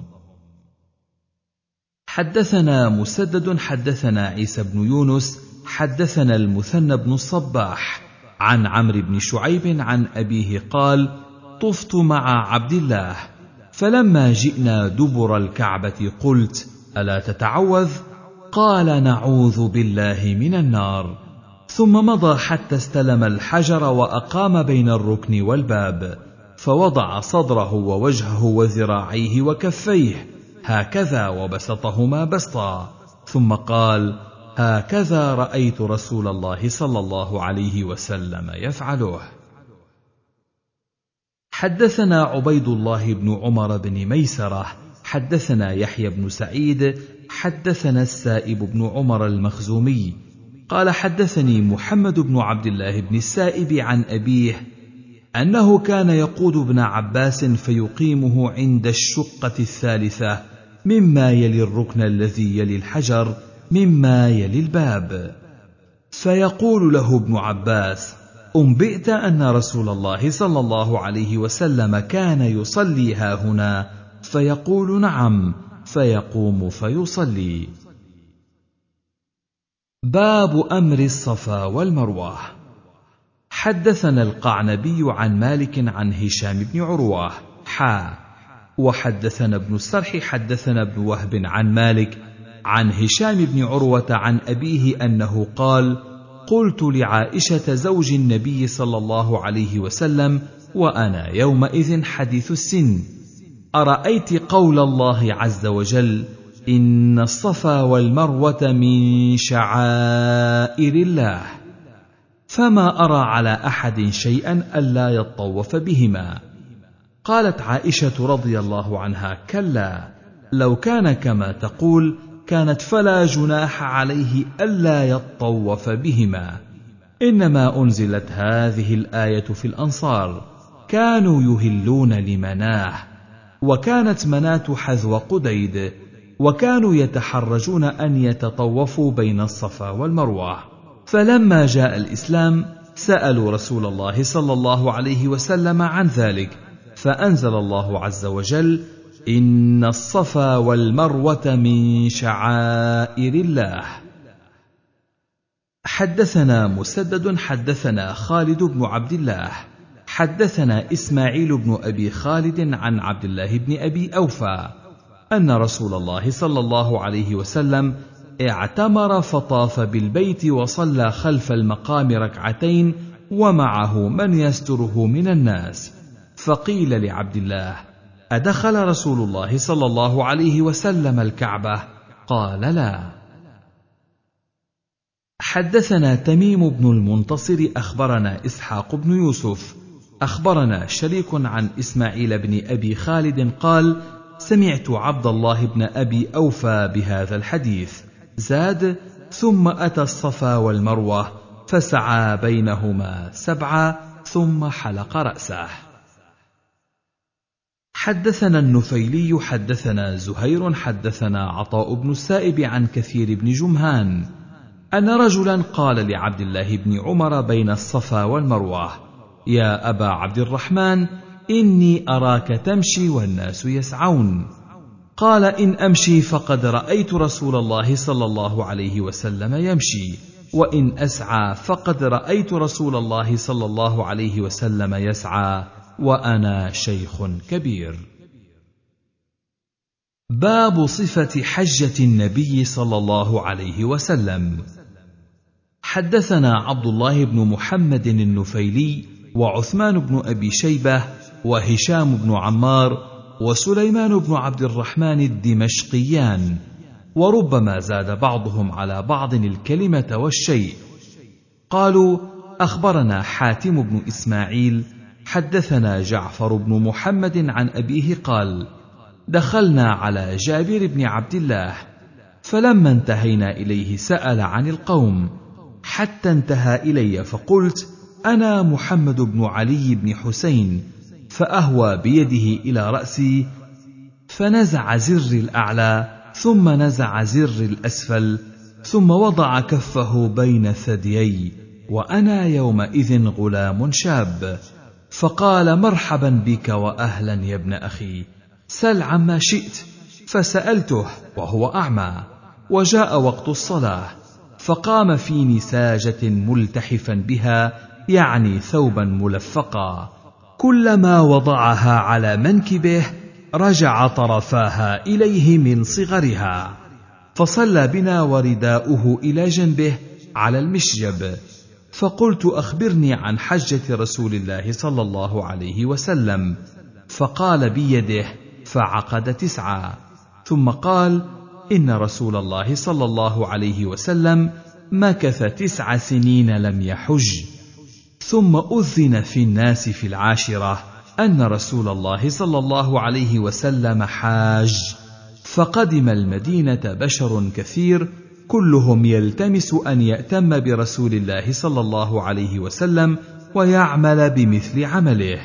حدثنا مسدد حدثنا عيسى بن يونس حدثنا المثنى بن الصباح عن عمرو بن شعيب عن أبيه قال: طفت مع عبد الله، فلما جئنا دبر الكعبة قلت: ألا تتعوذ؟ قال: نعوذ بالله من النار. ثم مضى حتى استلم الحجر وأقام بين الركن والباب، فوضع صدره ووجهه وذراعيه وكفيه، هكذا وبسطهما بسطا، ثم قال: هكذا رأيت رسول الله صلى الله عليه وسلم يفعله. حدثنا عبيد الله بن عمر بن ميسرة حدثنا يحيى بن سعيد حدثنا السائب بن عمر المخزومي قال: حدثني محمد بن عبد الله بن السائب عن أبيه أنه كان يقود ابن عباس فيقيمه عند الشقة الثالثة مما يلي الركن الذي يلي الحجر مما يلي الباب، فيقول له ابن عباس: أنبئت أن رسول الله صلى الله عليه وسلم كان يصلي هاهنا؟ فيقول: نعم، فيقوم فيصلي. باب أمر الصفا والمروة. حدثنا القعنبي عن مالك عن هشام بن عروة حا وحدثنا ابن السرح حدثنا ابن وهب عن مالك عن هشام بن عروة عن أبيه أنه قال: قلت لعائشة زوج النبي صلى الله عليه وسلم وأنا يومئذ حديث السن: أرأيت قول الله عز وجل: إن الصفا والمروة من شعائر الله، فما أرى على أحد شيئا ألا يطوف بهما. قالت عائشة رضي الله عنها: كلا، لو كان كما تقول كانت فلا جناح عليه ألا يطوف بهما، إنما أنزلت هذه الآية في الأنصار، كانوا يهلون لمناه، وكانت مناة حذو قديد، وكانوا يتحرجون أن يتطوفوا بين الصفا والمروة. فلما جاء الإسلام سألوا رسول الله صلى الله عليه وسلم عن ذلك، فأنزل الله عز وجل: إن الصفا والمروة من شعائر الله. حدثنا مسدد حدثنا خالد بن عبد الله حدثنا إسماعيل بن أبي خالد عن عبد الله بن أبي أوفى أن رسول الله صلى الله عليه وسلم اعتمر فطاف بالبيت وصلى خلف المقام ركعتين ومعه من يستره من الناس، فقيل لعبد الله: أدخل رسول الله صلى الله عليه وسلم الكعبة؟ قال: لا. حدثنا تميم بن المنتصر أخبرنا إسحاق بن يوسف أخبرنا شريك عن إسماعيل بن أبي خالد قال: سمعت عبد الله بن أبي أوفى بهذا الحديث، زاد: ثم أتى الصفا والمروة فسعى بينهما سبعا ثم حلق رأسه. حدثنا النفيلي حدثنا زهير حدثنا عطاء بن السائب عن كثير بن جمهان أن رجلا قال لعبد الله بن عمر بين الصفا والمروة: يا أبا عبد الرحمن، إني أراك تمشي والناس يسعون. قال: إن أمشي فقد رأيت رسول الله صلى الله عليه وسلم يمشي، وإن أسعى فقد رأيت رسول الله صلى الله عليه وسلم يسعى وأنا شيخ كبير. باب صفة حجة النبي صلى الله عليه وسلم. حدثنا عبد الله بن محمد النفيلي وعثمان بن أبي شيبة وهشام بن عمار وسليمان بن عبد الرحمن الدمشقيان، وربما زاد بعضهم على بعض الكلمة والشيء. قالوا: أخبرنا حاتم بن إسماعيل حدثنا جعفر بن محمد عن أبيه قال: دخلنا على جابر بن عبد الله، فلما انتهينا إليه سأل عن القوم حتى انتهى إلي، فقلت: أنا محمد بن علي بن حسين، فأهوى بيده إلى رأسي فنزع زر الأعلى ثم نزع زر الأسفل ثم وضع كفه بين ثديي، وأنا يومئذ غلام شاب، فقال: مرحبا بك وأهلا يا ابن أخي، سل عما شئت. فسألته وهو أعمى، وجاء وقت الصلاة، فقام في نساجة ملتحفا بها، يعني ثوبا ملفقا، كلما وضعها على منكبه رجع طرفاها إليه من صغرها، فصلى بنا ورداؤه إلى جنبه على المشجب. فقلت: أخبرني عن حجة رسول الله صلى الله عليه وسلم. فقال بيده، فعقد تسعة. ثم قال: إن رسول الله صلى الله عليه وسلم مكث تسع سنين لم يحج. ثم أذن في الناس في العاشرة أن رسول الله صلى الله عليه وسلم حاج، فقدم المدينة بشر كثير كلهم يلتمس أن يأتم برسول الله صلى الله عليه وسلم ويعمل بمثل عمله،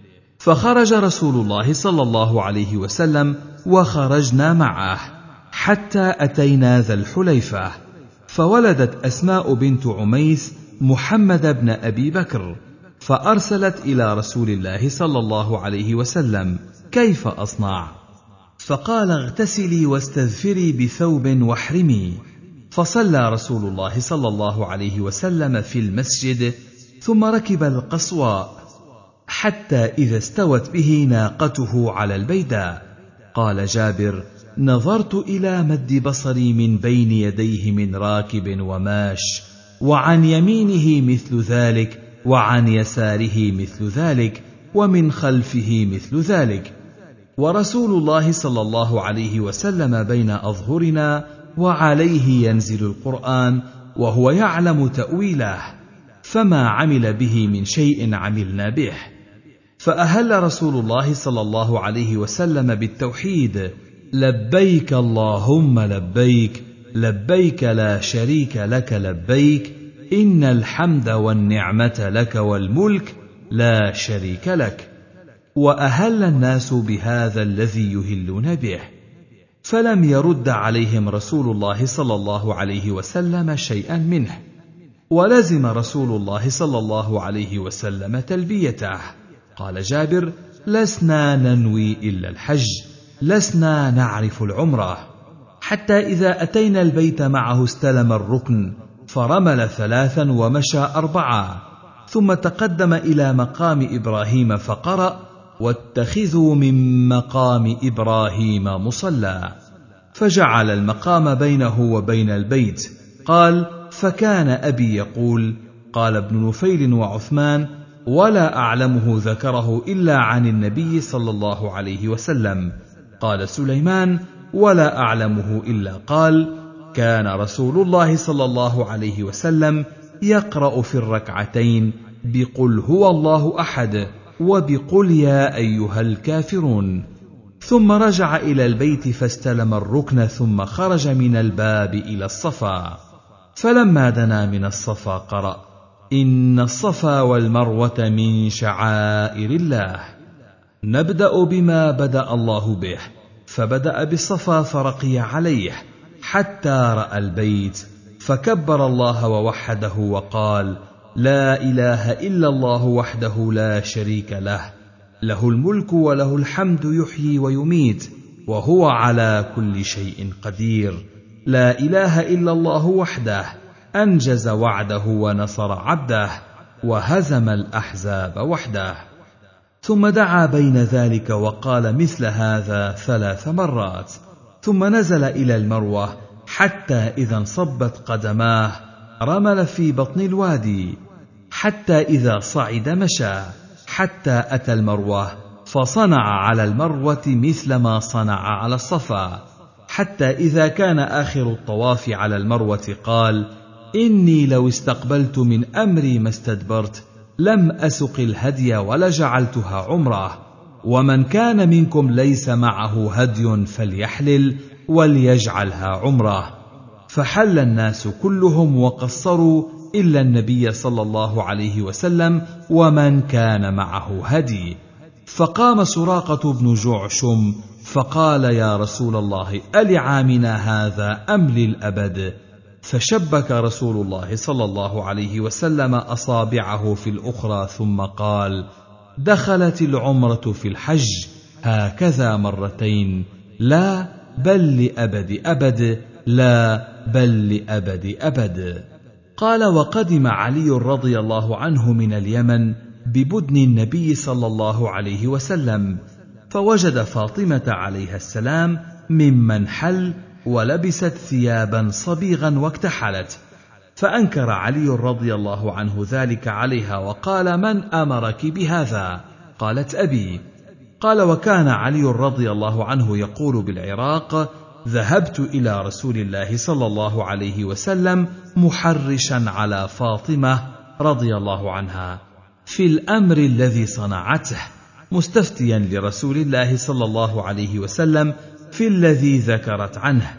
فخرج رسول الله صلى الله عليه وسلم وخرجنا معه حتى أتينا ذا الحليفة، فولدت أسماء بنت عميس محمد بن أبي بكر، فأرسلت إلى رسول الله صلى الله عليه وسلم: كيف أصنع؟ فقال: اغتسلي واستذفري بثوب واحرمي. فصلى رسول الله صلى الله عليه وسلم في المسجد، ثم ركب القصواء حتى إذا استوت به ناقته على البيداء. قال جابر: نظرت إلى مد بصري من بين يديه من راكب وماش، وعن يمينه مثل ذلك، وعن يساره مثل ذلك، ومن خلفه مثل ذلك، ورسول الله صلى الله عليه وسلم بين أظهرنا، وعليه ينزل القرآن، وهو يعلم تأويله، فما عمل به من شيء عملنا به. فأهل رسول الله صلى الله عليه وسلم بالتوحيد: لبيك اللهم لبيك، لبيك لا شريك لك لبيك، إن الحمد والنعمة لك والملك لا شريك لك. وأهل الناس بهذا الذي يهلون به، فلم يرد عليهم رسول الله صلى الله عليه وسلم شيئا منه، ولزم رسول الله صلى الله عليه وسلم تلبيته. قال جابر: لسنا ننوي إلا الحج، لسنا نعرف العمرة، حتى إذا أتينا البيت معه استلم الركن، فرمل ثلاثا ومشى أربعة، ثم تقدم إلى مقام إبراهيم فقرأ: واتخذوا من مقام إبراهيم مصلى، فجعل المقام بينه وبين البيت. قال: فكان أبي يقول، قال ابن نفيل وعثمان: ولا أعلمه ذكره إلا عن النبي صلى الله عليه وسلم. قال سليمان: ولا أعلمه إلا قال: كان رسول الله صلى الله عليه وسلم يقرأ في الركعتين بقل هو الله أحد وبقل يا أيها الكافرون، ثم رجع إلى البيت فاستلم الركن، ثم خرج من الباب إلى الصفا، فلما دنا من الصفا قرأ: إن الصفا والمروة من شعائر الله، نبدأ بما بدأ الله به، فبدأ بالصفا فرقي عليه حتى رأى البيت، فكبر الله ووحده وقال: لا إله إلا الله وحده لا شريك له، له الملك وله الحمد يحيي ويميت وهو على كل شيء قدير، لا إله إلا الله وحده أنجز وعده ونصر عبده وهزم الأحزاب وحده. ثم دعا بين ذلك وقال مثل هذا ثلاث مرات، ثم نزل إلى المروة حتى إذا انصبت قدماه رمل في بطن الوادي، حتى إذا صعد مشى حتى أتى المروة، فصنع على المروة مثل ما صنع على الصفا، حتى إذا كان آخر الطواف على المروة قال: إني لو استقبلت من أمري ما استدبرت، لم أسق الهدي ولجعلتها عمره، ومن كان منكم ليس معه هدي فليحلل وليجعلها عمره. فحل الناس كلهم وقصروا إلا النبي صلى الله عليه وسلم ومن كان معه هدي. فقام سراقة بن جعشم فقال: يا رسول الله، ألعامنا هذا أم للأبد؟ فشبك رسول الله صلى الله عليه وسلم أصابعه في الأخرى ثم قال: دخلت العمرة في الحج هكذا مرتين، لا بل لأبد أبد، لا بل لأبد أبد. قال: وقدم علي رضي الله عنه من اليمن ببدن النبي صلى الله عليه وسلم، فوجد فاطمة عليها السلام ممن حل ولبست ثيابا صبيغا واكتحلت، فأنكر علي رضي الله عنه ذلك عليها وقال: من أمرك بهذا؟ قالت: أبي. قال: وكان علي رضي الله عنه يقول بالعراق: ذهبت إلى رسول الله صلى الله عليه وسلم محرشا على فاطمة رضي الله عنها في الأمر الذي صنعته، مستفتيا لرسول الله صلى الله عليه وسلم في الذي ذكرت عنه،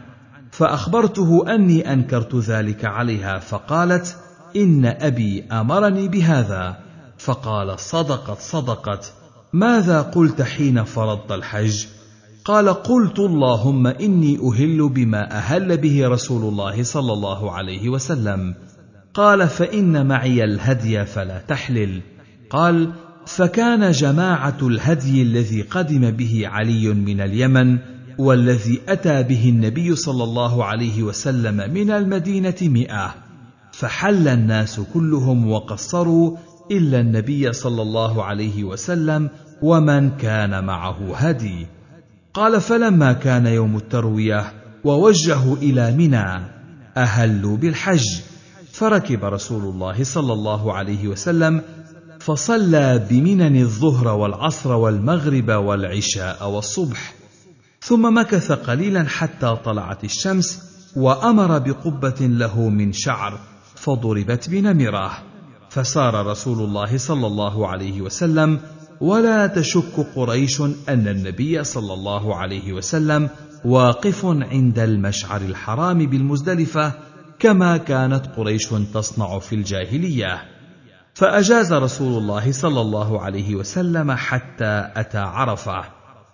فأخبرته أني أنكرت ذلك عليها، فقالت: إن أبي أمرني بهذا. فقال: صدقت صدقت. ماذا قلت حين فرضت الحج؟ قال: قلت: اللهم إني أهل بما أهل به رسول الله صلى الله عليه وسلم. قال: فإن معي الهدي فلا تحلل. قال: فكان جماعة الهدي الذي قدم به علي من اليمن والذي أتى به النبي صلى الله عليه وسلم من المدينة مئة، فحل الناس كلهم وقصروا إلا النبي صلى الله عليه وسلم ومن كان معه هدي. قال: فلما كان يوم التروية ووجهوا إلى منى أهلوا بالحج، فركب رسول الله صلى الله عليه وسلم فصلى بمنن الظهر والعصر والمغرب والعشاء والصبح، ثم مكث قليلا حتى طلعت الشمس، وأمر بقبة له من شعر فضربت بنمره، فسار رسول الله صلى الله عليه وسلم، ولا تشك قريش أن النبي صلى الله عليه وسلم واقف عند المشعر الحرام بالمزدلفة كما كانت قريش تصنع في الجاهلية. فأجاز رسول الله صلى الله عليه وسلم حتى أتى عرفة،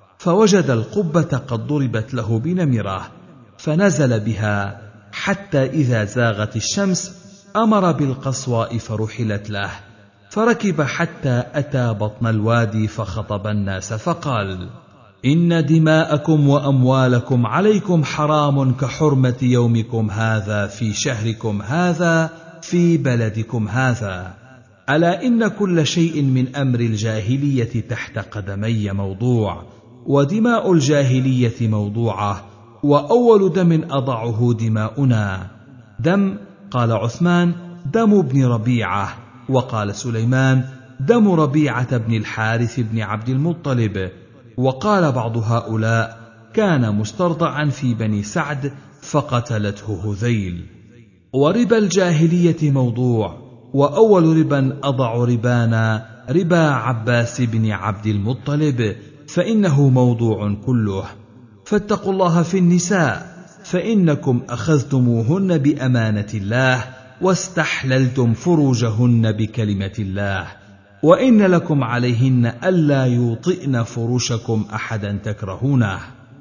فوجد القبة قد ضربت له بنمره، فنزل بها حتى إذا زاغت الشمس أمر بالقصواء فرحلت له، فركب حتى أتى بطن الوادي فخطب الناس فقال: إن دماءكم وأموالكم عليكم حرام كحرمة يومكم هذا في شهركم هذا في بلدكم هذا، ألا إن كل شيء من أمر الجاهلية تحت قدمي موضوع، ودماء الجاهلية موضوعة، وأول دم أضعه دماؤنا. دم؟ قال عثمان: دم ابن ربيعة. وقال سليمان: دم ربيعة بن الحارث بن عبد المطلب. وقال بعض هؤلاء: كان مسترضعا في بني سعد فقتلته هذيل. وربا الجاهلية موضوع، وأول ربا أضع ربانا ربا عباس بن عبد المطلب، فإنه موضوع كله. فاتقوا الله في النساء، فإنكم أخذتموهن بأمانة الله واستحللتم فروجهن بكلمة الله، وإن لكم عليهن ألا يوطئن فروشكم أحدا تكرهونه،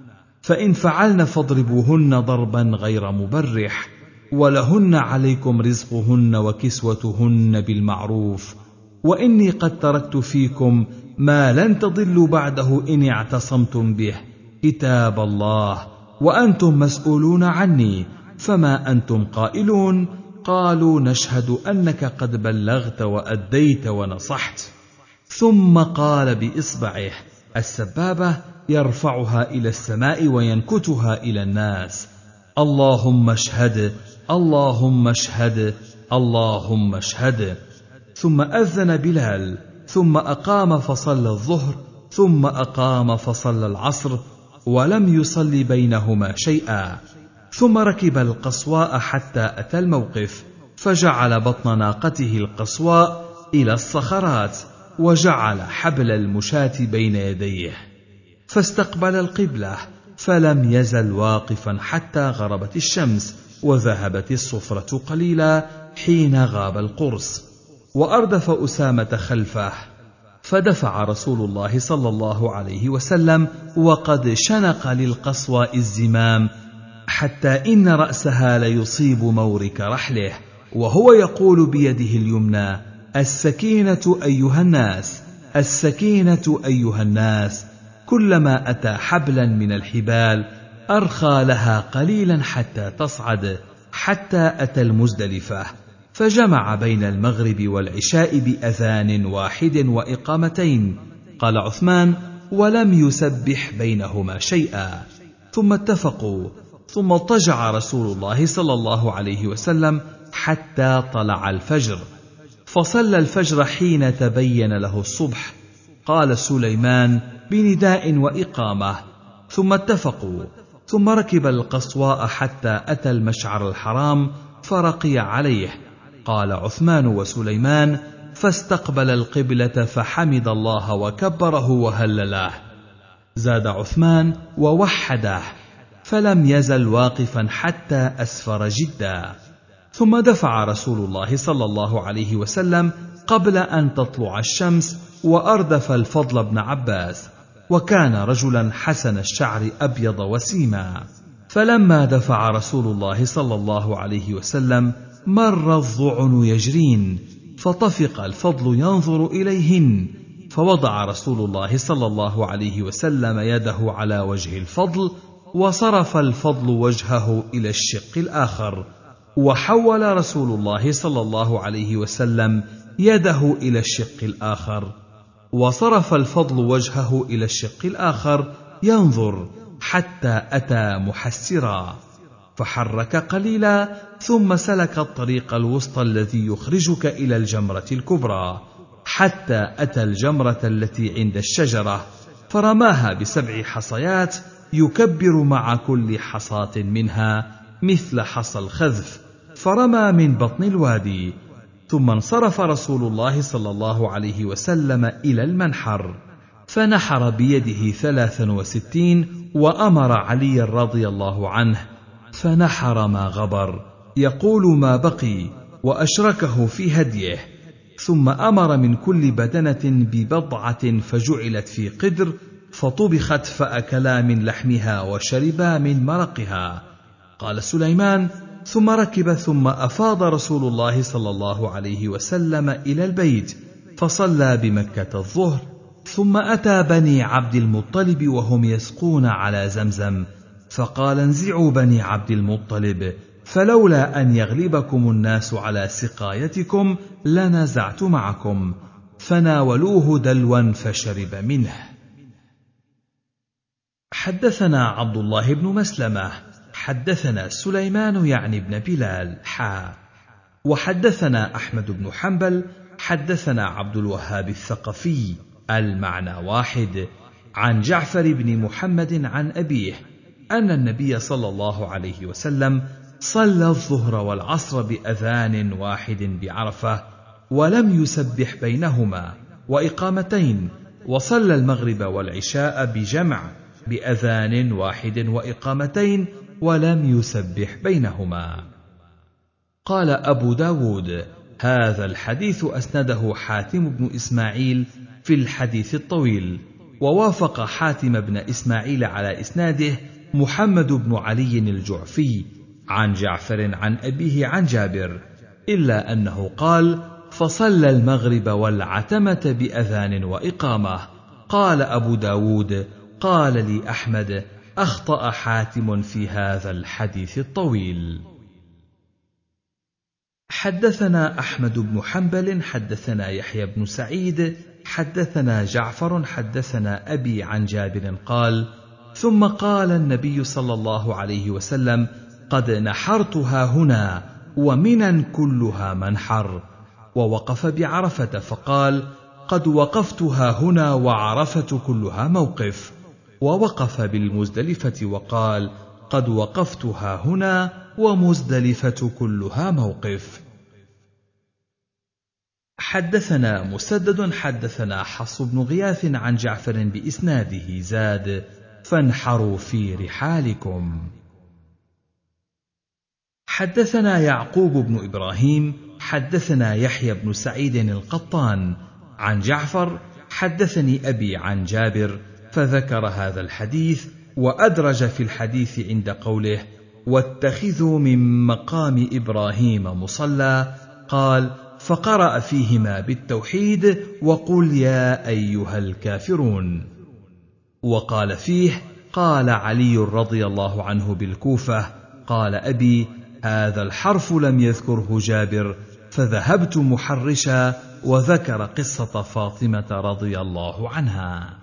فإن فعلن فاضربوهن ضربا غير مبرح، ولهن عليكم رزقهن وكسوتهن بالمعروف، وإني قد تركت فيكم ما لن تضلوا بعده إن اعتصمتم به، كتاب الله، وأنتم مسؤولون عني، فما أنتم قائلون؟ قالوا: نشهد أنك قد بلغت وأديت ونصحت. ثم قال بإصبعه السبابة يرفعها إلى السماء وينكتها إلى الناس: اللهم اشهد، اللهم اشهد، اللهم اشهد. ثم أذن بلال، ثم أقام فصلى الظهر، ثم أقام فصلى العصر، ولم يصل بينهما شيئا. ثم ركب القصواء حتى أتى الموقف، فجعل بطن ناقته القصواء إلى الصخرات، وجعل حبل المشاة بين يديه، فاستقبل القبلة، فلم يزل واقفا حتى غربت الشمس وذهبت الصفرة قليلا حين غاب القرص، وأردف أسامة خلفه، فدفع رسول الله صلى الله عليه وسلم وقد شنق للقصواء الزمام حتى إن رأسها ليصيب مورك رحله، وهو يقول بيده اليمنى: السكينة أيها الناس، السكينة أيها الناس. كلما أتى حبلا من الحبال أرخى لها قليلا حتى تصعد، حتى أتى المزدلفة، فجمع بين المغرب والعشاء بأذان واحد وإقامتين. قال عثمان: ولم يسبح بينهما شيئا. ثم اتفقوا، ثم اضطجع رسول الله صلى الله عليه وسلم حتى طلع الفجر، فصلى الفجر حين تبين له الصبح. قال سليمان: بنداء وإقامة، ثم اتفقوا، ثم ركب القصواء حتى أتى المشعر الحرام فرقي عليه. قال عثمان وسليمان: فاستقبل القبلة فحمد الله وكبره وهلله. زاد عثمان: ووحده، فلم يزل واقفا حتى أسفر جدا. ثم دفع رسول الله صلى الله عليه وسلم قبل أن تطلع الشمس، وأردف الفضل بن عباس، وكان رجلا حسن الشعر أبيض وسيما. فلما دفع رسول الله صلى الله عليه وسلم مر الظعن يجرين، فطفق الفضل ينظر إليهن، فوضع رسول الله صلى الله عليه وسلم يده على وجه الفضل، وصرف الفضل وجهه إلى الشق الآخر، وحول رسول الله صلى الله عليه وسلم يده إلى الشق الآخر، وصرف الفضل وجهه إلى الشق الآخر ينظر حتى أتى محسرا، فحرك قليلا، ثم سلك الطريق الوسطى الذي يخرجك إلى الجمرة الكبرى، حتى أتى الجمرة التي عند الشجرة، فرماها بسبع حصيات يكبر مع كل حصاة منها مثل حصى الخذف، فرمى من بطن الوادي. ثم انصرف رسول الله صلى الله عليه وسلم إلى المنحر، فنحر بيده ثلاثا وستين، وأمر علي رضي الله عنه فنحر ما غبر، يقول ما بقي، وأشركه في هديه. ثم أمر من كل بدنة ببضعة فجعلت في قدر، فطبخت فأكلا من لحمها وشربا من مرقها. قال سليمان: ثم ركب، ثم أفاض رسول الله صلى الله عليه وسلم إلى البيت، فصلى بمكة الظهر، ثم أتى بني عبد المطلب وهم يسقون على زمزم، فقال: انزعوا بني عبد المطلب، فلولا أن يغلبكم الناس على سقايتكم لنزعت معكم، فناولوه دلوا فشرب منه. حدثنا عبد الله بن مسلمة حدثنا سليمان يعني بن بلال حا وحدثنا أحمد بن حنبل حدثنا عبد الوهاب الثقفي المعنى واحد، عن جعفر بن محمد عن أبيه أن النبي صلى الله عليه وسلم صلى الظهر والعصر بأذان واحد بعرفة، ولم يسبح بينهما، وإقامتين، وصلى المغرب والعشاء بجمع بأذان واحد وإقامتين، ولم يسبح بينهما. قال أبو داود: هذا الحديث أسنده حاتم بن إسماعيل في الحديث الطويل، ووافق حاتم بن إسماعيل على إسناده محمد بن علي الجعفي عن جعفر عن أبيه عن جابر، إلا أنه قال: فصلى المغرب والعتمة بأذان وإقامة. قال أبو داود: قال لي أحمد: أخطأ حاتم في هذا الحديث الطويل. حدثنا أحمد بن حنبل حدثنا يحيى بن سعيد حدثنا جعفر حدثنا أبي عن جابر قال: ثم قال النبي صلى الله عليه وسلم: قد نحرتها هنا، ومنى كلها منحر. ووقف بعرفة فقال: قد وقفتها هنا، وعرفة كلها موقف. ووقف بالمزدلفة وقال: قد وقفتها هنا، ومزدلفة كلها موقف. حدثنا مسدد حدثنا حفص بن غياث عن جعفر بإسناده زاد: فانحروا في رحالكم. حدثنا يعقوب بن إبراهيم حدثنا يحيى بن سعيد القطان عن جعفر حدثني أبي عن جابر، فذكر هذا الحديث، وأدرج في الحديث عند قوله: واتخذوا من مقام إبراهيم مصلى، قال: فقرأ فيهما بالتوحيد وقل يا أيها الكافرون. وقال فيه: قال علي رضي الله عنه بالكوفة: قال أبي: هذا الحرف لم يذكره جابر، فذهبت محرشا، وذكر قصة فاطمة رضي الله عنها.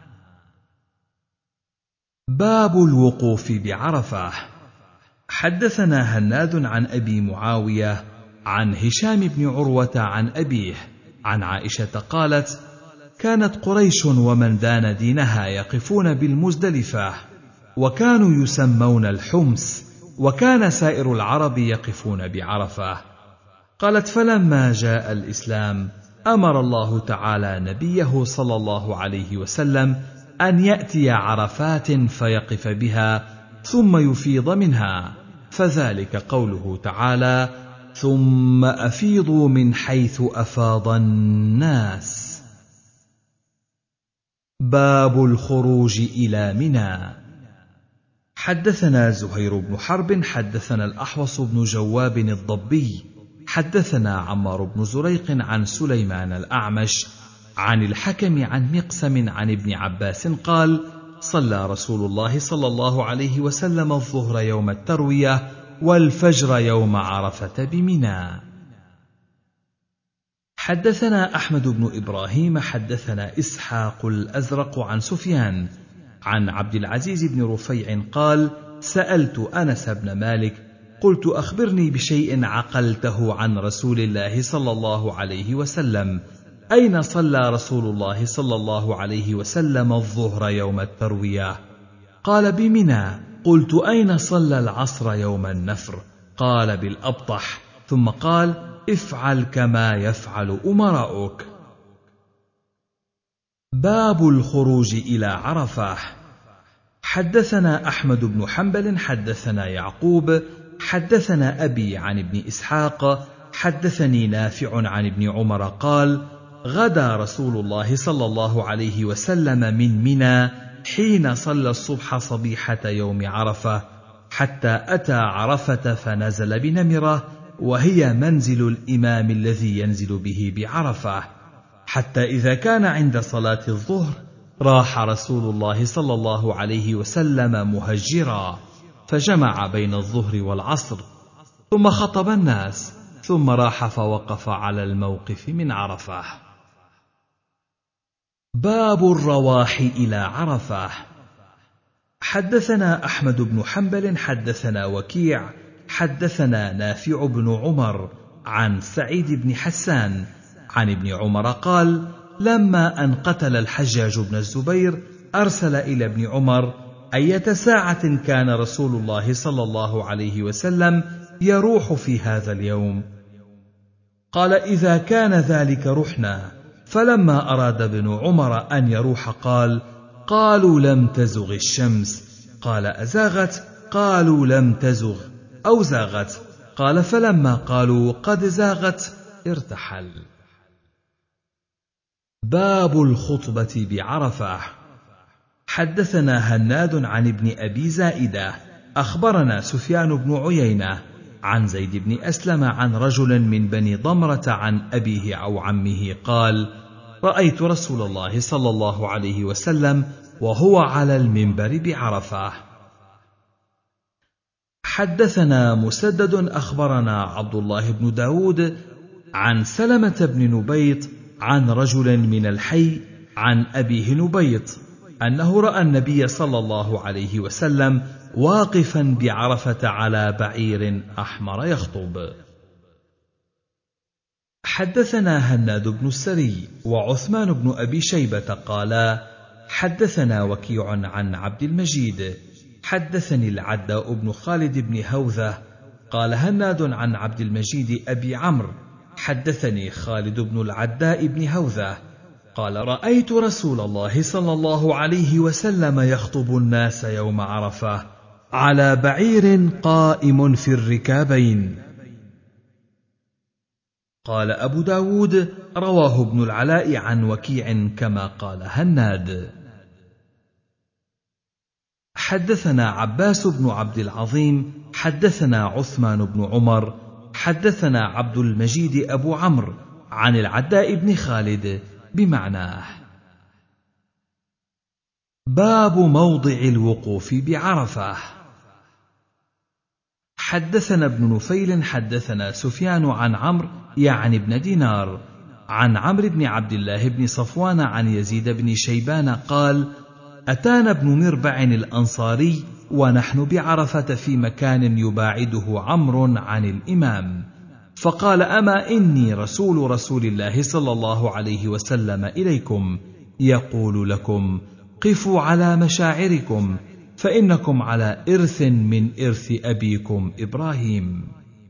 باب الوقوف بعرفة. حدثنا هناد عن أبي معاوية عن هشام بن عروة عن أبيه عن عائشة قالت: كانت قريش ومن دان دينها يقفون بالمزدلفة، وكانوا يسمون الحمص، وكان سائر العرب يقفون بعرفة. قالت: فلما جاء الإسلام أمر الله تعالى نبيه صلى الله عليه وسلم أن يأتي عرفات فيقف بها ثم يفيض منها، فذلك قوله تعالى: ثم أفيضوا من حيث أفاض الناس. باب الخروج إلى منى. حدثنا زهير بن حرب حدثنا الأحوص بن جواب الضبي حدثنا عمار بن زريق عن سليمان الأعمش عن الحكم عن مقسم عن ابن عباس قال: صلى رسول الله صلى الله عليه وسلم الظهر يوم التروية والفجر يوم عرفة بمنى. حدثنا أحمد بن إبراهيم حدثنا إسحاق الأزرق عن سفيان عن عبد العزيز بن رفيع قال: سألت أنس بن مالك قلت: أخبرني بشيء عقلته عن رسول الله صلى الله عليه وسلم، أين صلى رسول الله صلى الله عليه وسلم الظهر يوم التروية؟ قال: بمنى. قلت: أين صلى العصر يوم النفر؟ قال: بالأبطح. ثم قال: افعل كما يفعل أمراؤك. باب الخروج إلى عرفة. حدثنا أحمد بن حنبل حدثنا يعقوب حدثنا أبي عن ابن إسحاق حدثني نافع عن ابن عمر قال: غدا رسول الله صلى الله عليه وسلم من منى حين صلى الصبح صبيحة يوم عرفة، حتى أتى عرفة فنزل بنمرة، وهي منزل الإمام الذي ينزل به بعرفة، حتى إذا كان عند صلاة الظهر راح رسول الله صلى الله عليه وسلم مهجرا، فجمع بين الظهر والعصر، ثم خطب الناس، ثم راح فوقف على الموقف من عرفة. باب الرواح إلى عرفة. حدثنا أحمد بن حنبل حدثنا وكيع حدثنا نافع بن عمر عن سعيد بن حسان عن ابن عمر قال: لما أن قتل الحجاج بن الزبير أرسل إلى ابن عمر أية ساعة كان رسول الله صلى الله عليه وسلم يروح في هذا اليوم؟ قال: إذا كان ذلك رحنا. فلما أراد ابن عمر أن يروح قال: قالوا لم تزغ الشمس. قال: أزاغت؟ قالوا لم تزغ أو زاغت. قال: فلما قالوا قد زاغت ارتحل. باب الخطبة بعرفة. حدثنا هناد عن ابن أبي زائدة أخبرنا سفيان بن عيينة عن زيد بن أسلم عن رجل من بني ضمرة عن أبيه أو عمه قال: رأيت رسول الله صلى الله عليه وسلم وهو على المنبر بعرفة. حدثنا مسدد أخبرنا عبد الله بن داود عن سلمة بن نبيط عن رجل من الحي عن أبيه نبيط أنه رأى النبي صلى الله عليه وسلم واقفا بعرفة على بعير أحمر يخطب. حدثنا هناد بن السري وعثمان بن أبي شيبة قالا: حدثنا وكيع عن عبد المجيد حدثني العداء بن خالد بن هوذة قال: هناد عن عبد المجيد أبي عمرو حدثني خالد بن العداء بن هوذة قال: رأيت رسول الله صلى الله عليه وسلم يخطب الناس يوم عرفة على بعير قائم في الركابين. قال أبو داود: رواه ابن العلاء عن وكيع كما قال هناد. حدثنا عباس بن عبد العظيم حدثنا عثمان بن عمر حدثنا عبد المجيد أبو عمرو عن العداء بن خالد بمعناه. باب موضع الوقوف بعرفة. حدثنا ابن نفيل حدثنا سفيان عن عمرو يعني ابن دينار عن عمرو بن عبد الله بن صفوان عن يزيد بن شيبان قال: أتانا ابن مربع الأنصاري ونحن بعرفة في مكان يباعده عمرو عن الإمام، فقال: أما إني رسول رسول الله صلى الله عليه وسلم إليكم، يقول لكم: قفوا على مشاعركم، فإنكم على إرث من إرث أبيكم إبراهيم.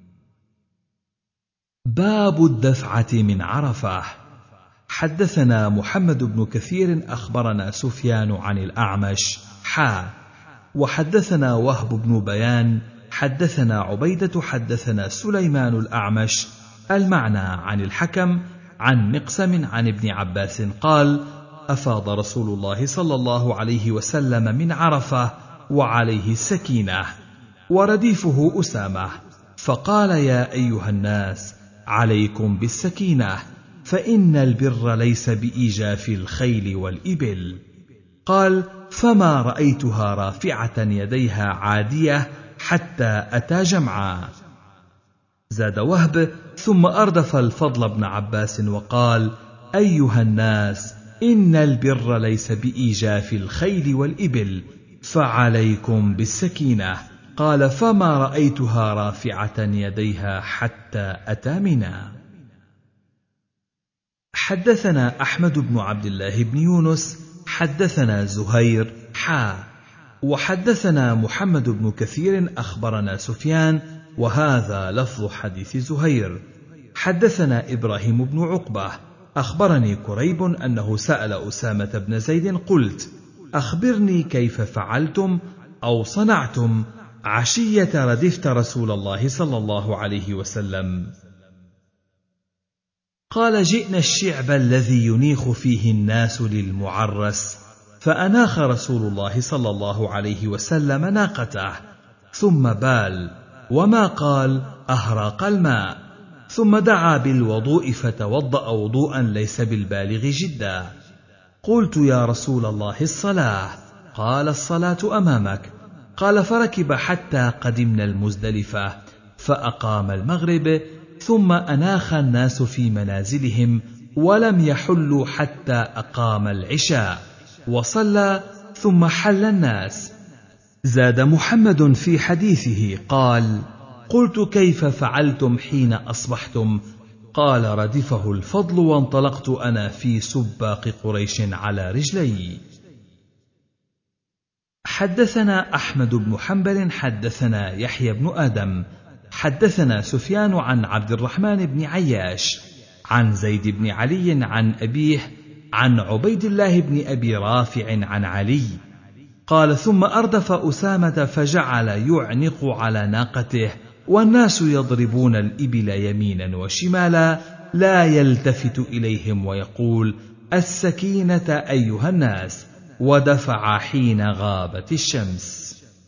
باب الدفعة من عرفة. حدثنا محمد بن كثير أخبرنا سفيان عن الأعمش حا وحدثنا وهب بن بيان حدثنا عبيدة حدثنا سليمان الأعمش المعنى عن الحكم عن مقسم عن ابن عباس قال: أفاض رسول الله صلى الله عليه وسلم من عرفة وعليه السكينة ورديفه أسامة، فقال: يا أيها الناس، عليكم بالسكينة، فإن البر ليس بإيجاف الخيل والإبل. قال: فما رأيتها رافعة يديها عادية حتى أتى جمعا. زاد وهب: ثم أردف الفضل بن عباس وقال: أيها الناس، إن البر ليس بإيجاف الخيل والإبل، فعليكم بالسكينة. قال: فما رأيتها رافعة يديها حتى أتى منى. حدثنا أحمد بن عبد الله بن يونس حدثنا زهير حا وحدثنا محمد بن كثير أخبرنا سفيان، وهذا لفظ حديث زهير. حدثنا إبراهيم بن عقبة أخبرني كريب أنه سأل أسامة بن زيد: قلت: أخبرني كيف فعلتم أو صنعتم عشية ردفت رسول الله صلى الله عليه وسلم؟ قال: جئنا الشعب الذي ينيخ فيه الناس للمعرس، فأناخ رسول الله صلى الله عليه وسلم ناقته، ثم بال، وما قال أهراق الماء، ثم دعا بالوضوء فتوضأ وضوءا ليس بالبالغ جدا. قلت: يا رسول الله، الصلاة؟ قال: الصلاة أمامك. قال: فركب حتى قدمنا المزدلفة، فأقام المغرب، ثم أناخ الناس في منازلهم، ولم يحلوا حتى أقام العشاء وصلى، ثم حل الناس. زاد محمد في حديثه قال: قلت: كيف فعلتم حين أصبحتم؟ قال: ردفه الفضل، وانطلقت أنا في سباق قريش على رجلي. حدثنا أحمد بن حنبل حدثنا يحيى بن آدم حدثنا سفيان عن عبد الرحمن بن عياش عن زيد بن علي عن أبيه عن عبيد الله بن أبي رافع عن علي قال: ثم أردف أسامة فجعل يعنق على ناقته، والناس يضربون الإبل يمينا وشمالا، لا يلتفت إليهم، ويقول: السكينة أيها الناس، ودفع حين غابت الشمس.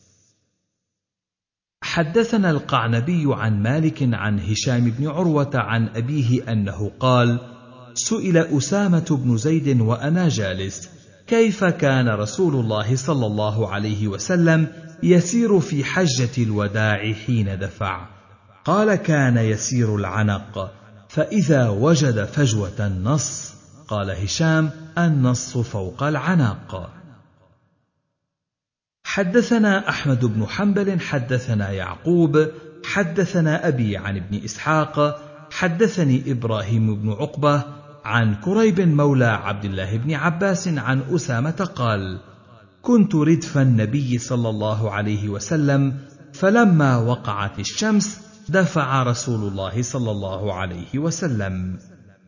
حدثنا القعنبي عن مالك عن هشام بن عروة عن أبيه أنه قال: سئل أسامة بن زيد وأنا جالس: كيف كان رسول الله صلى الله عليه وسلم يسير في حجة الوداع حين دفع؟ قال: كان يسير العنق، فإذا وجد فجوة النص. قال هشام: النص فوق العنق. حدثنا أحمد بن حنبل حدثنا يعقوب حدثنا أبي عن ابن إسحاق حدثني إبراهيم بن عقبة عن كريب مولى عبد الله بن عباس عن أسامة قال: كنت ردف النبي صلى الله عليه وسلم، فلما وقعت الشمس دفع رسول الله صلى الله عليه وسلم.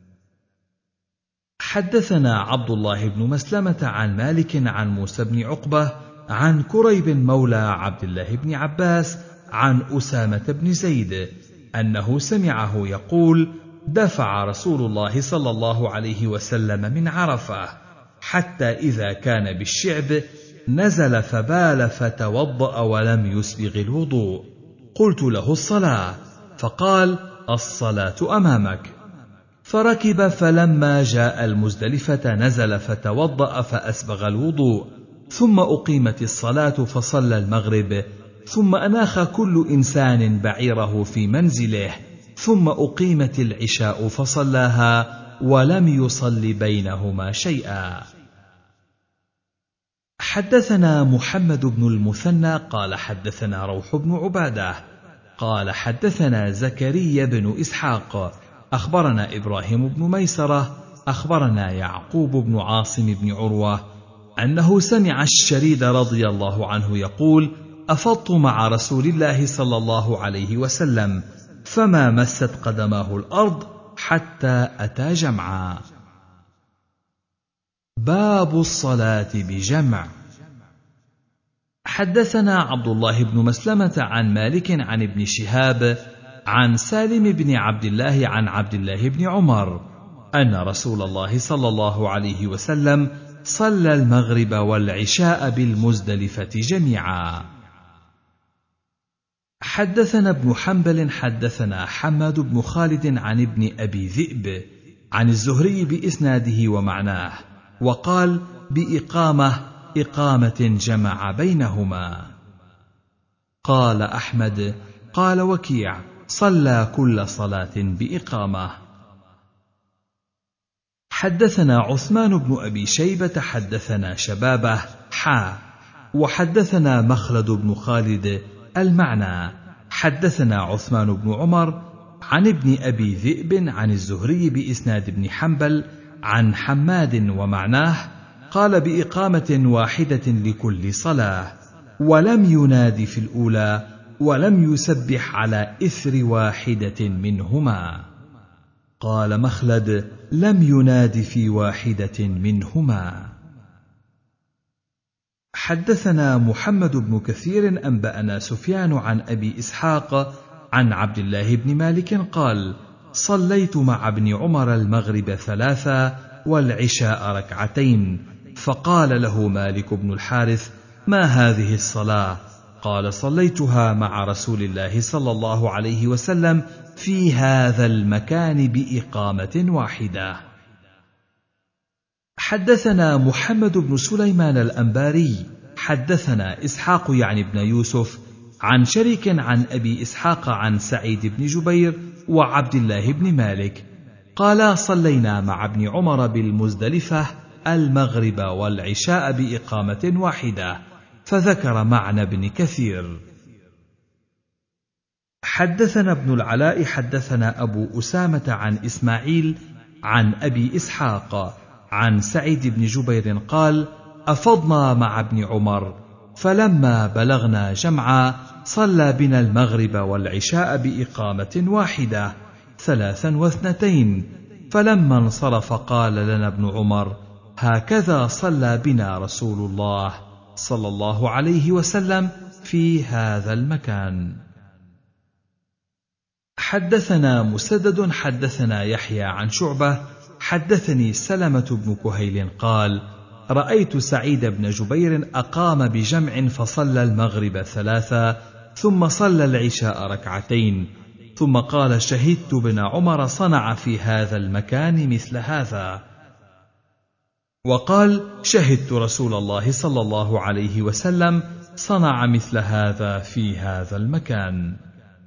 حدثنا عبد الله بن مسلمة عن مالك عن موسى بن عقبة عن كريب مولى عبد الله بن عباس عن أسامة بن زيد أنه سمعه يقول: دفع رسول الله صلى الله عليه وسلم من عرفة حتى إذا كان بالشعب نزل فبال فتوضأ ولم يسبغ الوضوء. قلت له: الصلاة؟ فقال: الصلاة أمامك. فركب، فلما جاء المزدلفة نزل فتوضأ فأسبغ الوضوء، ثم أقيمت الصلاة فصلى المغرب، ثم أناخ كل إنسان بعيره في منزله، ثم أقيمت العشاء فصلاها، ولم يصل بينهما شيئا. حدثنا محمد بن المثنى قال حدثنا روح بن عبادة قال حدثنا زكريا بن إسحاق أخبرنا إبراهيم بن ميسرة أخبرنا يعقوب بن عاصم بن عروة أنه سمع الشريد رضي الله عنه يقول: أفضت مع رسول الله صلى الله عليه وسلم فما مست قدماه الأرض حتى أتى جمعا. باب الصلاة بجمع. حدثنا عبد الله بن مسلمة عن مالك عن ابن شهاب عن سالم بن عبد الله عن عبد الله بن عمر أن رسول الله صلى الله عليه وسلم صلى المغرب والعشاء بالمزدلفة جميعا. حدثنا ابن حنبل حدثنا حماد بن خالد عن ابن أبي ذئب عن الزهري بإسناده ومعناه، وقال: بإقامة إقامة جمع بينهما. قال أحمد: قال وكيع: صلى كل صلاة بإقامة. حدثنا عثمان بن أبي شيبة حدثنا شبابه حا وحدثنا مخلد بن خالد المعنى. حدثنا عثمان بن عمر عن ابن أبي ذئب عن الزهري بإسناد ابن حنبل عن حماد ومعناه، قال: بإقامة واحدة لكل صلاة، ولم يناد في الأولى ولم يسبح على إثر واحدة منهما. قال مخلد: لم يناد في واحدة منهما. حدثنا محمد بن كثير أنبأنا سفيان عن أبي إسحاق عن عبد الله بن مالك قال: صليت مع ابن عمر المغرب ثلاثا والعشاء ركعتين، فقال له مالك بن الحارث: ما هذه الصلاة؟ قال: صليتها مع رسول الله صلى الله عليه وسلم في هذا المكان بإقامة واحدة. حدثنا محمد بن سليمان الأنباري حدثنا إسحاق يعني ابن يوسف عن شريك عن أبي إسحاق عن سعيد بن جبير وعبد الله بن مالك قال: صلينا مع ابن عمر بالمزدلفة المغرب والعشاء بإقامة واحدة، فذكر معنى ابن كثير. حدثنا ابن العلاء حدثنا أبو أسامة عن إسماعيل عن أبي إسحاق عن سعيد بن جبير قال: أفضنا مع ابن عمر، فلما بلغنا جمعا صلى بنا المغرب والعشاء بإقامة واحدة ثلاثا واثنتين، فلما انصرف قال لنا ابن عمر: هكذا صلى بنا رسول الله صلى الله عليه وسلم في هذا المكان. حدثنا مسدد حدثنا يحيى عن شعبة حدثني سلمة بن كهيل قال: رأيت سعيد بن جبير أقام بجمع فصلى المغرب ثلاثا ثم صلى العشاء ركعتين، ثم قال: شهدت بن عمر صنع في هذا المكان مثل هذا. وقال: شهدت رسول الله صلى الله عليه وسلم صنع مثل هذا في هذا المكان.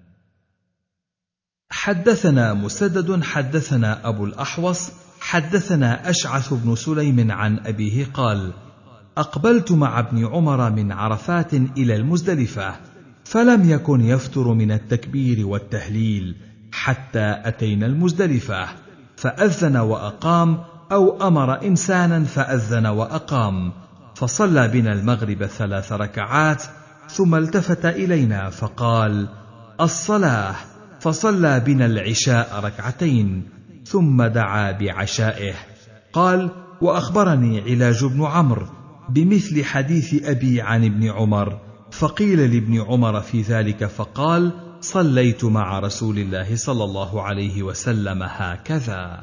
حدثنا مسدد حدثنا أبو الأحوص حدثنا أشعث بن سليم عن أبيه قال: أقبلت مع ابن عمر من عرفات إلى المزدلفة، فلم يكن يفتر من التكبير والتهليل حتى أتينا المزدلفة، فأذن وأقام أو أمر إنسانا فأذن وأقام، فصلى بنا المغرب ثلاث ركعات، ثم التفت إلينا فقال: الصلاة، فصلى بنا العشاء ركعتين، ثم دعا بعشائه. قال: وأخبرني علاج بن عمرو بمثل حديث أبي عن ابن عمر، فقيل لابن عمر في ذلك فقال: صليت مع رسول الله صلى الله عليه وسلم هكذا.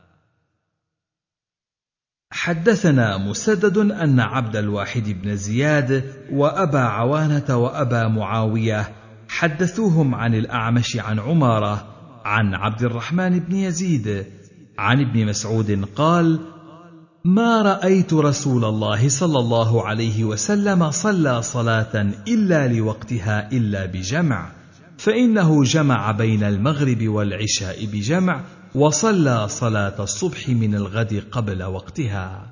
حدثنا مسدد أن عبد الواحد بن زياد وأبا عوانة وأبا معاوية حدثوهم عن الأعمش عن عمارة عن عبد الرحمن بن يزيد عن ابن مسعود قال: ما رأيت رسول الله صلى الله عليه وسلم صلى صلاة إلا لوقتها إلا بجمع، فإنه جمع بين المغرب والعشاء بجمع، وصلى صلاة الصبح من الغد قبل وقتها.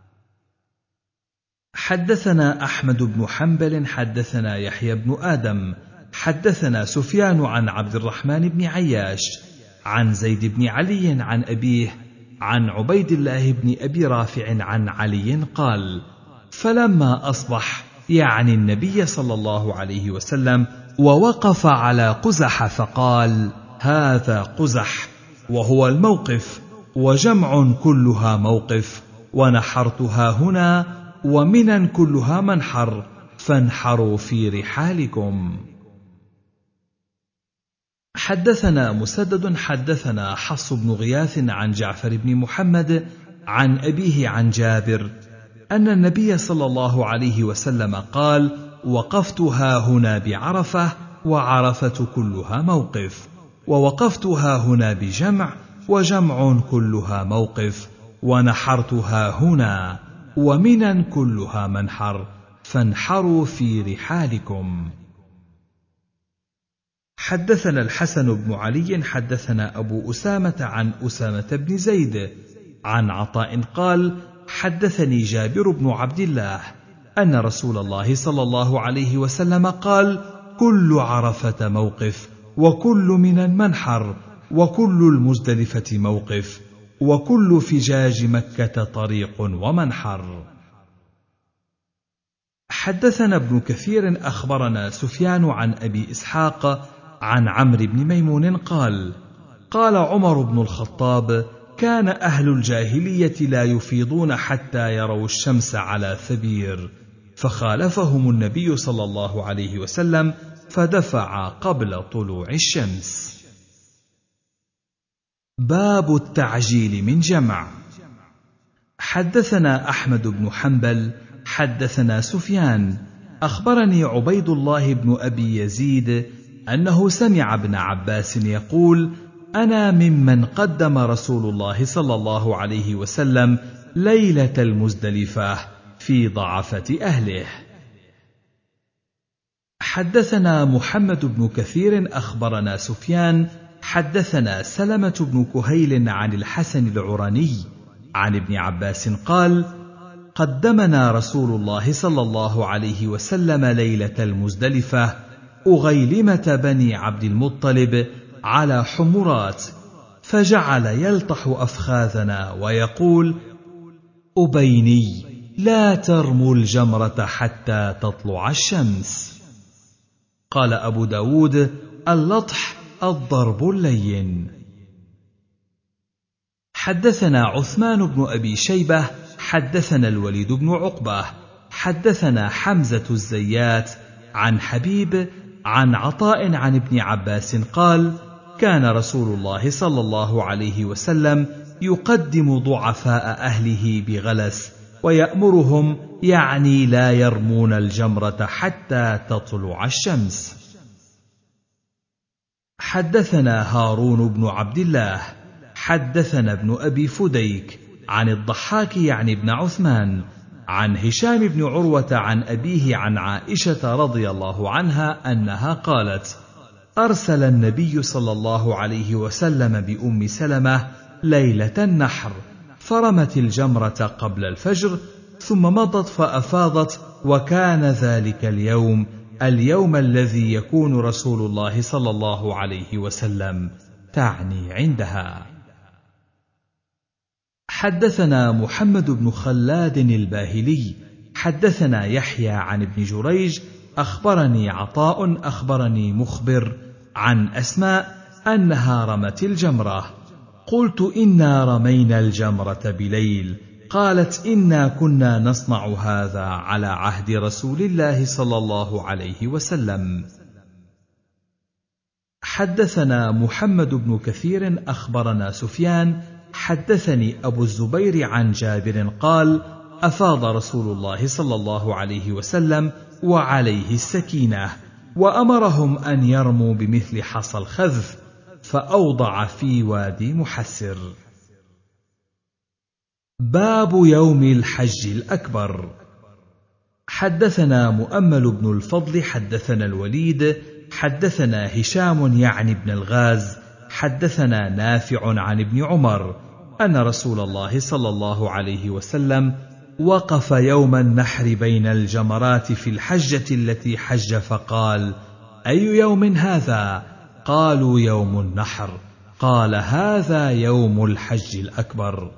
حدثنا أحمد بن حنبل حدثنا يحيى بن آدم حدثنا سفيان عن عبد الرحمن بن عياش عن زيد بن علي عن أبيه عن عبيد الله بن أبي رافع عن علي قال: فلما أصبح، يعني النبي صلى الله عليه وسلم، ووقف على قزح فقال: هذا قزح، وهو الموقف، وجمع كلها موقف، ونحرتها هنا، ومنا كلها منحر، فانحروا في رحالكم. حدثنا مسدد حدثنا حفص بن غياث عن جعفر بن محمد عن أبيه عن جابر أن النبي صلى الله عليه وسلم قال: وقفتها هنا بعرفة، وعرفة كلها موقف، ووقفتها هنا بجمع، وجمع كلها موقف، ونحرتها هنا، ومنا كلها منحر، فانحروا في رحالكم. حدثنا الحسن بن علي حدثنا أبو أسامة عن أسامة بن زيد عن عطاء قال: حدثني جابر بن عبد الله أن رسول الله صلى الله عليه وسلم قال: كل عرفة موقف، وكل من منحر، وكل المزدلفة موقف، وكل فجاج مكة طريق ومنحر. حدثنا ابن كثير أخبرنا سفيان عن أبي إسحاق عن عمرو بن ميمون قال: قال عمر بن الخطاب: كان أهل الجاهلية لا يفيضون حتى يروا الشمس على ثبير، فخالفهم النبي صلى الله عليه وسلم فدفع قبل طلوع الشمس. باب التعجيل من جمع. حدثنا أحمد بن حنبل حدثنا سفيان أخبرني عبيد الله بن أبي يزيد أنه سمع ابن عباس يقول: أنا ممن قدم رسول الله صلى الله عليه وسلم ليلة المزدلفة في ضعفة أهله. حدثنا محمد بن كثير أخبرنا سفيان حدثنا سلمة بن كهيل عن الحسن العرني عن ابن عباس قال: قدمنا رسول الله صلى الله عليه وسلم ليلة المزدلفة أغيلمة بني عبد المطلب على حمرات، فجعل يلطح أفخاذنا ويقول: أبيني لا ترموا الجمرة حتى تطلع الشمس. قال أبو داود: اللطح الضرب اللين. حدثنا عثمان بن أبي شيبة حدثنا الوليد بن عقبة حدثنا حمزة الزيات عن حبيب عن عطاء عن ابن عباس قال: كان رسول الله صلى الله عليه وسلم يقدم ضعفاء أهله بغلس، ويأمرهم، يعني لا يرمون الجمرة حتى تطلع الشمس. حدثنا هارون بن عبد الله حدثنا ابن أبي فديك عن الضحاك يعني ابن عثمان عن هشام بن عروة عن أبيه عن عائشة رضي الله عنها أنها قالت: أرسل النبي صلى الله عليه وسلم بأم سلمة ليلة النحر، فرمت الجمرة قبل الفجر، ثم مضت فأفاضت، وكان ذلك اليوم اليوم الذي يكون رسول الله صلى الله عليه وسلم، تعني عندها. حدثنا محمد بن خلاد الباهلي حدثنا يحيى عن ابن جريج أخبرني عطاء أخبرني مخبر عن أسماء أنها رمت الجمرة. قلت: إنا رمينا الجمرة بليل. قالت: إنا كنا نصنع هذا على عهد رسول الله صلى الله عليه وسلم. حدثنا محمد بن كثير أخبرنا سفيان حدثني أبو الزبير عن جابر قال: أفاض رسول الله صلى الله عليه وسلم وعليه السكينة، وأمرهم أن يرموا بمثل حصى الخذف، فأوضع في وادي محسر. باب يوم الحج الأكبر. حدثنا مؤمل بن الفضل حدثنا الوليد حدثنا هشام يعني ابن الغاز حدثنا نافع عن ابن عمر أن رسول الله صلى الله عليه وسلم وقف يوم النحر بين الجمرات في الحجة التي حج، فقال: أي يوم هذا؟ قالوا: يوم النحر. قال: هذا يوم الحج الأكبر.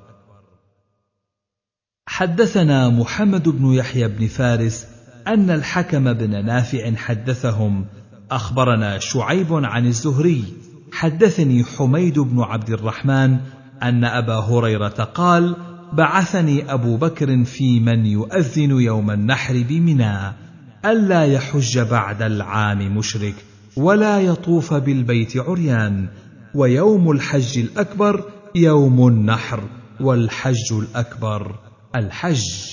حدثنا محمد بن يحيى بن فارس أن الحكم بن نافع حدثهم: أخبرنا شعيب عن الزهري حدثني حميد بن عبد الرحمن أن أبا هريرة قال: بعثني أبو بكر في من يؤذن يوم النحر بمنى ألا يحج بعد العام مشرك ولا يطوف بالبيت عريان، ويوم الحج الأكبر يوم النحر، والحج الأكبر الحج.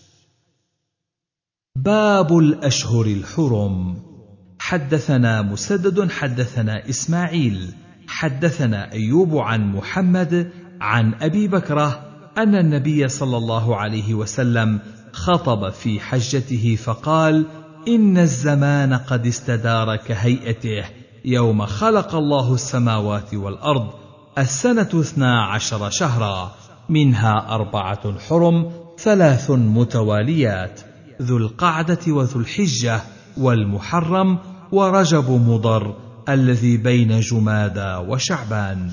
باب الأشهر الحرم. حدثنا مسدد حدثنا إسماعيل حدثنا أيوب عن محمد عن أبي بكرة أن النبي صلى الله عليه وسلم خطب في حجته فقال: إن الزمان قد استدار كهيئته يوم خلق الله السماوات والأرض، السنة اثنا عشر شهرا، منها أربعة حرم، ثلاث متواليات، ذو القعدة وذو الحجة والمحرم ورجب مضر الذي بين جمادى وشعبان.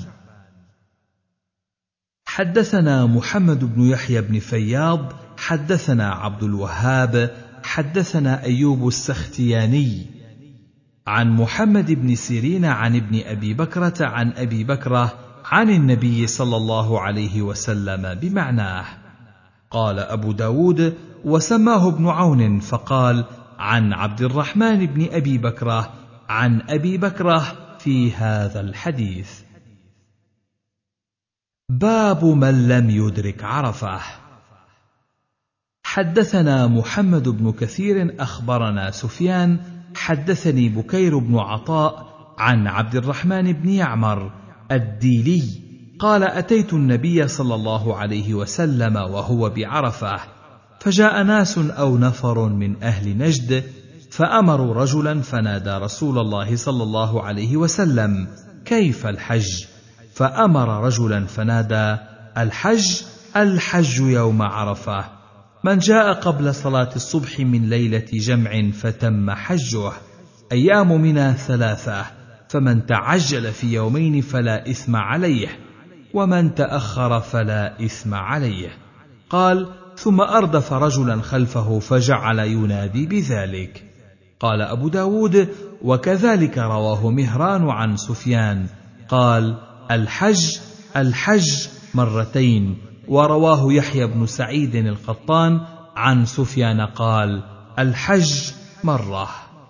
حدثنا محمد بن يحيى بن فياض حدثنا عبد الوهاب حدثنا أيوب السختياني عن محمد بن سيرين عن ابن أبي بكرة عن أبي بكرة عن النبي صلى الله عليه وسلم بمعناه. قال أبو داود: وسماه ابن عون فقال: عن عبد الرحمن بن أبي بكرة عن أبي بكرة في هذا الحديث. باب من لم يدرك عرفة. حدثنا محمد بن كثير أخبرنا سفيان حدثني بكير بن عطاء عن عبد الرحمن بن يعمر الديلي قال: أتيت النبي صلى الله عليه وسلم وهو بعرفة، فجاء ناس أو نفر من أهل نجد فأمروا رجلا فنادى رسول الله صلى الله عليه وسلم: كيف الحج؟ فأمر رجلا فنادى: الحج الحج يوم عرفة، من جاء قبل صلاة الصبح من ليلة جمع فتم حجه، أيام منى ثلاثة، فمن تعجل في يومين فلا إثم عليه، ومن تأخر فلا إثم عليه. قال: ثم أردف رجلا خلفه فجعل ينادي بذلك. قال أبو داود: وكذلك رواه مهران عن سفيان قال: الحج الحج مرتين. ورواه يحيى بن سعيد القطان عن سفيان قال: الحج مرة.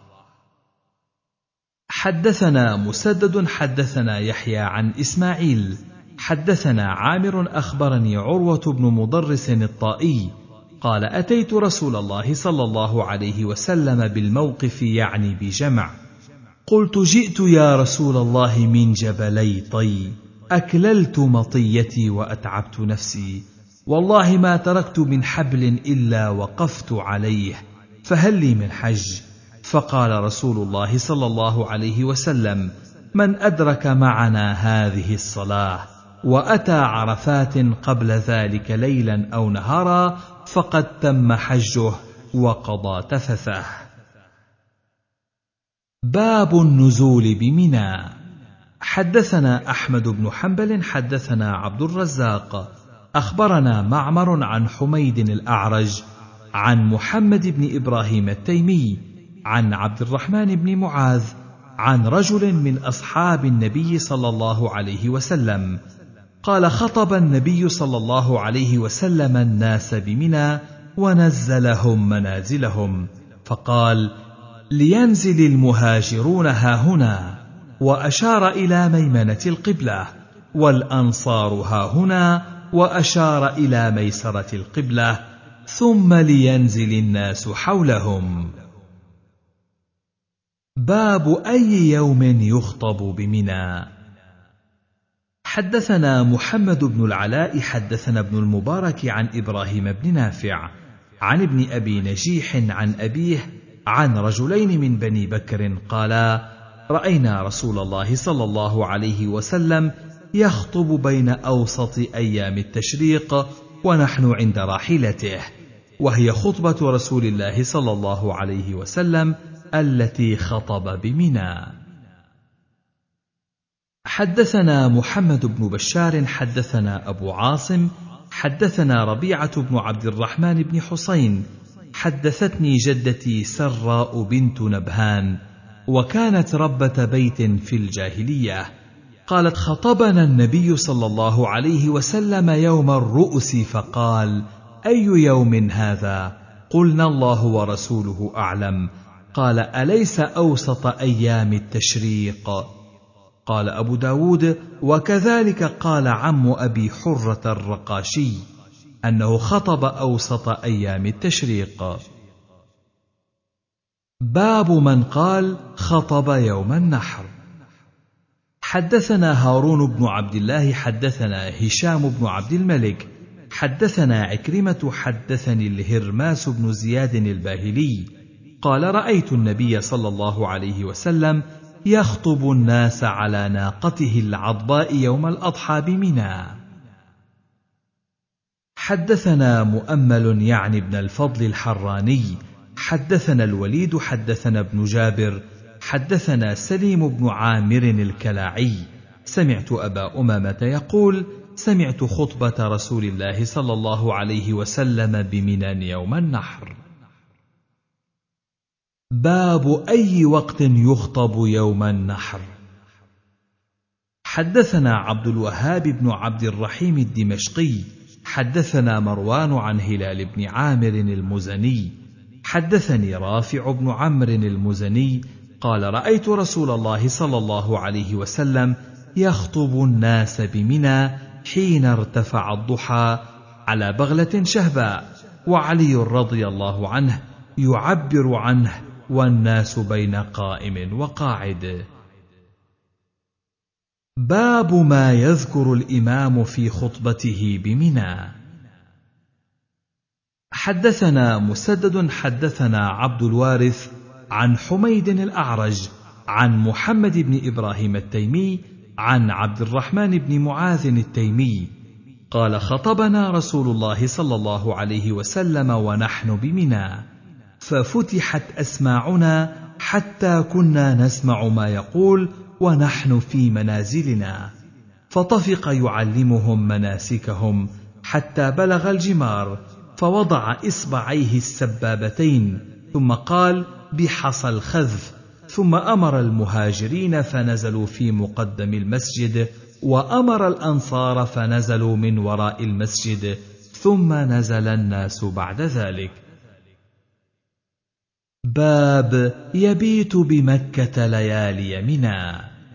حدثنا مسدد حدثنا يحيى عن إسماعيل حدثنا عامر أخبرني عروة بن مضرس الطائي قال: أتيت رسول الله صلى الله عليه وسلم بالموقف يعني بجمع، قلت: جئت يا رسول الله من جبلي طي، أكللت مطيتي وأتعبت نفسي، والله ما تركت من حبل إلا وقفت عليه، فهل لي من حج؟ فقال رسول الله صلى الله عليه وسلم: من أدرك معنا هذه الصلاة وأتى عرفات قبل ذلك ليلا أو نهارا فقد تم حجه وقضى تفثه. باب النزول بمنى. حدثنا أحمد بن حنبل حدثنا عبد الرزاق أخبرنا معمر عن حميد الأعرج عن محمد بن إبراهيم التيمي عن عبد الرحمن بن معاذ عن رجل من أصحاب النبي صلى الله عليه وسلم قال: خطب النبي صلى الله عليه وسلم الناس بمنى ونزلهم منازلهم، فقال: لينزل المهاجرون هاهنا، وأشار إلى ميمنة القبلة، والأنصار هاهنا، وأشار إلى ميسرة القبلة، ثم لينزل الناس حولهم. باب أي يوم يخطب بمنى. حدثنا محمد بن العلاء حدثنا ابن المبارك عن إبراهيم بن نافع عن ابن أبي نجيح عن أبيه عن رجلين من بني بكر قالا: رأينا رسول الله صلى الله عليه وسلم يخطب بين أوسط أيام التشريق ونحن عند راحلته، وهي خطبة رسول الله صلى الله عليه وسلم التي خطب بمنى. حدثنا محمد بن بشار حدثنا أبو عاصم حدثنا ربيعة بن عبد الرحمن بن حسين حدثتني جدتي سراء بنت نبهان، وكانت ربة بيت في الجاهلية، قالت: خطبنا النبي صلى الله عليه وسلم يوم الرؤس فقال: أي يوم هذا؟ قلنا: الله ورسوله أعلم. قال: أليس أوسط أيام التشريق؟ قال أبو داود: وكذلك قال عم أبي حرة الرقاشي أنه خطب أوسط أيام التشريق. باب من قال خطب يوم النحر. حدثنا هارون بن عبد الله حدثنا هشام بن عبد الملك حدثنا عكرمة حدثني الهرماس بن زياد الباهلي قال: رأيت النبي صلى الله عليه وسلم يخطب الناس على ناقته العضباء يوم الأضحى بمنى. حدثنا مؤمل يعني ابن الفضل الحراني حدثنا الوليد حدثنا ابن جابر حدثنا سليم بن عامر الكلاعي سمعت أبا أمامة يقول: سمعت خطبة رسول الله صلى الله عليه وسلم بمنى يوم النحر. باب أي وقت يخطب يوم النحر. حدثنا عبد الوهاب بن عبد الرحيم الدمشقي حدثنا مروان عن هلال بن عامر المزني حدثني رافع بن عمرو المزني قال: رأيت رسول الله صلى الله عليه وسلم يخطب الناس بمنى حين ارتفع الضحى على بغلة شهباء، وعلي رضي الله عنه يعبر عنه والناس بين قائم وقاعد. باب ما يذكر الإمام في خطبته بمنى. حدثنا مسدد حدثنا عبد الوارث عن حميد الأعرج عن محمد بن إبراهيم التيمي عن عبد الرحمن بن معاذ التيمي قال: خطبنا رسول الله صلى الله عليه وسلم ونحن بمنى، ففتحت أسماعنا حتى كنا نسمع ما يقول ونحن في منازلنا، فطفق يعلمهم مناسكهم حتى بلغ الجمار، فوضع إصبعيه السبابتين ثم قال: بحصى الخذف، ثم أمر المهاجرين فنزلوا في مقدم المسجد، وأمر الأنصار فنزلوا من وراء المسجد، ثم نزل الناس بعد ذلك. باب يبيت بمكة ليالي منى.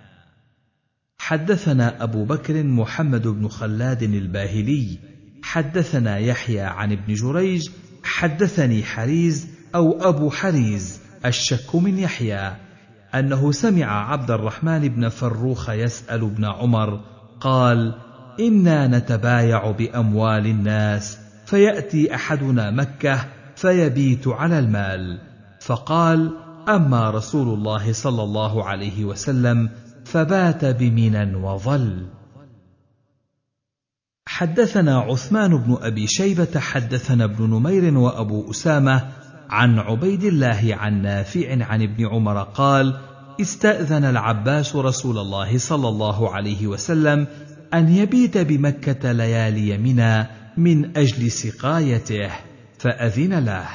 حدثنا أبو بكر محمد بن خلاد الباهلي حدثنا يحيى عن ابن جريج حدثني حريز أو أبو حريز الشك من يحيى أنه سمع عبد الرحمن بن فروخ يسأل ابن عمر قال: إنا نتبايع بأموال الناس، فيأتي أحدنا مكة فيبيت على المال، فقال: أما رسول الله صلى الله عليه وسلم فبات بمنى وظل. حدثنا عثمان بن أبي شيبة حدثنا ابن نمير وأبو أسامة عن عبيد الله عن نافع عن ابن عمر قال: استأذن العباس رسول الله صلى الله عليه وسلم أن يبيت بمكة ليالي منى من أجل سقايته، فأذن له.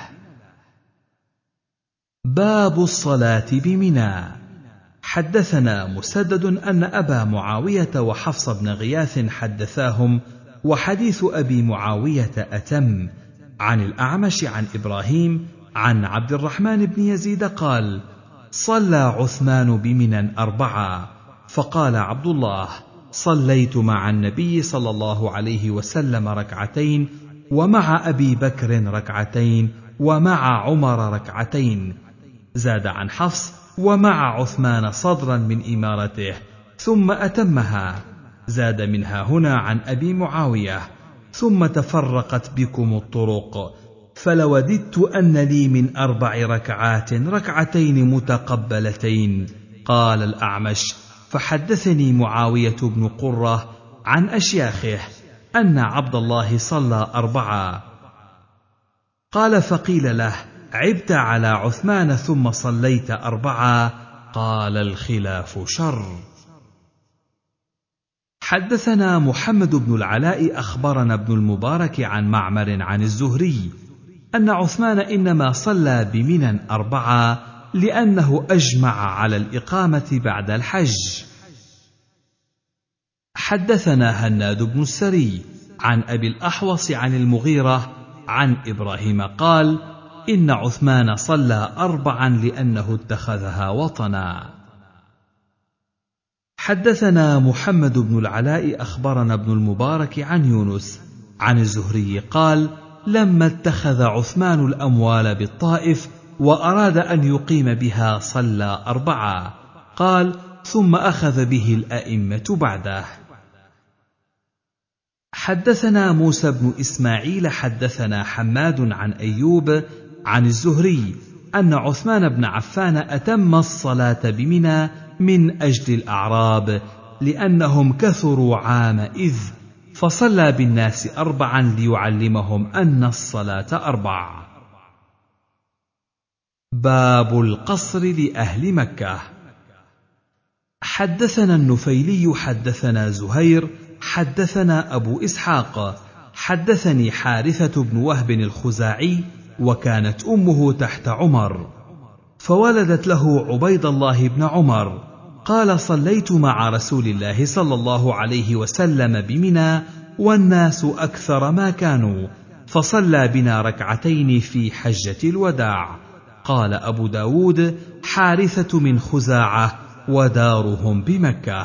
باب الصلاة بمنى. حدثنا مسدد أن أبا معاوية وحفص بن غياث حدثاهم، وحديث أبي معاوية أتم، عن الأعمش عن إبراهيم عن عبد الرحمن بن يزيد قال: صلى عثمان بمنى أربعة، فقال عبد الله: صليت مع النبي صلى الله عليه وسلم ركعتين، ومع أبي بكر ركعتين، ومع عمر ركعتين. زاد عن حفص: ومع عثمان صدرا من إمارته، ثم أتمها. زاد منها هنا عن أبي معاوية: ثم تفرقت بكم الطرق، فلوددت أن لي من أربع ركعات ركعتين متقبلتين. قال الأعمش: فحدثني معاوية بن قرة عن أشياخه أن عبد الله صلى أربعة. قال: فقيل له: عبت على عثمان ثم صليت أربعة؟ قال: الخلاف شر. حدثنا محمد بن العلاء أخبرنا ابن المبارك عن معمر عن الزهري أن عثمان إنما صلى بمنى أربعة لأنه أجمع على الإقامة بعد الحج. حدثنا هناد بن السري عن أبي الأحوص عن المغيرة عن إبراهيم قال: إن عثمان صلى أربعا لأنه اتخذها وطنا. حدثنا محمد بن العلاء أخبرنا ابن المبارك عن يونس عن الزهري قال: لما اتخذ عثمان الأموال بالطائف وأراد أن يقيم بها صلى أربعة. قال: ثم أخذ به الأئمة بعده. حدثنا موسى بن إسماعيل حدثنا حماد عن أيوب عن الزهري أن عثمان بن عفان أتم الصلاة بمنى من أجل الأعراب لأنهم كثروا عام إذ، فصلى بالناس أربعا ليعلمهم أن الصلاة أربع. باب القصر لأهل مكة. حدثنا النفيلي حدثنا زهير حدثنا أبو إسحاق حدثني حارثة بن وهب الخزاعي وكانت أمه تحت عمر فولدت له عبيد الله بن عمر قال: صليت مع رسول الله صلى الله عليه وسلم بمنى والناس أكثر ما كانوا، فصلى بنا ركعتين في حجة الوداع. قال أبو داود: حارثة من خزاعة ودارهم بمكة.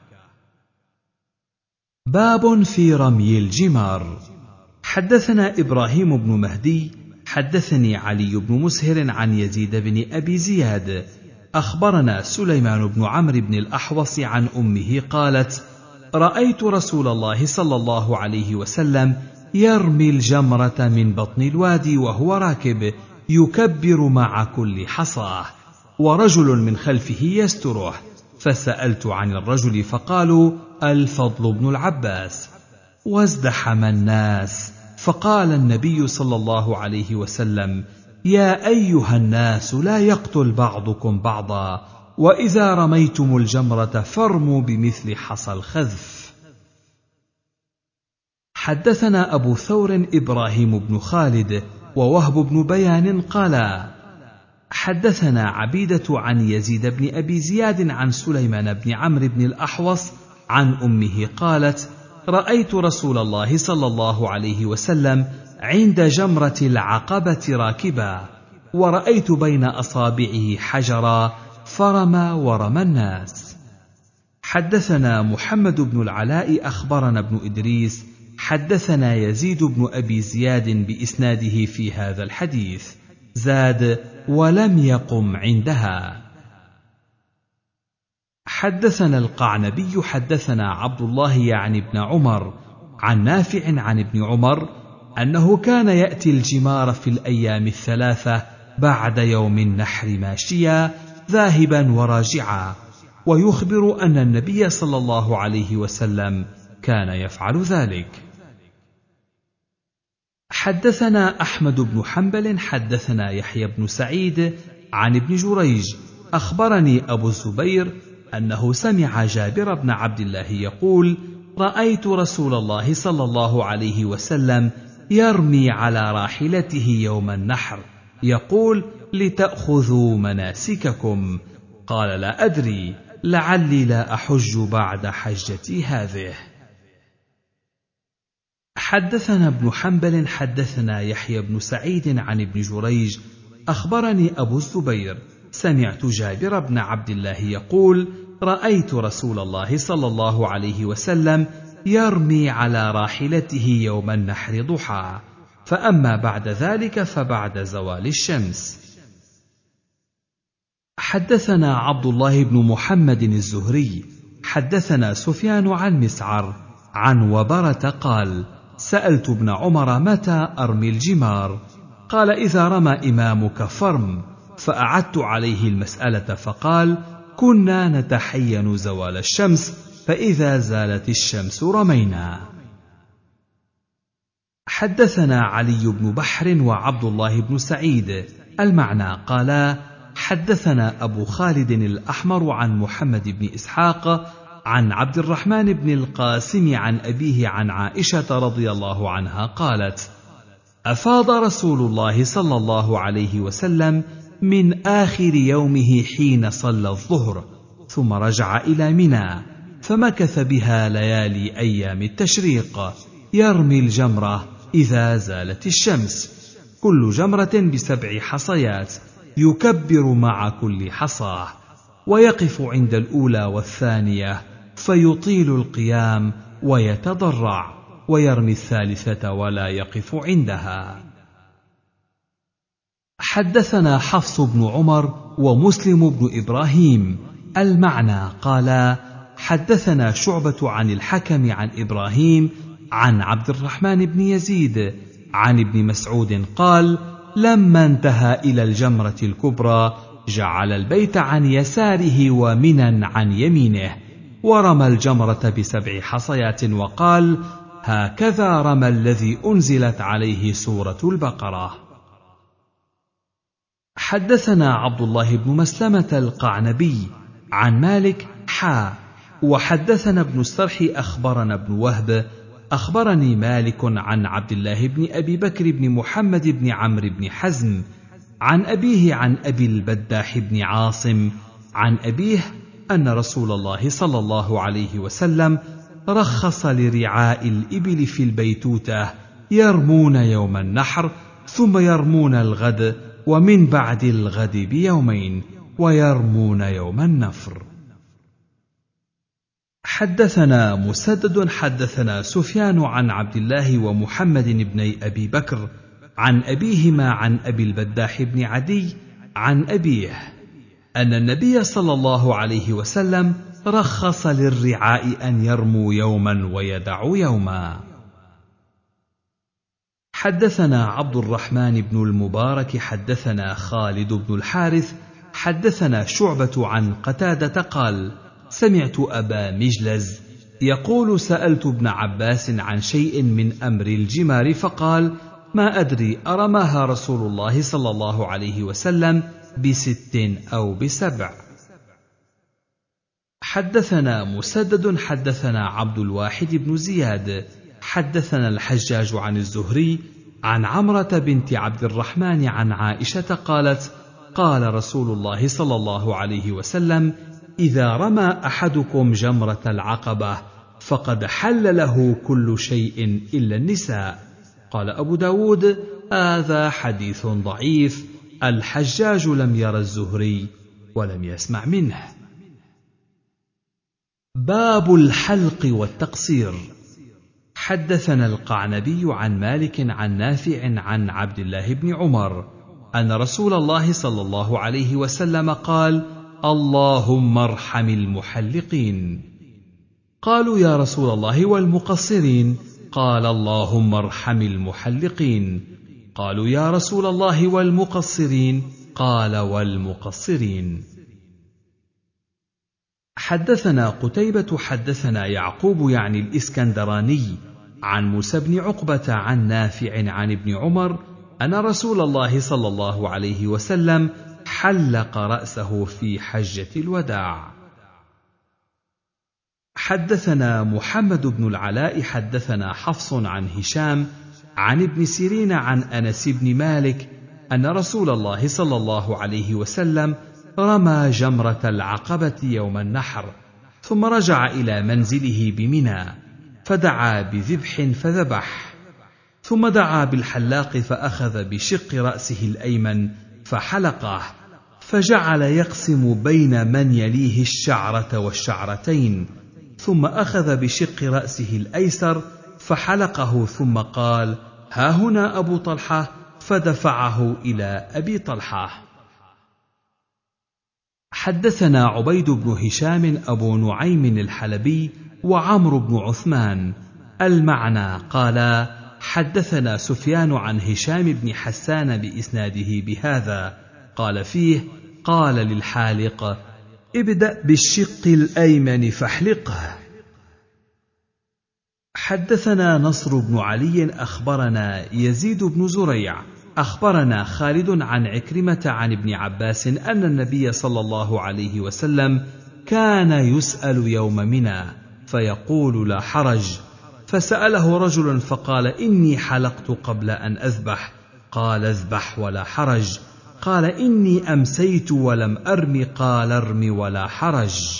باب في رمي الجمار. حدثنا إبراهيم بن مهدي حدثني علي بن مسهر عن يزيد بن أبي زياد أخبرنا سليمان بن عمرو بن الأحوص عن أمه قالت: رأيت رسول الله صلى الله عليه وسلم يرمي الجمرة من بطن الوادي وهو راكب يكبر مع كل حصاه، ورجل من خلفه يستره، فسألت عن الرجل فقالوا: الفضل بن العباس. وازدحم الناس، فقال النبي صلى الله عليه وسلم: يا أيها الناس لا يقتل بعضكم بعضا، وإذا رميتم الجمرة فارموا بمثل حصى الخذف. حدثنا أبو ثور إبراهيم بن خالد ووهب بن بيان قالا: حدثنا عبيدة عن يزيد بن أبي زياد عن سليمان بن عمرو بن الأحوص عن أمه قالت: رأيت رسول الله صلى الله عليه وسلم عند جمرة العقبة راكبا، ورأيت بين أصابعه حجرا فرمى ورمى الناس. حدثنا محمد بن العلاء أخبرنا ابن إدريس حدثنا يزيد بن أبي زياد بإسناده في هذا الحديث، زاد: ولم يقم عندها. حدثنا القعنبي حدثنا عبد الله يعني ابن عمر عن نافع عن ابن عمر أنه كان يأتي الجمار في الأيام الثلاثة بعد يوم النحر ماشيا ذاهبا وراجعا، ويخبر أن النبي صلى الله عليه وسلم كان يفعل ذلك. حدثنا أحمد بن حنبل حدثنا يحيى بن سعيد عن ابن جريج أخبرني أبو الزبير أنه سمع جابر بن عبد الله يقول: رأيت رسول الله صلى الله عليه وسلم يرمي على راحلته يوم النحر يقول: لتأخذوا مناسككم. قال: لا أدري، لعلي لا أحج بعد حجتي هذه. حدثنا ابن حنبل حدثنا يحيى بن سعيد عن ابن جريج أخبرني أبو الزبير سمعت جابر بن عبد الله يقول: رأيت رسول الله صلى الله عليه وسلم يرمي على راحلته يوم النحر ضحى، فأما بعد ذلك فبعد زوال الشمس. حدثنا عبد الله بن محمد الزهري حدثنا سفيان عن مسعر عن وبرة قال: سألت ابن عمر متى أرمي الجمار؟ قال: إذا رمى إمامك فارم. فأعدت عليه المسألة فقال: كنا نتحين زوال الشمس، فإذا زالت الشمس رمينا. حدثنا علي بن بحر وعبد الله بن سعيد المعنى قالا: حدثنا أبو خالد الأحمر عن محمد بن إسحاق عن عبد الرحمن بن القاسم عن أبيه عن عائشة رضي الله عنها قالت: أفاض رسول الله صلى الله عليه وسلم من آخر يومه حين صلى الظهر، ثم رجع إلى منى فمكث بها ليالي أيام التشريق، يرمي الجمرة إذا زالت الشمس، كل جمرة بسبع حصيات، يكبر مع كل حصاه، ويقف عند الأولى والثانية فيطيل القيام ويتضرع، ويرمي الثالثة ولا يقف عندها. حدثنا حفص بن عمر ومسلم بن إبراهيم المعنى قالا: حدثنا شعبة عن الحكم عن إبراهيم عن عبد الرحمن بن يزيد عن ابن مسعود قال: لما انتهى إلى الجمرة الكبرى جعل البيت عن يساره ومنى عن يمينه، ورمى الجمرة بسبع حصيات وقال: هكذا رمى الذي أنزلت عليه سورة البقرة. حدثنا عبد الله بن مسلمة القعنبي عن مالك حا وحدثنا ابن السرح أخبرنا ابن وهب أخبرني مالك عن عبد الله بن أبي بكر بن محمد بن عمرو بن حزم عن أبيه عن أبي البداح بن عاصم عن أبيه أن رسول الله صلى الله عليه وسلم رخص لرعاء الإبل في البيتوتة يرمون يوم النحر، ثم يرمون الغد، ومن بعد الغد بيومين، ويرمون يوم النفر. حدثنا مسدد حدثنا سفيان عن عبد الله ومحمد بن أبي بكر عن أبيهما عن أبي البداح بن عدي عن أبيه أن النبي صلى الله عليه وسلم رخص للرعاء أن يرموا يوما ويدعوا يوما. حدثنا عبد الرحمن بن المبارك حدثنا خالد بن الحارث حدثنا شعبة عن قتادة قال: سمعت أبا مجلز يقول: سألت ابن عباس عن شيء من أمر الجمار فقال: ما أدري أرماها رسول الله صلى الله عليه وسلم بست أو بسبع. حدثنا مسدد حدثنا عبد الواحد بن زياد حدثنا الحجاج عن الزهري عن عمرة بنت عبد الرحمن عن عائشة قالت: قال رسول الله صلى الله عليه وسلم: إذا رمى أحدكم جمرة العقبة فقد حل له كل شيء إلا النساء. قال أبو داود: هذا حديث ضعيف، الحجاج لم ير الزهري ولم يسمع منه. باب الحلق والتقصير. حدثنا القعنبي عن مالك عن نافع عن عبد الله بن عمر أن رسول الله صلى الله عليه وسلم قال: اللهم ارحم المحلقين. قالوا: يا رسول الله والمقصرين؟ قال: اللهم ارحم المحلقين. قالوا: يا رسول الله والمقصرين؟ قال: والمقصرين. حدثنا قتيبة حدثنا يعقوب يعني الإسكندراني عن موسى بن عقبة عن نافع عن ابن عمر أن رسول الله صلى الله عليه وسلم حلق رأسه في حجة الوداع. حدثنا محمد بن العلاء حدثنا حفص عن هشام عن ابن سيرين عن أنس بن مالك أن رسول الله صلى الله عليه وسلم رمى جمرة العقبة يوم النحر، ثم رجع إلى منزله بمنى فدعا بذبح فذبح، ثم دعا بالحلاق فأخذ بشق رأسه الأيمن فحلقه، فجعل يقسم بين من يليه الشعرة والشعرتين، ثم أخذ بشق رأسه الأيسر فحلقه، ثم قال: ها هنا أبو طلحة، فدفعه إلى أبي طلحة. حدثنا عبيد بن هشام أبو نعيم الحلبي وعمرو بن عثمان المعنى قالا: حدثنا سفيان عن هشام بن حسان بإسناده بهذا، قال فيه: قال للحالق: ابدأ بالشق الأيمن فاحلقه. حدثنا نصر بن علي أخبرنا يزيد بن زريع أخبرنا خالد عن عكرمة عن ابن عباس أن النبي صلى الله عليه وسلم كان يسأل يوم منى فيقول لا حرج، فسأله رجل فقال إني حلقت قبل أن أذبح، قال اذبح ولا حرج، قال إني أمسيت ولم أرم، قال ارم ولا حرج.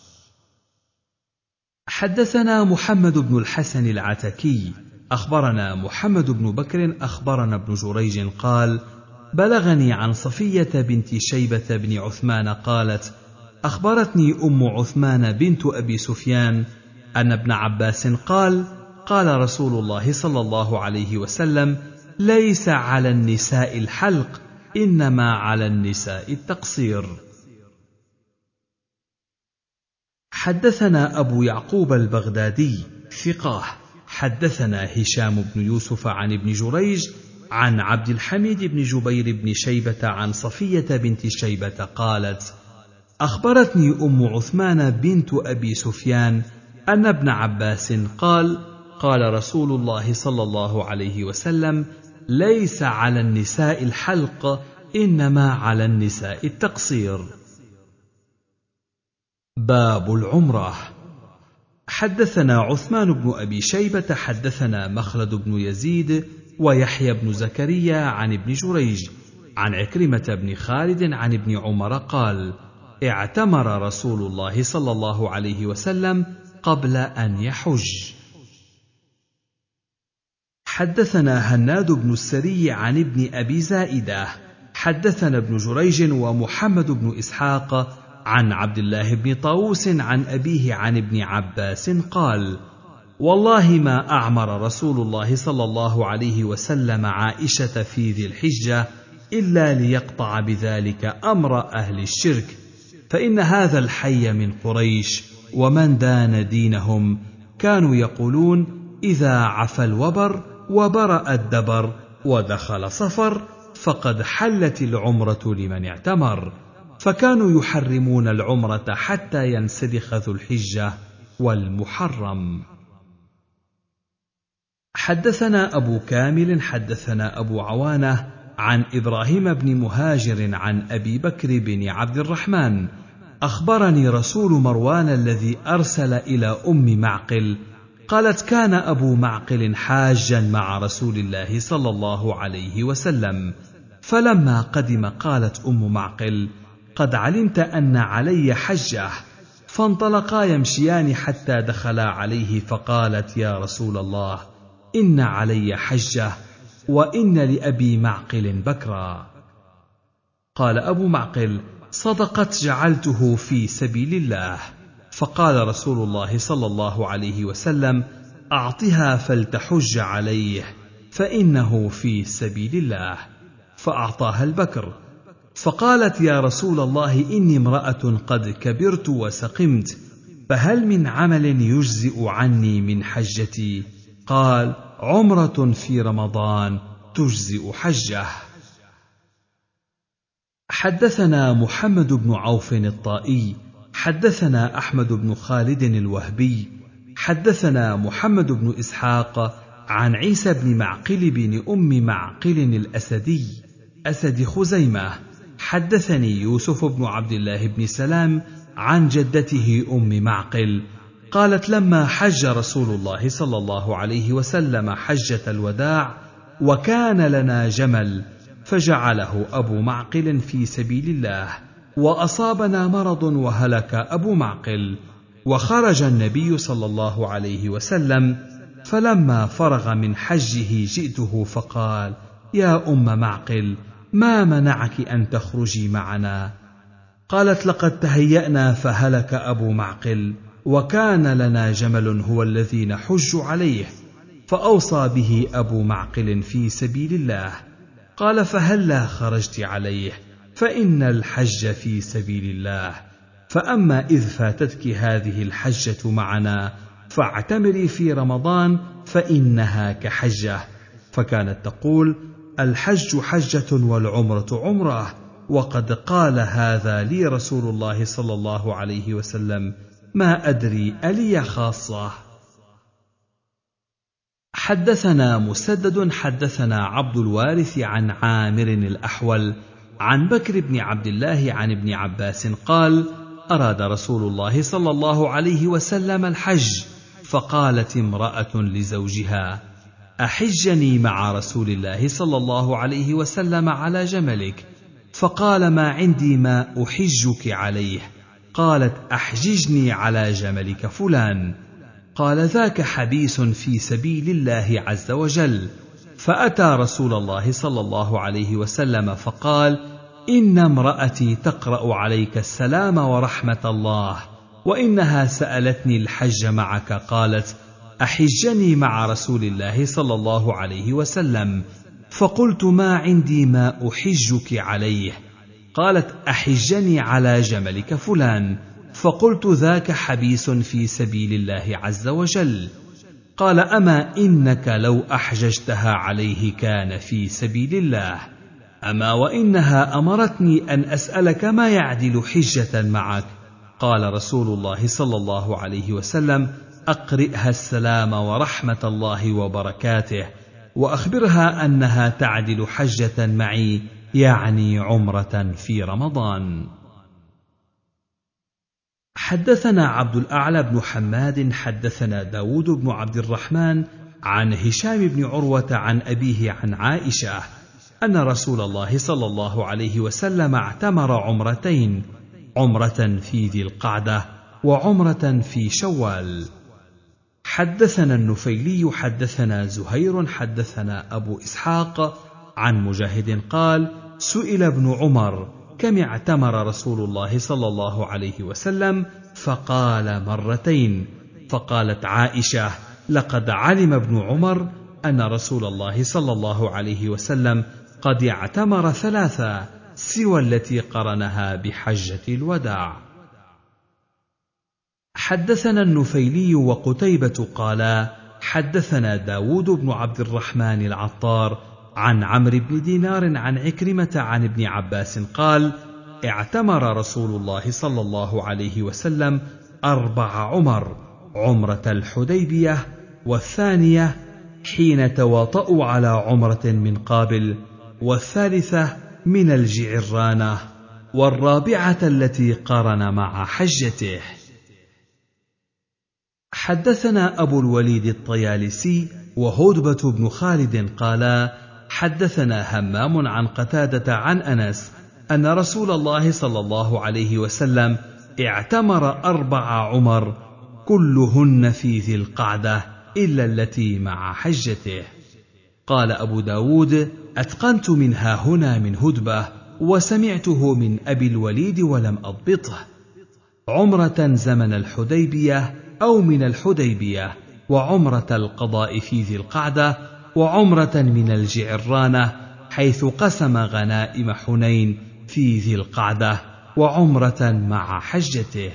حدثنا محمد بن الحسن العتكي أخبرنا محمد بن بكر أخبرنا ابن جريج قال بلغني عن صفية بنت شيبة بن عثمان قالت أخبرتني أم عثمان بنت أبي سفيان أن ابن عباس قال قال رسول الله صلى الله عليه وسلم ليس على النساء الحلق إنما على النساء التقصير. حدثنا أبو يعقوب البغدادي ثقة حدثنا هشام بن يوسف عن ابن جريج عن عبد الحميد بن جبير بن شيبة عن صفية بنت شيبة قالت أخبرتني أم عثمان بنت أبي سفيان أن ابن عباس قال قال رسول الله صلى الله عليه وسلم ليس على النساء الحلق إنما على النساء التقصير. باب العمرة. حدثنا عثمان بن أبي شيبة حدثنا مخلد بن يزيد ويحيى بن زكريا عن ابن جريج عن عكرمة بن خالد عن ابن عمر قال اعتمر رسول الله صلى الله عليه وسلم قبل أن يحج. حدثنا هناد بن السري عن ابن أبي زائدة حدثنا ابن جريج ومحمد بن إسحاق عن عبد الله بن طاووس عن أبيه عن ابن عباس قال والله ما أعمر رسول الله صلى الله عليه وسلم عائشة في ذي الحجة إلا ليقطع بذلك أمر أهل الشرك، فإن هذا الحي من قريش ومن دان دينهم كانوا يقولون إذا عفى الوبر وبرأ الدبر ودخل صفر فقد حلت العمرة لمن اعتمر، فكانوا يحرمون العمرة حتى ينسلخ ذو الحجة والمحرم. حدثنا أبو كامل حدثنا أبو عوانة عن إبراهيم بن مهاجر عن أبي بكر بن عبد الرحمن أخبرني رسول مروان الذي أرسل إلى أم معقل قالت كان أبو معقل حاجا مع رسول الله صلى الله عليه وسلم، فلما قدم قالت أم معقل قد علمت أن علي حجة، فانطلقا يمشيان حتى دخلا عليه فقالت يا رسول الله إن علي حجة وإن لأبي معقل بكرا. قال أبو معقل صدقت جعلته في سبيل الله، فقال رسول الله صلى الله عليه وسلم أعطها فلتحج عليه فإنه في سبيل الله، فأعطاها البكر، فقالت يا رسول الله إني امرأة قد كبرت وسقمت، فهل من عمل يجزئ عني من حجتي؟ قال عمرة في رمضان تجزئ حجة. حدثنا محمد بن عوف الطائي حدثنا أحمد بن خالد الوهبي حدثنا محمد بن إسحاق عن عيسى بن معقل بن أم معقل الأسدي أسد خزيمة حدثني يوسف بن عبد الله بن سلام عن جدته أم معقل قالت لما حج رسول الله صلى الله عليه وسلم حجة الوداع وكان لنا جمل فجعله أبو معقل في سبيل الله، وأصابنا مرض وهلك أبو معقل، وخرج النبي صلى الله عليه وسلم، فلما فرغ من حجه جئته فقال يا أم معقل ما منعك أن تخرجي معنا؟ قالت لقد تهيأنا فهلك أبو معقل وكان لنا جمل هو الذي نحج عليه، فأوصى به أبو معقل في سبيل الله. قال فهلا خرجت عليه؟ فإن الحج في سبيل الله، فأما إذ فاتتك هذه الحجة معنا فاعتمري في رمضان فإنها كحجة. فكانت تقول الحج حجة والعمرة عمرة، وقد قال هذا لي رسول الله صلى الله عليه وسلم ما أدري ألي خاصة. حدثنا مسدد حدثنا عبد الوارث عن عامر الأحول عن بكر بن عبد الله عن ابن عباس قال أراد رسول الله صلى الله عليه وسلم الحج، فقالت امرأة لزوجها: أحجني مع رسول الله صلى الله عليه وسلم على جملك. فقال: ما عندي ما أحجك عليه. قالت: أحججني على جملك فلان. قال: ذاك حبيس في سبيل الله عز وجل. فأتى رسول الله صلى الله عليه وسلم فقال: إن امرأتي تقرأ عليك السلام ورحمة الله، وإنها سألتني الحج معك، قالت: أحجني مع رسول الله صلى الله عليه وسلم. فقلت: ما عندي ما أحجك عليه. قالت: أحجني على جملك فلان. فقلت: ذاك حبيس في سبيل الله عز وجل. قال: أما إنك لو أحججتها عليه كان في سبيل الله. أما وإنها أمرتني أن أسألك ما يعدل حجة معك. قال رسول الله صلى الله عليه وسلم: أقرئها السلام ورحمة الله وبركاته، وأخبرها أنها تعدل حجة معي، يعني عمرة في رمضان. حدثنا عبد الأعلى بن حماد حدثنا داود بن عبد الرحمن عن هشام بن عروة عن أبيه عن عائشة أن رسول الله صلى الله عليه وسلم اعتمر عمرتين، عمرة في ذي القعدة وعمرة في شوال. حدثنا النفيلي حدثنا زهير حدثنا أبو إسحاق عن مجاهد قال: سئل ابن عمر: كم اعتمر رسول الله صلى الله عليه وسلم؟ فقال: مرتين. فقالت عائشة: لقد علم ابن عمر أن رسول الله صلى الله عليه وسلم قد اعتمر ثلاثة سوى التي قرنها بحجة الوداع. حدثنا النفيلي وقتيبة قالا: حدثنا داود بن عبد الرحمن العطار عن عمرو بن دينار عن عكرمة عن ابن عباس قال: اعتمر رسول الله صلى الله عليه وسلم أربع عمر: عمرة الحديبية، والثانية حين تواطؤوا على عمرة من قابل، والثالثة من الجعرانة، والرابعة التي قرن مع حجته. حدثنا أبو الوليد الطيالسي وهدبة بن خالد قالا: حدثنا همام عن قتادة عن أنس أن رسول الله صلى الله عليه وسلم اعتمر أربع عمر كلهن في ذي القعدة إلا التي مع حجته. قال أبو داود: أتقنت منها هنا من هدبة، وسمعته من أبي الوليد ولم أضبطه. عمرة زمن الحديبية أو من الحديبية، وعمرة القضاء في ذي القعدة، وعمرة من الجعرانة حيث قسم غنائم حنين في ذي القعدة، وعمرة مع حجته.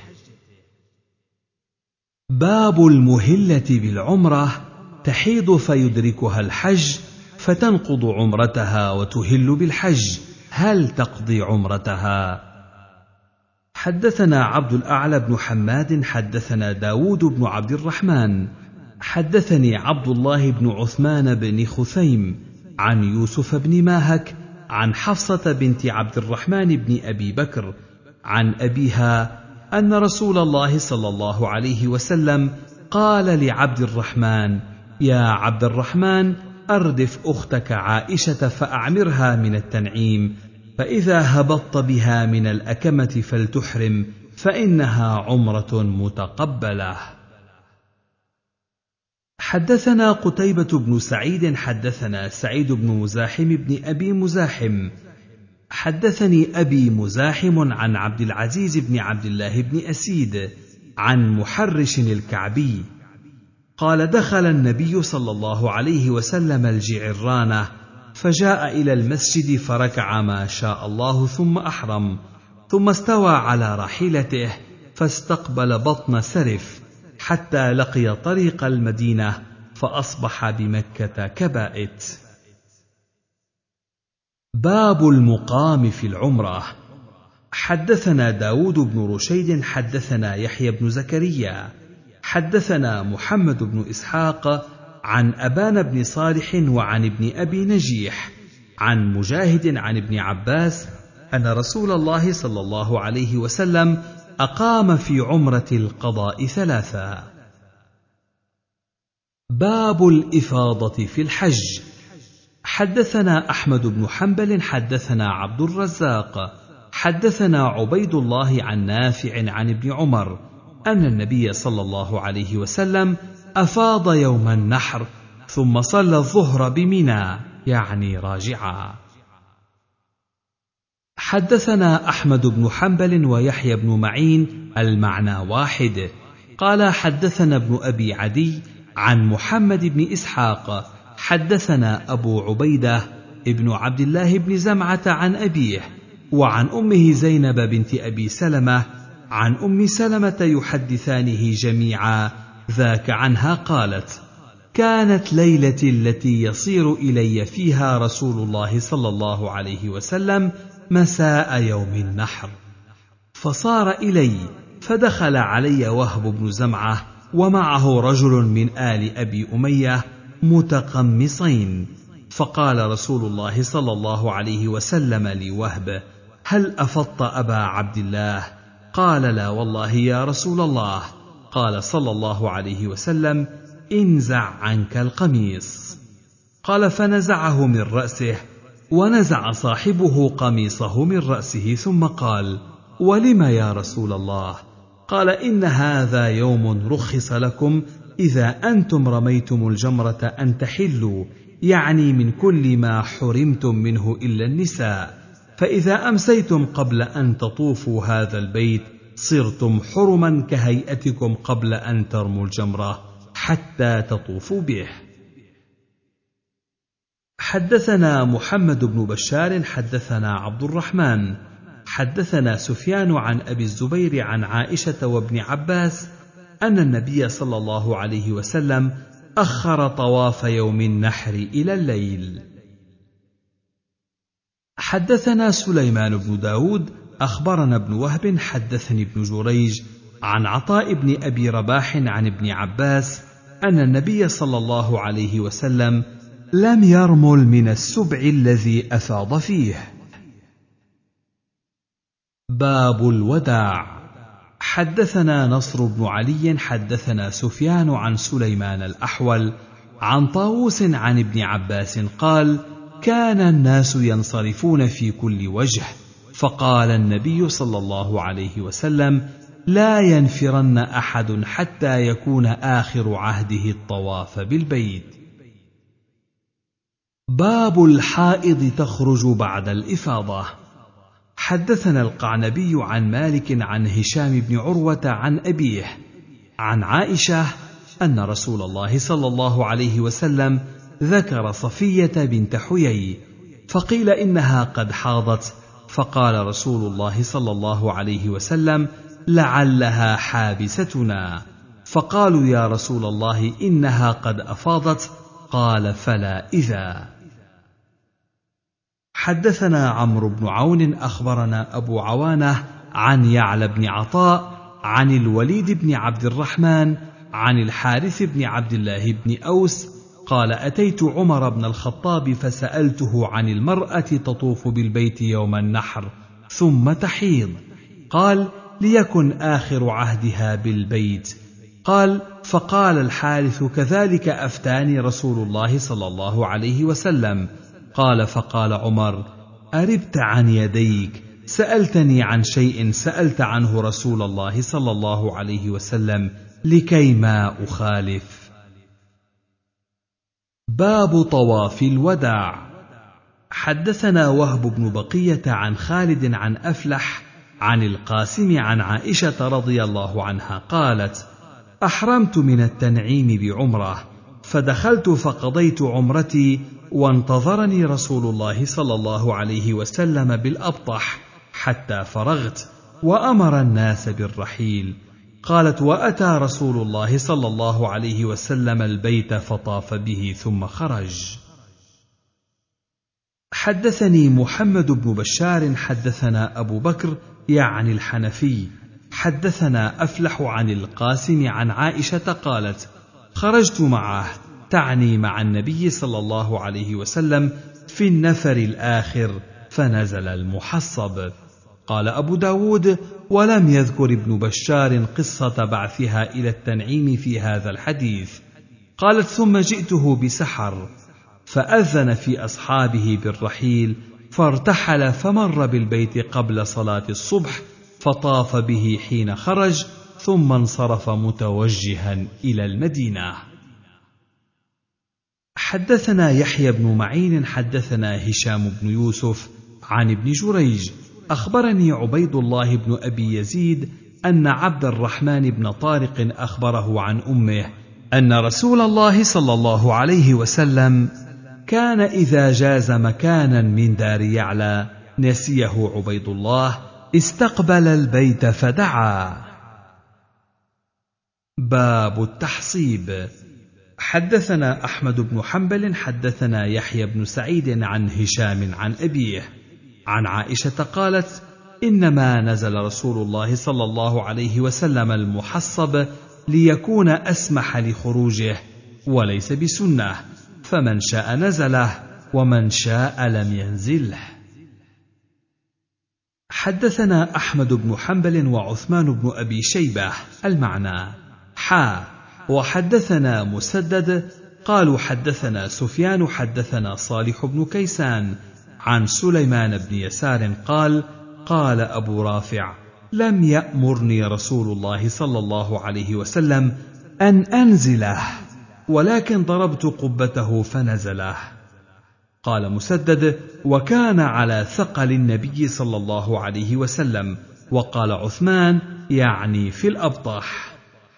باب المهلة بالعمرة: تحيض فيدركها الحج فتنقض عمرتها وتهل بالحج، هل تقضي عمرتها؟ حدثنا عبد الأعلى بن حماد حدثنا داود بن عبد الرحمن حدثني عبد الله بن عثمان بن خثيم عن يوسف بن ماهك عن حفصة بنت عبد الرحمن بن أبي بكر عن أبيها أن رسول الله صلى الله عليه وسلم قال لعبد الرحمن: يا عبد الرحمن، أردف أختك عائشة فأعمرها من التنعيم، فإذا هبطت بها من الأكمة فلتحرم، فإنها عمرة متقبلة. حدثنا قتيبة بن سعيد حدثنا سعيد بن مزاحم بن أبي مزاحم حدثني أبي مزاحم عن عبد العزيز بن عبد الله بن أسيد عن محرش الكعبي قال: دخل النبي صلى الله عليه وسلم الجعرانة، فجاء إلى المسجد فركع ما شاء الله ثم أحرم، ثم استوى على راحلته فاستقبل بطن سرف حتى لقي طريق المدينة، فأصبح بمكة كبائت. باب المقام في العمرة. حدثنا داود بن رشيد حدثنا يحيى بن زكريا حدثنا محمد بن إسحاق عن أبان بن صالح وعن ابن أبي نجيح عن مجاهد عن ابن عباس أن رسول الله صلى الله عليه وسلم أقام في عمرة القضاء ثلاثا. باب الإفاضة في الحج. حدثنا أحمد بن حنبل حدثنا عبد الرزاق حدثنا عبيد الله عن نافع عن ابن عمر أن النبي صلى الله عليه وسلم أفاض يوم النحر ثم صلى الظهر بمنى، يعني راجعا. حدثنا أحمد بن حنبل ويحيى بن معين المعنى واحد. قال حدثنا ابن أبي عدي عن محمد بن إسحاق حدثنا أبو عبيدة ابن عبد الله بن زمعة عن أبيه وعن أمه زينب بنت أبي سلمة عن أم سلمة يحدثانه جميعا ذاك عنها قالت: كانت ليلتي التي يصير إلي فيها رسول الله صلى الله عليه وسلم مساء يوم النحر، فصار إلي فدخل علي وهب بن زمعة ومعه رجل من آل أبي أمية متقمصين، فقال رسول الله صلى الله عليه وسلم لوهب: هل أفضت أبا عبد الله؟ قال: لا والله يا رسول الله. قال صلى الله عليه وسلم: انزع عنك القميص. قال: فنزعه من رأسه، ونزع صاحبه قميصه من رأسه، ثم قال: ولم يا رسول الله؟ قال: إن هذا يوم رخص لكم إذا أنتم رميتم الجمرة أن تحلوا، يعني من كل ما حرمتم منه إلا النساء، فإذا أمسيتم قبل أن تطوفوا هذا البيت صرتم حرما كهيئتكم قبل أن ترموا الجمرة حتى تطوفوا به. حدثنا محمد بن بشار حدثنا عبد الرحمن حدثنا سفيان عن أبي الزبير عن عائشة وابن عباس أن النبي صلى الله عليه وسلم أخر طواف يوم النحر إلى الليل. حدثنا سليمان بن داود أخبرنا ابن وهب حدثني ابن جريج عن عطاء بن أبي رباح عن ابن عباس أن النبي صلى الله عليه وسلم لم يرمل من السبع الذي أفاض فيه. باب الوداع. حدثنا نصر بن علي حدثنا سفيان عن سليمان الأحول عن طاووس عن ابن عباس قال: كان الناس ينصرفون في كل وجه، فقال النبي صلى الله عليه وسلم: لا ينفرن أحد حتى يكون آخر عهده الطواف بالبيت. باب الحائض تخرج بعد الإفاضة. حدثنا القعنبي عن مالك عن هشام بن عروة عن أبيه عن عائشة أن رسول الله صلى الله عليه وسلم ذكر صفية بنت حيي، فقيل إنها قد حاضت، فقال رسول الله صلى الله عليه وسلم: لعلها حابستنا، فقالوا: يا رسول الله إنها قد أفاضت، قال: فلا إذا. حدثنا عمرو بن عون أخبرنا أبو عوانة عن يعلى بن عطاء عن الوليد بن عبد الرحمن عن الحارث بن عبد الله بن أوس قال: أتيت عمر بن الخطاب فسألته عن المرأة تطوف بالبيت يوم النحر ثم تحيض، قال: ليكن آخر عهدها بالبيت. قال: فقال الحارث: كذلك أفتاني رسول الله صلى الله عليه وسلم. قال: فقال عمر: أربت عن يديك، سألتني عن شيء سألت عنه رسول الله صلى الله عليه وسلم لكي ما أخالف. باب طواف الوداع. حدثنا وهب بن بقية عن خالد عن أفلح عن القاسم عن عائشة رضي الله عنها قالت: أحرمت من التنعيم بعمرة، فدخلت فقضيت عمرتي، وانتظرني رسول الله صلى الله عليه وسلم بالأبطح حتى فرغت، وأمر الناس بالرحيل. قالت: وأتى رسول الله صلى الله عليه وسلم البيت فطاف به ثم خرج. حدثني محمد بن بشار حدثنا أبو بكر يعني الحنفي حدثنا أفلح عن القاسم عن عائشة قالت: خرجت معه، تعني مع النبي صلى الله عليه وسلم، في النفر الآخر، فنزل المحصب. قال أبو داود: ولم يذكر ابن بشار قصة بعثها إلى التنعيم في هذا الحديث. قالت: ثم جئته بسحر فأذن في أصحابه بالرحيل، فارتحل فمر بالبيت قبل صلاة الصبح، فطاف به حين خرج، ثم انصرف متوجها إلى المدينة. حدثنا يحيى بن معين حدثنا هشام بن يوسف عن ابن جريج أخبرني عبيد الله بن أبي يزيد أن عبد الرحمن بن طارق أخبره عن أمه أن رسول الله صلى الله عليه وسلم كان إذا جاز مكانا من دار يعلى نسيه عبيد الله استقبل البيت فدعا. باب التحصيب. حدثنا أحمد بن حنبل حدثنا يحيى بن سعيد عن هشام عن أبيه عن عائشة قالت: إنما نزل رسول الله صلى الله عليه وسلم المحصب ليكون أسمح لخروجه، وليس بسنة، فمن شاء نزله ومن شاء لم ينزله. حدثنا أحمد بن حنبل وعثمان بن أبي شيبة المعنى حا وحدثنا مسدد قالوا حدثنا سفيان حدثنا صالح بن كيسان عن سليمان بن يسار قال: قال أبو رافع: لم يأمرني رسول الله صلى الله عليه وسلم أن أنزله، ولكن ضربت قبته فنزله. قال مسدد: وكان على ثقل النبي صلى الله عليه وسلم. وقال عثمان: يعني في الأبطح.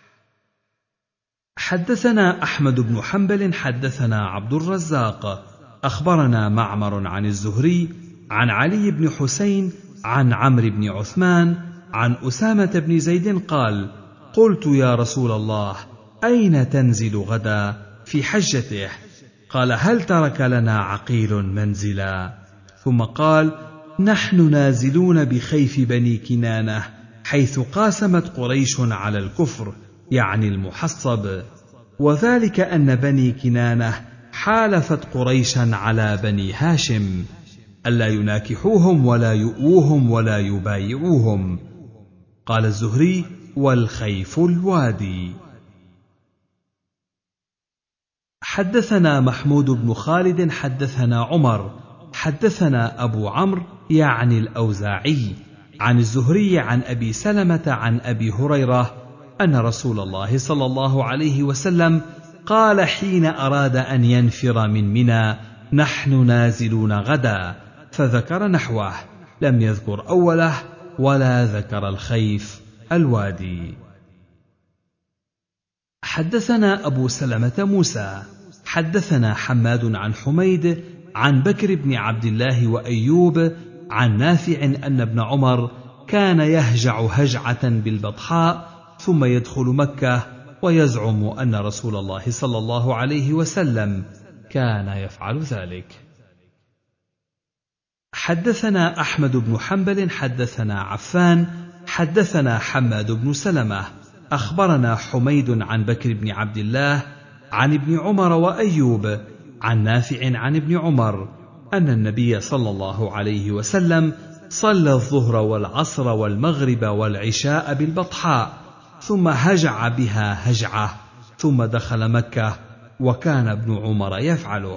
حدثنا أحمد بن حنبل حدثنا عبد الرزاق أخبرنا معمر عن الزهري عن علي بن حسين عن عمرو بن عثمان عن أسامة بن زيد قال: قلت يا رسول الله أين تنزل غدا في حجته؟ قال: هل ترك لنا عقيل منزلا؟ ثم قال: نحن نازلون بخيف بني كنانة، حيث قاسمت قريش على الكفر، يعني المحصب، وذلك أن بني كنانة حالفت قريشا على بني هاشم ألا يناكحوهم ولا يؤوهم ولا يبايعوهم. قال الزهري: والخيف الوادي. حدثنا محمود بن خالد حدثنا عمر حدثنا أبو عمرو يعني الأوزاعي عن الزهري عن أبي سلمة عن أبي هريرة أن رسول الله صلى الله عليه وسلم قال حين أراد أن ينفر من منى: نحن نازلون غدا، فذكر نحوه، لم يذكر أوله ولا ذكر الخيف الوادي. حدثنا أبو سلمة موسى حدثنا حماد عن حميد عن بكر بن عبد الله وأيوب عن نافع أن ابن عمر كان يهجع هجعة بالبطحاء ثم يدخل مكة ويزعم أن رسول الله صلى الله عليه وسلم كان يفعل ذلك. حدثنا أحمد بن حنبل حدثنا عفان حدثنا حماد بن سلمة أخبرنا حميد عن بكر بن عبد الله عن ابن عمر وأيوب عن نافع عن ابن عمر أن النبي صلى الله عليه وسلم صلى الظهر والعصر والمغرب والعشاء بالبطحاء، ثم هجع بها هجعة، ثم دخل مكة، وكان ابن عمر يفعله.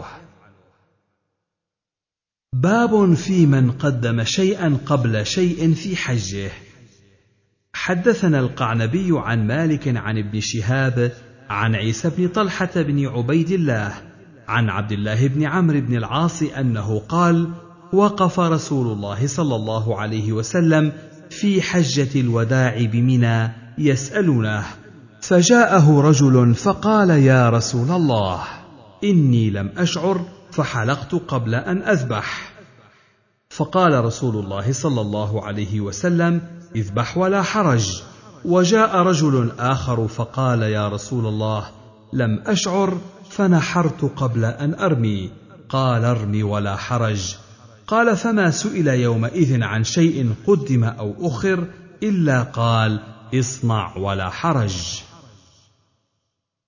باب في من قدم شيئا قبل شيء في حجه. حدثنا القعنبي عن مالك عن ابن شهاب عن عيسى بن طلحة بن عبيد الله عن عبد الله بن عمرو بن العاص أنه قال: وقف رسول الله صلى الله عليه وسلم في حجة الوداع بمنى يسألونه، فجاءه رجل فقال: يا رسول الله، إني لم أشعر فحلقت قبل أن أذبح. فقال رسول الله صلى الله عليه وسلم: اذبح ولا حرج. وجاء رجل آخر فقال: يا رسول الله، لم أشعر فنحرت قبل أن أرمي. قال: ارمي ولا حرج. قال: فما سئل يومئذ عن شيء قدم أو أخر إلا قال: اصنع ولا حرج.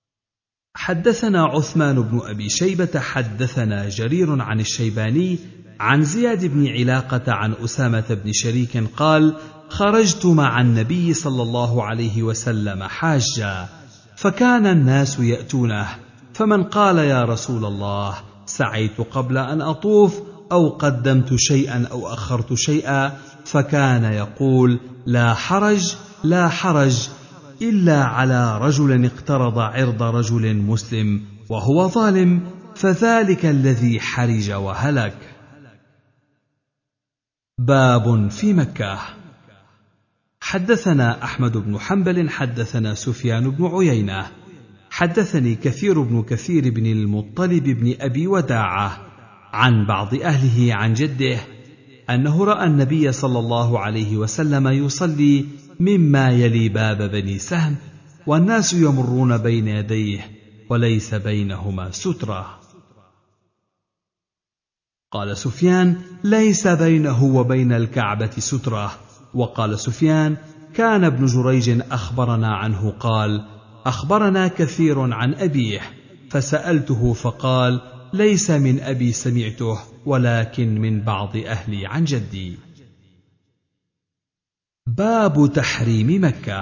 حدثنا عثمان بن أبي شيبة حدثنا جرير عن الشيباني عن زياد بن علاقة عن أسامة بن شريك قال: خرجت مع النبي صلى الله عليه وسلم حاجا، فكان الناس يأتونه، فمن قال: يا رسول الله، سعيت قبل أن أطوف، أو قدمت شيئا أو أخرت شيئا، فكان يقول: لا حرج لا حرج، إلا على رجل اقترض عرض رجل مسلم وهو ظالم، فذلك الذي حرج وهلك. باب في مكة. حدثنا أحمد بن حنبل حدثنا سفيان بن عيينة حدثني كثير بن كثير بن المطلب بن أبي وداعة عن بعض أهله عن جده أنه رأى النبي صلى الله عليه وسلم يصلي مما يلي باب بني سهم، والناس يمرون بين يديه وليس بينهما سترة. قال سفيان: ليس بينه وبين الكعبة سترة. وقال سفيان: كان ابن جريج أخبرنا عنه قال: أخبرنا كثير عن أبيه، فسألته فقال: ليس من أبي سمعته، ولكن من بعض أهلي عن جدي. باب تحريم مكة.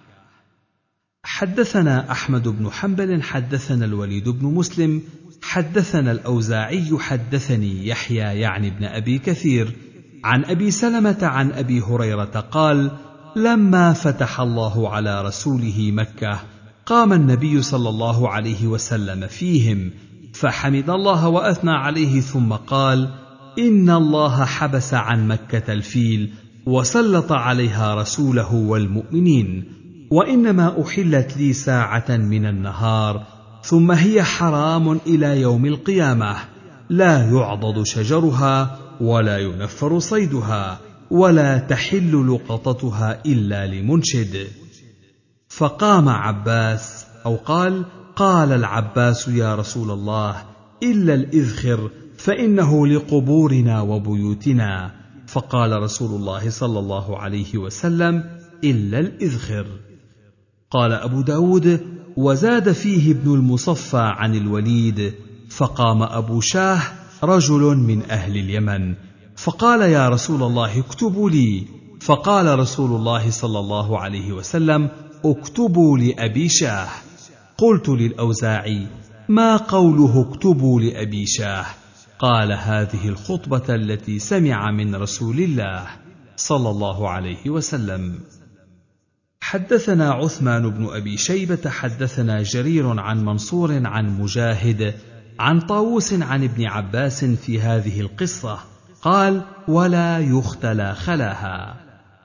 حدثنا أحمد بن حنبل حدثنا الوليد بن مسلم حدثنا الأوزاعي حدثني يحيى يعني ابن أبي كثير عن أبي سلمة عن أبي هريرة قال: لما فتح الله على رسوله مكة قام النبي صلى الله عليه وسلم فيهم، فحمد الله وأثنى عليه، ثم قال: إن الله حبس عن مكة الفيل وسلط عليها رسوله والمؤمنين، وإنما أحلت لي ساعة من النهار، ثم هي حرام إلى يوم القيامة، لا يعضد شجرها ولا ينفر صيدها ولا تحل لقطتها إلا لمنشد. فقام عباس، أو قال قال العباس: يا رسول الله، إلا الإذخر فإنه لقبورنا وبيوتنا. فقال رسول الله صلى الله عليه وسلم: إلا الإذخر. قال أبو داود: وزاد فيه ابن المصفى عن الوليد: فقام أبو شاه رجل من أهل اليمن فقال: يا رسول الله، اكتبوا لي. فقال رسول الله صلى الله عليه وسلم: اكتبوا لأبي شاه. قلت للأوزاعي: ما قوله اكتبوا لأبي شاه؟ قال: هذه الخطبة التي سمع من رسول الله صلى الله عليه وسلم. حدثنا عثمان بن أبي شيبة حدثنا جرير عن منصور عن مجاهد عن طاووس عن ابن عباس في هذه القصة قال: ولا يختلى خلاها.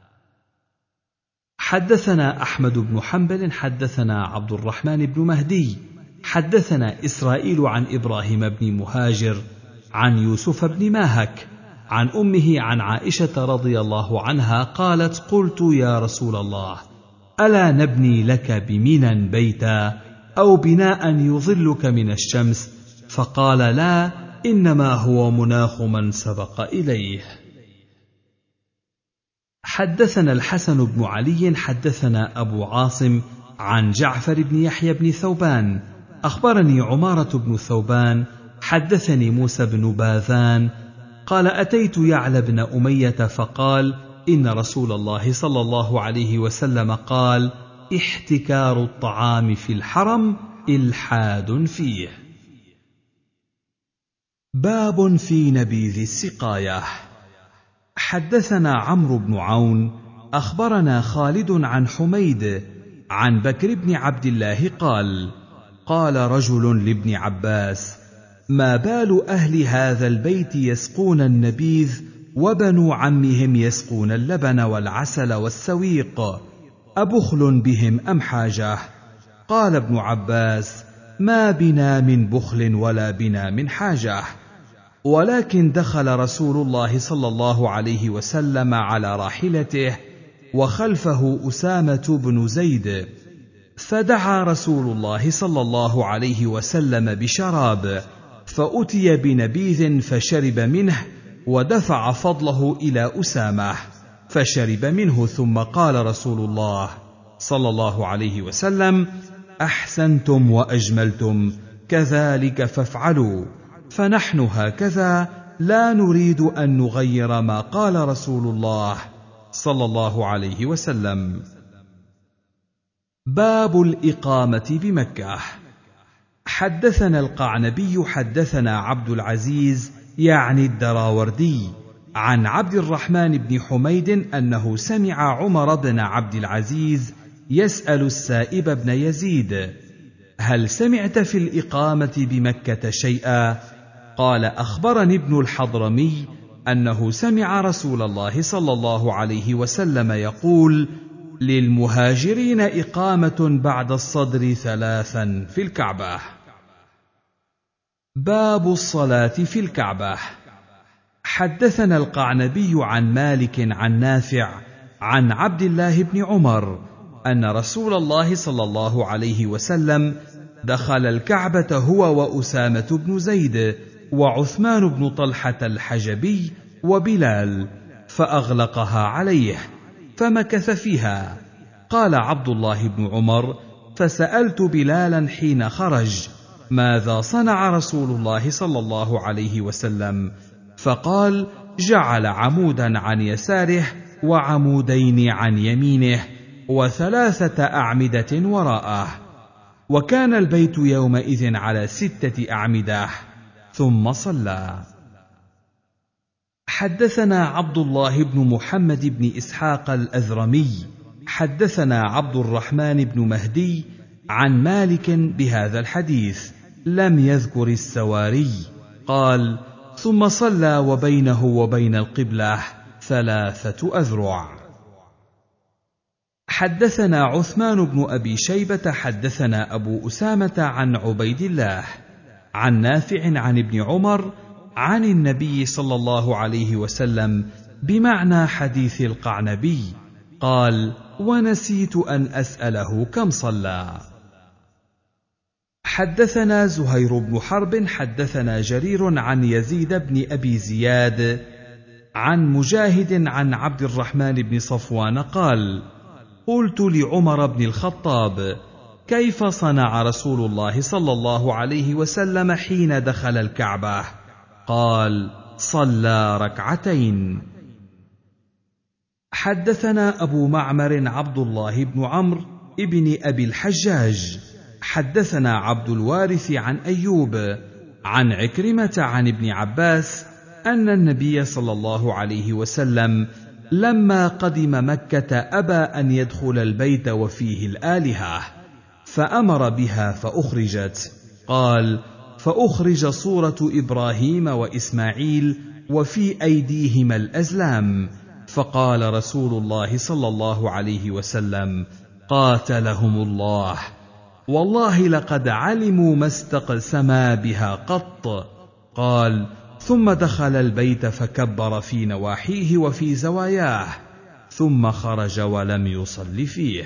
حدثنا أحمد بن حنبل حدثنا عبد الرحمن بن مهدي حدثنا إسرائيل عن إبراهيم بن مهاجر عن يوسف بن ماهك عن أمه عن عائشة رضي الله عنها قالت: قلت: يا رسول الله، ألا نبني لك بمنى بيتا أو بناء يظلك من الشمس؟ فقال: لا، إنما هو مناخ من سبق إليه. حدثنا الحسن بن علي حدثنا أبو عاصم عن جعفر بن يحيى بن ثوبان أخبرني عمارة بن ثوبان حدثني موسى بن باذان قال: أتيت يعلى بن أمية فقال: إن رسول الله صلى الله عليه وسلم قال: احتكار الطعام في الحرم إلحاد فيه. باب في نبيذ السقاية. حدثنا عمرو بن عون أخبرنا خالد عن حميد عن بكر بن عبد الله قال: قال رجل لابن عباس: ما بال أهل هذا البيت يسقون النبيذ وبنو عمهم يسقون اللبن والعسل والسويق، أبخل بهم أم حاجة؟ قال ابن عباس: ما بنا من بخل ولا بنا من حاجة، ولكن دخل رسول الله صلى الله عليه وسلم على راحلته وخلفه أسامة بن زيد، فدعا رسول الله صلى الله عليه وسلم بشراب، فأتي بنبيذ فشرب منه ودفع فضله إلى أسامة فشرب منه، ثم قال رسول الله صلى الله عليه وسلم: أحسنتم وأجملتم، كذلك فافعلوا، فنحن هكذا لا نريد أن نغير ما قال رسول الله صلى الله عليه وسلم. باب الإقامة بمكة. حدثنا القعنبي حدثنا عبد العزيز يعني الدراوردي عن عبد الرحمن بن حميد أنه سمع عمر بن عبد العزيز يسأل السائب بن يزيد: هل سمعت في الإقامة بمكة شيئا؟ قال: أخبرني ابن الحضرمي أنه سمع رسول الله صلى الله عليه وسلم يقول: للمهاجرين إقامة بعد الصدر ثلاثا في الكعبة. باب الصلاة في الكعبة. حدثنا القعنبي عن مالك عن نافع عن عبد الله بن عمر أن رسول الله صلى الله عليه وسلم دخل الكعبة هو وأسامة بن زيد وعثمان بن طلحة الحجبي وبلال، فأغلقها عليه فمكث فيها. قال عبد الله بن عمر: فسألت بلالا حين خرج: ماذا صنع رسول الله صلى الله عليه وسلم؟ فقال: جعل عمودا عن يساره وعمودين عن يمينه وثلاثة أعمدة وراءه، وكان البيت يومئذ على ستة أعمدة، ثم صلى. حدثنا عبد الله بن محمد بن إسحاق الأذرمي حدثنا عبد الرحمن بن مهدي عن مالك بهذا الحديث، لم يذكر السواري. قال: ثم صلى وبينه وبين القبلة ثلاثة أذرع. حدثنا عثمان بن أبي شيبة حدثنا أبو أسامة عن عبيد الله عن نافع عن ابن عمر عن النبي صلى الله عليه وسلم بمعنى حديث القعنبي. قال: ونسيت أن أسأله كم صلى. حدثنا زهير بن حرب حدثنا جرير عن يزيد بن أبي زياد عن مجاهد عن عبد الرحمن بن صفوان قال: قلت لعمر بن الخطاب: كيف صنع رسول الله صلى الله عليه وسلم حين دخل الكعبة؟ قال: صلى ركعتين. حدثنا أبو معمر عبد الله بن عمرو ابن أبي الحجاج حدثنا عبد الوارث عن أيوب عن عكرمة عن ابن عباس أن النبي صلى الله عليه وسلم لما قدم مكة أبى أن يدخل البيت وفيه الآلهة، فأمر بها فأخرجت. قال: فأخرج صورة إبراهيم وإسماعيل وفي أيديهما الأزلام، فقال رسول الله صلى الله عليه وسلم: قاتلهم الله، والله لقد علموا ما استقسما بها قط. قال: ثم دخل البيت فكبر في نواحيه وفي زواياه، ثم خرج ولم يصل فيه.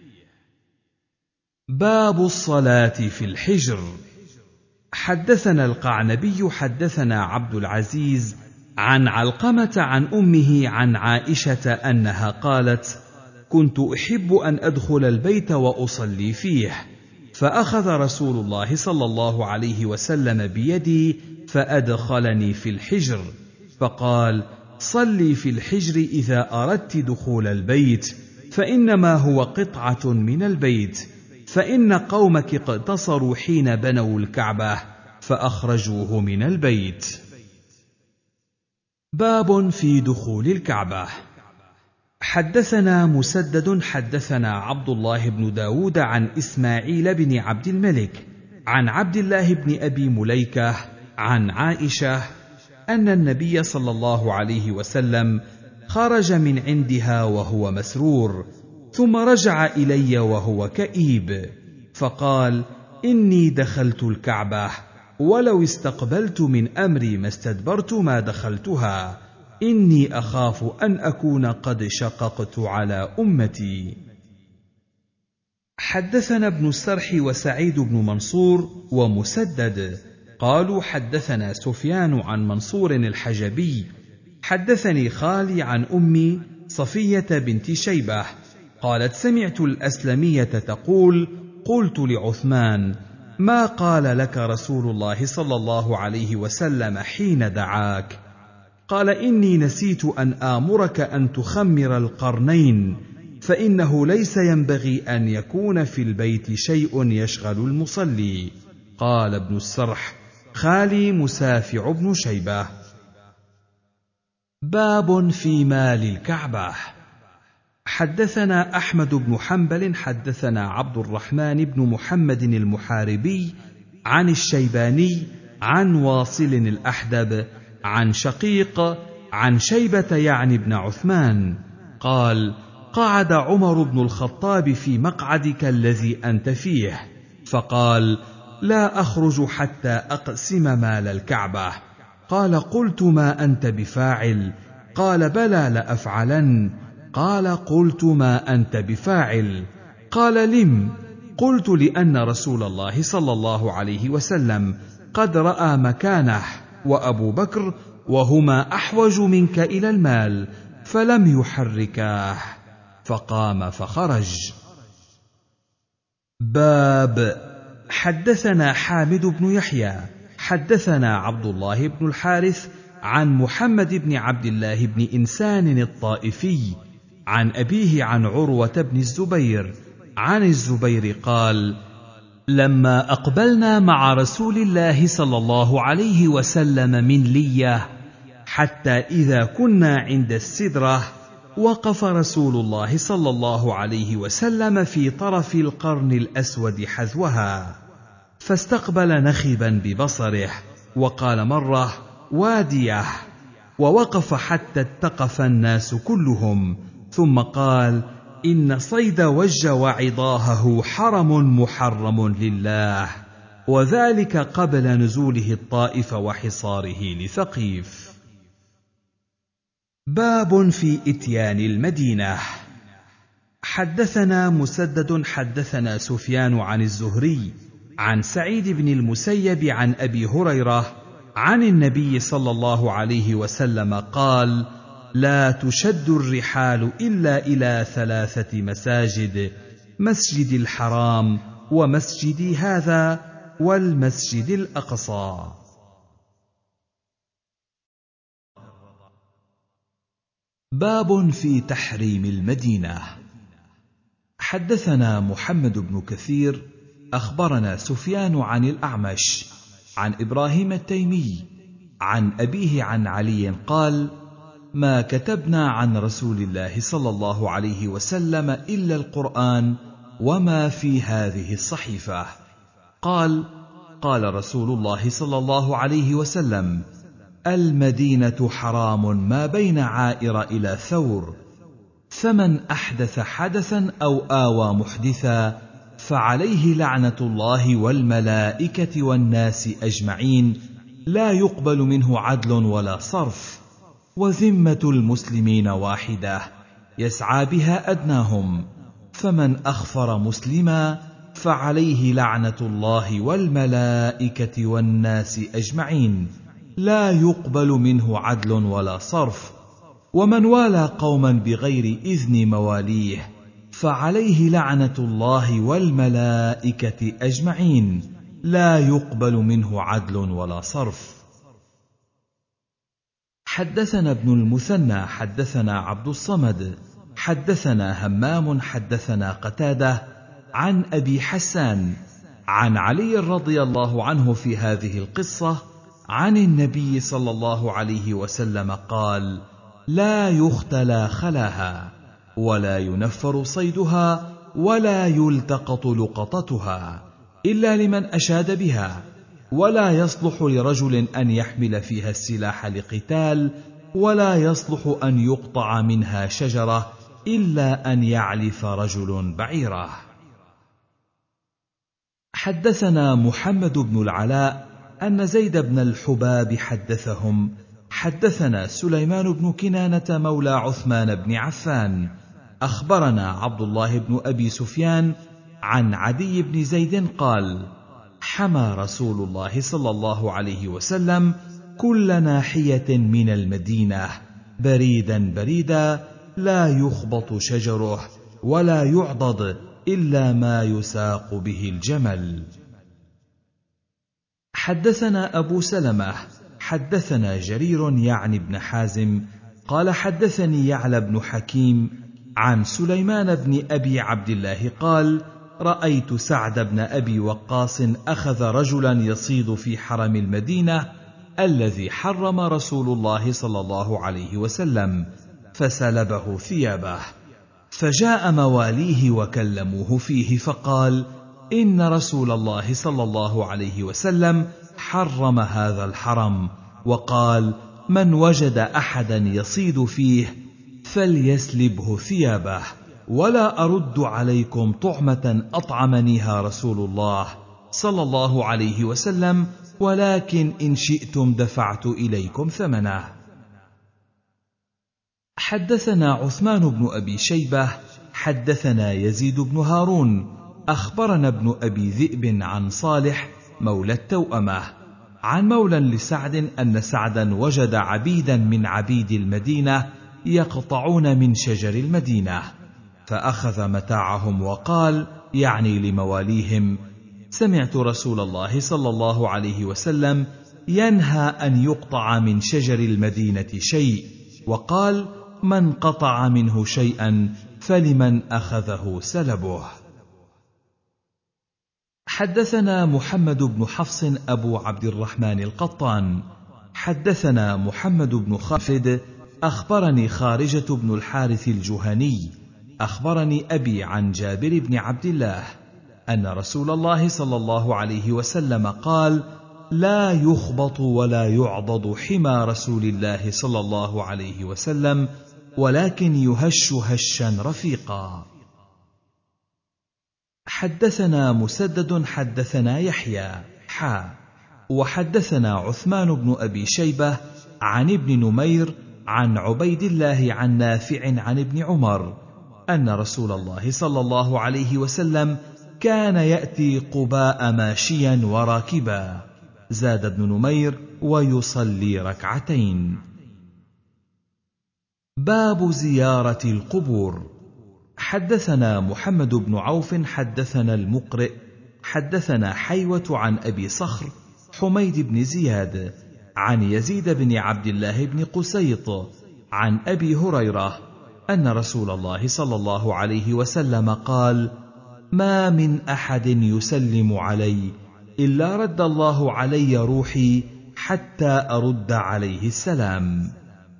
باب الصلاة في الحجر. حدثنا القعنبي حدثنا عبد العزيز عن علقمة عن أمه عن عائشة أنها قالت: كنت أحب أن أدخل البيت وأصلي فيه، فأخذ رسول الله صلى الله عليه وسلم بيدي فأدخلني في الحجر، فقال: صلي في الحجر إذا أردت دخول البيت، فإنما هو قطعة من البيت، فإن قومك اقتصروا حين بنوا الكعبة فأخرجوه من البيت. باب في دخول الكعبة. حدثنا مسدد حدثنا عبد الله بن داود عن إسماعيل بن عبد الملك عن عبد الله بن أبي مليكة عن عائشة أن النبي صلى الله عليه وسلم خرج من عندها وهو مسرور، ثم رجع إلي وهو كئيب، فقال: إني دخلت الكعبة، ولو استقبلت من أمري ما استدبرت ما دخلتها، إني أخاف أن أكون قد شققت على أمتي. حدثنا ابن السرح وسعيد بن منصور ومسدد قالوا حدثنا سفيان عن منصور الحجبي حدثني خالي عن أمي صفية بنت شيبة قالت: سمعت الأسلمية تقول: قلت لعثمان: ما قال لك رسول الله صلى الله عليه وسلم حين دعاك؟ قال: إني نسيت أن آمرك أن تخمر القرنين، فإنه ليس ينبغي أن يكون في البيت شيء يشغل المصلي. قال ابن السرح: خالي مسافع بن شيبة. باب في مال الكعبة. حدثنا أحمد بن حنبل حدثنا عبد الرحمن بن محمد المحاربي عن الشيباني عن واصل الأحدب عن شقيق عن شيبة يعني بن عثمان قال: قعد عمر بن الخطاب في مقعدك الذي أنت فيه، فقال: لا أخرج حتى أقسم مال الكعبة. قال: قلت: ما أنت بفاعل؟ قال: بلى لأفعلن. قال: قلت: ما أنت بفاعل؟ قال: لم؟ قلت: لأن رسول الله صلى الله عليه وسلم قد رأى مكانه، وأبو بكر وهما أحوج منك إلى المال، فلم يحركاه. فقام فخرج. باب. حدثنا حامد بن يحيى حدثنا عبد الله بن الحارث عن محمد بن عبد الله بن إنسان الطائفي عن أبيه عن عروة بن الزبير عن الزبير قال: لما أقبلنا مع رسول الله صلى الله عليه وسلم من لية، حتى إذا كنا عند السدرة، وقف رسول الله صلى الله عليه وسلم في طرف القرن الأسود حذوها، فاستقبل نخبا ببصره، وقال مرة: واديه، ووقف حتى اتقف الناس كلهم، ثم قال: إن صيد وج وعضاهه حرم محرم لله، وذلك قبل نزوله الطائف وحصاره لثقيف. باب في إتيان المدينة. حدثنا مسدد حدثنا سفيان عن الزهري عن سعيد بن المسيب عن أبي هريرة عن النبي صلى الله عليه وسلم قال: لا تشد الرحال إلا إلى ثلاثة مساجد: مسجد الحرام، ومسجدي هذا، والمسجد الأقصى. باب في تحريم المدينة. حدثنا محمد بن كثير أخبرنا سفيان عن الأعمش عن إبراهيم التيمي عن أبيه عن علي قال: ما كتبنا عن رسول الله صلى الله عليه وسلم إلا القرآن وما في هذه الصحيفة. قال: قال رسول الله صلى الله عليه وسلم: المدينة حرام ما بين عائر إلى ثور، فمن أحدث حدثا أو آوى محدثا فعليه لعنة الله والملائكة والناس أجمعين، لا يقبل منه عدل ولا صرف، وذمة المسلمين واحدة يسعى بها أدناهم، فمن أخفر مسلما فعليه لعنة الله والملائكة والناس أجمعين، لا يقبل منه عدل ولا صرف، ومن والى قوما بغير إذن مواليه فعليه لعنة الله والملائكة أجمعين، لا يقبل منه عدل ولا صرف. حدثنا ابن المثنى حدثنا عبد الصمد حدثنا همام حدثنا قتادة عن أبي حسان عن علي رضي الله عنه في هذه القصة عن النبي صلى الله عليه وسلم قال: لا يختلى خلاها، ولا ينفر صيدها، ولا يلتقط لقطتها إلا لمن أشاد بها، ولا يصلح لرجل أن يحمل فيها السلاح لقتال، ولا يصلح أن يقطع منها شجرة إلا أن يعلف رجل بعيره. حدثنا محمد بن العلاء أن زيد بن الحباب حدثهم حدثنا سليمان بن كنانة مولى عثمان بن عفان أخبرنا عبد الله بن أبي سفيان عن عدي بن زيد قال: حمى رسول الله صلى الله عليه وسلم كل ناحية من المدينة بريدا بريدا، لا يخبط شجره ولا يعضد إلا ما يساق به الجمل. حدثنا أبو سلمة حدثنا جرير يعني بن حازم قال حدثني يعلى بن حكيم عن سليمان بن أبي عبد الله قال: رأيت سعد بن أبي وقاص أخذ رجلا يصيد في حرم المدينة الذي حرم رسول الله صلى الله عليه وسلم، فسلبه ثيابه، فجاء مواليه وكلموه فيه فقال: إن رسول الله صلى الله عليه وسلم حرم هذا الحرم، وقال: من وجد أحدا يصيد فيه فليسلبه ثيابه، ولا أرد عليكم طعمة أطعمنيها رسول الله صلى الله عليه وسلم، ولكن إن شئتم دفعت إليكم ثمنه. حدثنا عثمان بن أبي شيبة حدثنا يزيد بن هارون أخبرنا ابن أبي ذئب عن صالح مولى التوأمة عن مولى لسعد أن سعدا وجد عبيدا من عبيد المدينة يقطعون من شجر المدينة، فأخذ متاعهم وقال يعني لمواليهم: سمعت رسول الله صلى الله عليه وسلم ينهى أن يقطع من شجر المدينة شيء، وقال: من قطع منه شيئا فلمن أخذه سلبه. حدثنا محمد بن حفص أبو عبد الرحمن القطان حدثنا محمد بن خالد أخبرني خارجة بن الحارث الجهني أخبرني أبي عن جابر بن عبد الله أن رسول الله صلى الله عليه وسلم قال: لا يخبط ولا يعضد حمى رسول الله صلى الله عليه وسلم، ولكن يهش هشا رفيقا. حدثنا مسدد حدثنا يحيى حا وحدثنا عثمان بن أبي شيبة عن ابن نمير عن عبيد الله عن نافع عن ابن عمر أن رسول الله صلى الله عليه وسلم كان يأتي قباء ماشيا وراكبا، زاد ابن نمير: ويصلي ركعتين. باب زيارة القبور. حدثنا محمد بن عوف حدثنا المقرئ حدثنا حيوة عن أبي صخر حميد بن زياد عن يزيد بن عبد الله بن قسيط عن أبي هريرة أن رسول الله صلى الله عليه وسلم قال: ما من أحد يسلم علي إلا رد الله علي روحي حتى أرد عليه السلام.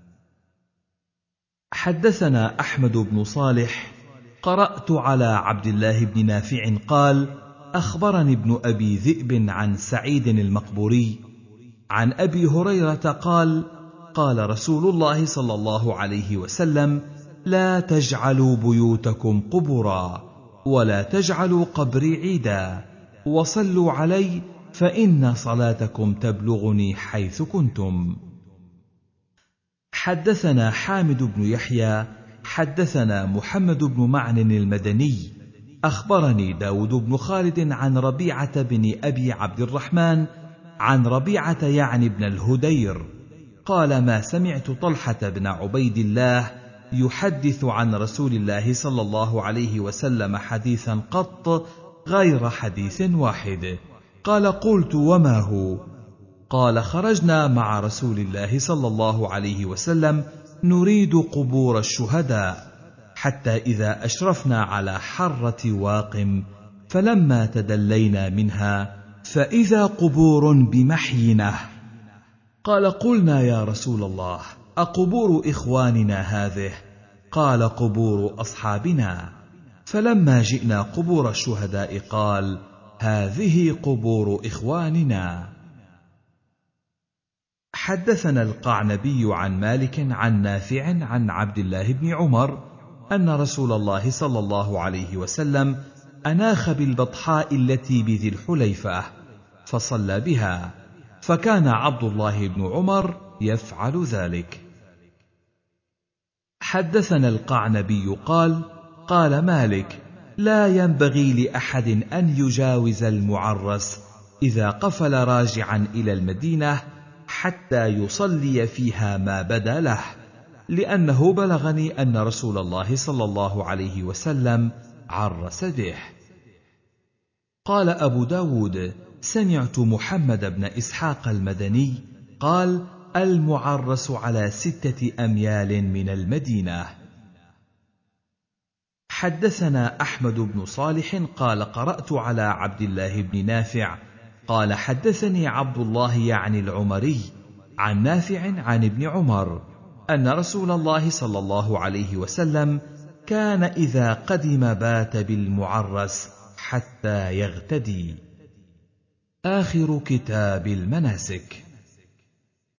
حدثنا أحمد بن صالح قرأت على عبد الله بن نافع قال: أخبرني ابن أبي ذئب عن سعيد المقبوري عن أبي هريرة قال: قال رسول الله صلى الله عليه وسلم: لا تجعلوا بيوتكم قبورا، ولا تجعلوا قبري عيدا، وصلوا علي فإن صلاتكم تبلغني حيث كنتم. حدثنا حامد بن يحيى حدثنا محمد بن معن المدني أخبرني داود بن خالد عن ربيعة بن أبي عبد الرحمن عن ربيعة يعني بن الهدير قال: ما سمعت طلحة بن عبيد الله يحدث عن رسول الله صلى الله عليه وسلم حديثا قط غير حديث واحد. قال: قلت: وما هو؟ قال: خرجنا مع رسول الله صلى الله عليه وسلم نريد قبور الشهداء، حتى إذا أشرفنا على حرة واقم فلما تدلينا منها فإذا قبور بمحينة. قال: قلنا يا رسول الله: أقبور إخواننا هذه؟ قال: قبور أصحابنا. فلما جئنا قبور الشهداء قال: هذه قبور إخواننا. حدثنا القعنبي عن مالك عن نافع عن عبد الله بن عمر أن رسول الله صلى الله عليه وسلم أناخ بالبطحاء التي بذي الحليفة فصلى بها، فكان عبد الله بن عمر يفعل ذلك. حدثنا القعنبي قال: قال مالك: لا ينبغي لأحد أن يجاوز المعرس إذا قفل راجعا إلى المدينة حتى يصلي فيها ما بدا له، لأنه بلغني أن رسول الله صلى الله عليه وسلم عرس به. قال أبو داود: سمعت محمد بن إسحاق المدني قال: المعرس على ستة أميال من المدينة. حدثنا أحمد بن صالح قال: قرأت على عبد الله بن نافع قال: حدثني عبد الله يعني العمري عن نافع عن ابن عمر أن رسول الله صلى الله عليه وسلم كان إذا قدم بات بالمعرس حتى يغتدي. آخر كتاب المناسك.